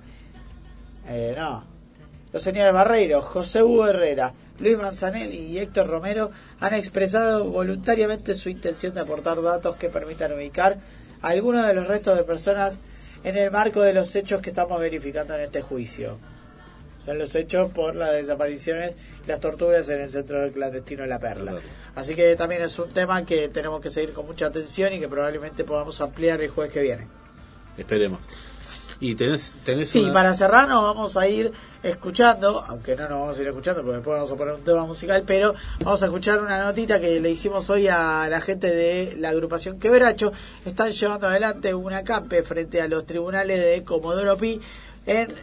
eh, no, los señores Barreiro, José Hugo Herrera, Luis Manzanelli y Héctor Romero han expresado voluntariamente su intención de aportar datos que permitan ubicar algunos de los restos de personas en el marco de los hechos que estamos verificando en este juicio. Son los hechos por las desapariciones y las torturas en el centro del clandestino de La Perla. Así que también es un tema que tenemos que seguir con mucha atención y que probablemente podamos ampliar el jueves que viene. Esperemos. Y tenés, tenés Sí, una- para cerrar nos vamos a ir escuchando, aunque no nos vamos a ir escuchando porque después vamos a poner un tema musical, pero vamos a escuchar una notita que le hicimos hoy a la gente de la agrupación Quebracho. Están llevando adelante un acampe frente a los tribunales de Comodoro Pi en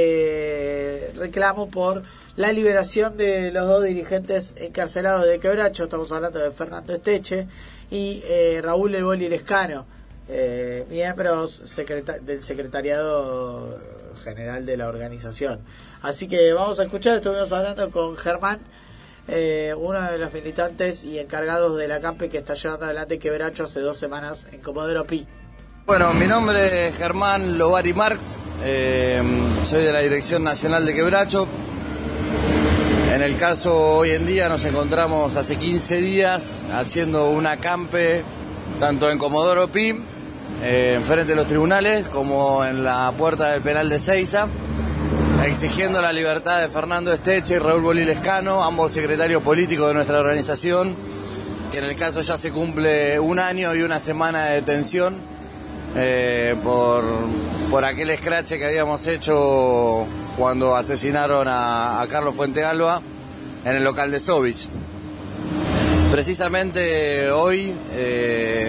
eh, reclamo por la liberación de los dos dirigentes encarcelados de Quebracho. Estamos hablando de Fernando Esteche y eh, Raúl El Boli Lescano, eh, miembros secreta- del secretariado general de la organización. Así que vamos a escuchar, estuvimos hablando con Germán eh, uno de los militantes y encargados del acampe que está llevando adelante Quebracho hace dos semanas en Comodoro Pi. Bueno, mi nombre es Germán Lovari Marx, eh, soy de la Dirección Nacional de Quebracho. En el caso, hoy en día nos encontramos hace quince días haciendo un acampe tanto en Comodoro Pi, eh, enfrente de los tribunales, como en la puerta del penal de Seiza, exigiendo la libertad de Fernando Esteche y Raúl Bolí Lescano, ambos secretarios políticos de nuestra organización, que en el caso ya se cumple un año y una semana de detención eh, por, por aquel escrache que habíamos hecho cuando asesinaron a, a Carlos Fuentealba en el local de Sovich. Precisamente hoy, eh,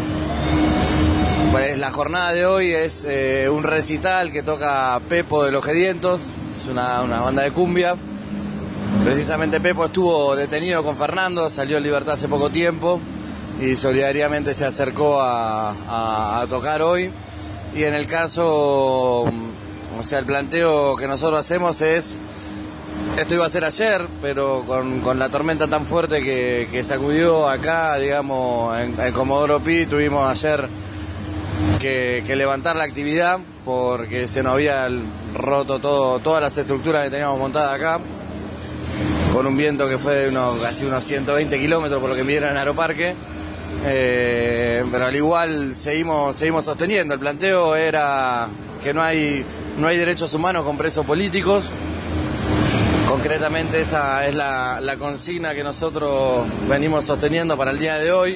pues la jornada de hoy es eh, un recital que toca Pepo de los Gedientos, es una, una banda de cumbia. Precisamente Pepo estuvo detenido con Fernando, salió en libertad hace poco tiempo y solidariamente se acercó a, a, a tocar hoy. Y en el caso, o sea, el planteo que nosotros hacemos es, esto iba a ser ayer, pero con, con la tormenta tan fuerte que, que sacudió acá, digamos, en, en Comodoro Pi, tuvimos ayer que, que levantar la actividad porque se nos había roto todo, todas las estructuras que teníamos montadas acá, con un viento que fue de unos, casi unos ciento veinte kilómetros por lo que midieron en Aeroparque. Eh, pero al igual seguimos, seguimos sosteniendo. El planteo era que no hay, no hay derechos humanos con presos políticos. Concretamente esa es la, la consigna que nosotros venimos sosteniendo para el día de hoy.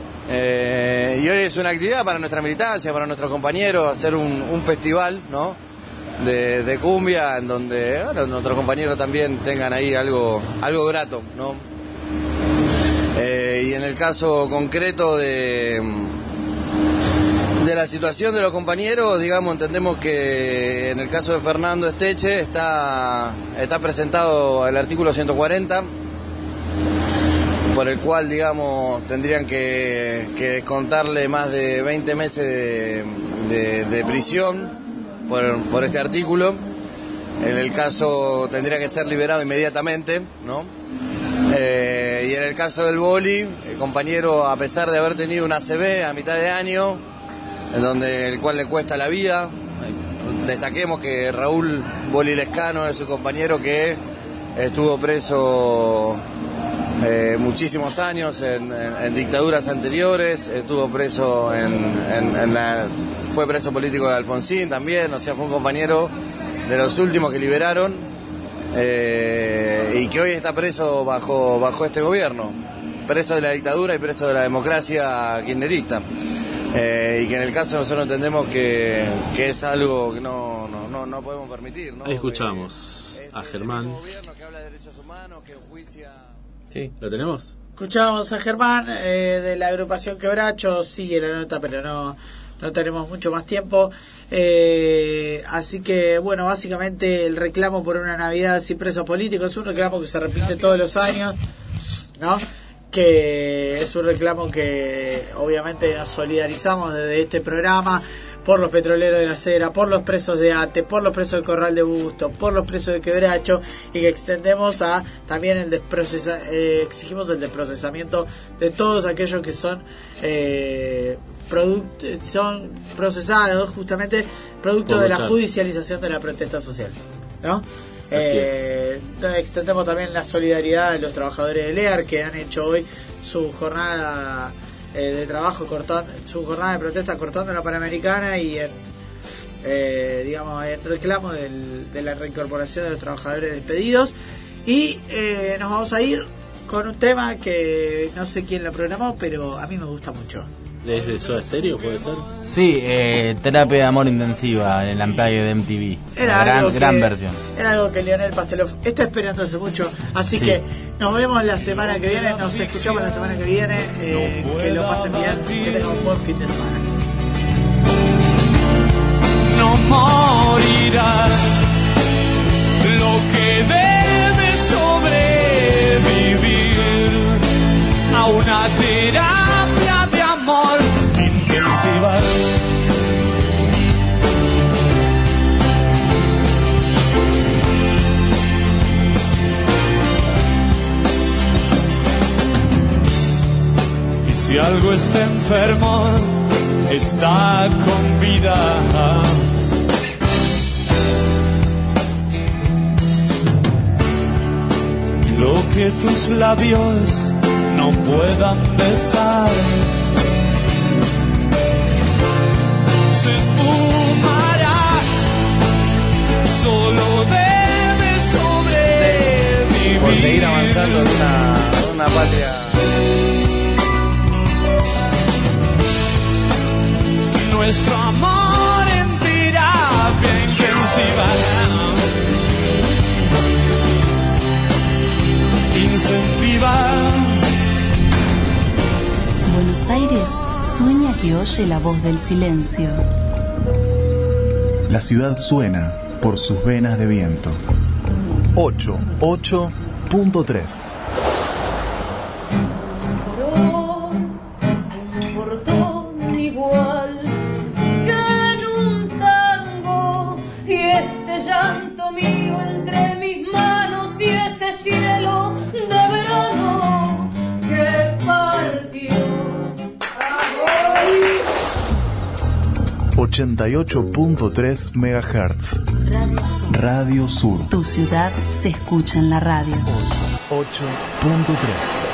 Eh, y hoy es una actividad para nuestra militancia, para nuestros compañeros, hacer un, un festival, ¿no?, de, de cumbia, en donde bueno, nuestros compañeros también tengan ahí algo, algo grato, ¿no? Eh, y en el caso concreto de, de la situación de los compañeros, digamos, entendemos que en el caso de Fernando Esteche está, está presentado el artículo ciento cuarenta, por el cual, digamos, tendrían que, que descontarle más de veinte meses de, de, de prisión por, por este artículo. En el caso tendría que ser liberado inmediatamente, ¿no? Eh, y en el caso del Boli, el compañero, a pesar de haber tenido una A C V a mitad de año, en donde el cual le cuesta la vida, destaquemos que Raúl Bolí Lescano es su compañero que estuvo preso eh, muchísimos años en, en, en dictaduras anteriores, estuvo preso en, en, en la, fue preso político de Alfonsín también, o sea, fue un compañero de los últimos que liberaron, eh, y que hoy está preso bajo, bajo este gobierno, preso de la dictadura y preso de la democracia kirchnerista. Eh, y que en el caso nosotros entendemos que, que es algo que no, no, no, no podemos permitir, ¿no? Ahí escuchamos eh, a Germán. Este gobierno que habla de derechos humanos, que enjuicia... Sí, ¿lo tenemos? Escuchábamos a Germán eh, de la agrupación Quebracho, sigue la nota, pero no, no tenemos mucho más tiempo. Eh, así que, bueno, básicamente el reclamo por una Navidad sin presos políticos es un reclamo que se repite todos los años, ¿no? Que es un reclamo que obviamente nos solidarizamos desde este programa por los petroleros de la Cera, por los presos de ATE, por los presos de Corral de Busto, por los presos de Quebracho, y que extendemos a también el desprocesa, eh, exigimos el desprocesamiento de todos aquellos que son eh, product, son procesados justamente producto por de luchar. La judicialización de la protesta social, ¿no? Eh, extendemos también la solidaridad de los trabajadores del E A R que han hecho hoy su jornada eh, de trabajo cortando, su jornada de protesta cortando la Panamericana y en eh, digamos en reclamo del, de la reincorporación de los trabajadores despedidos. Y eh, nos vamos a ir con un tema que no sé quién lo programó, pero a mí me gusta mucho. ¿Desde Soda Stereo puede ser? Sí, eh, Terapia de Amor Intensiva en el Unplugged de M T V. Era gran, algo que, gran versión. Era algo que Leonel Pastelov está esperando hace mucho. Así sí. que nos vemos la semana que viene, nos escuchamos la semana que viene. Eh, no que lo pasen bien, que tengan un buen fin de semana. No morirás, lo que debe sobrevivir a una terapia de amor intensiva. Si algo está enfermo, está con vida. Lo que tus labios no puedan besar se esfumará, solo debe sobrevivir. Por seguir avanzando en una, en una patria. Nuestro amor en terapia intensiva, incentiva. Buenos Aires sueña que oye la voz del silencio. La ciudad suena por sus venas de viento. ochenta y ocho punto tres. Un portón igual que en un tango, y este llanto mío entre mis manos y ese cielo de verano que partió. ochenta y ocho punto tres megahertz. Radio Sur. Tu ciudad se escucha en la radio. ocho punto tres.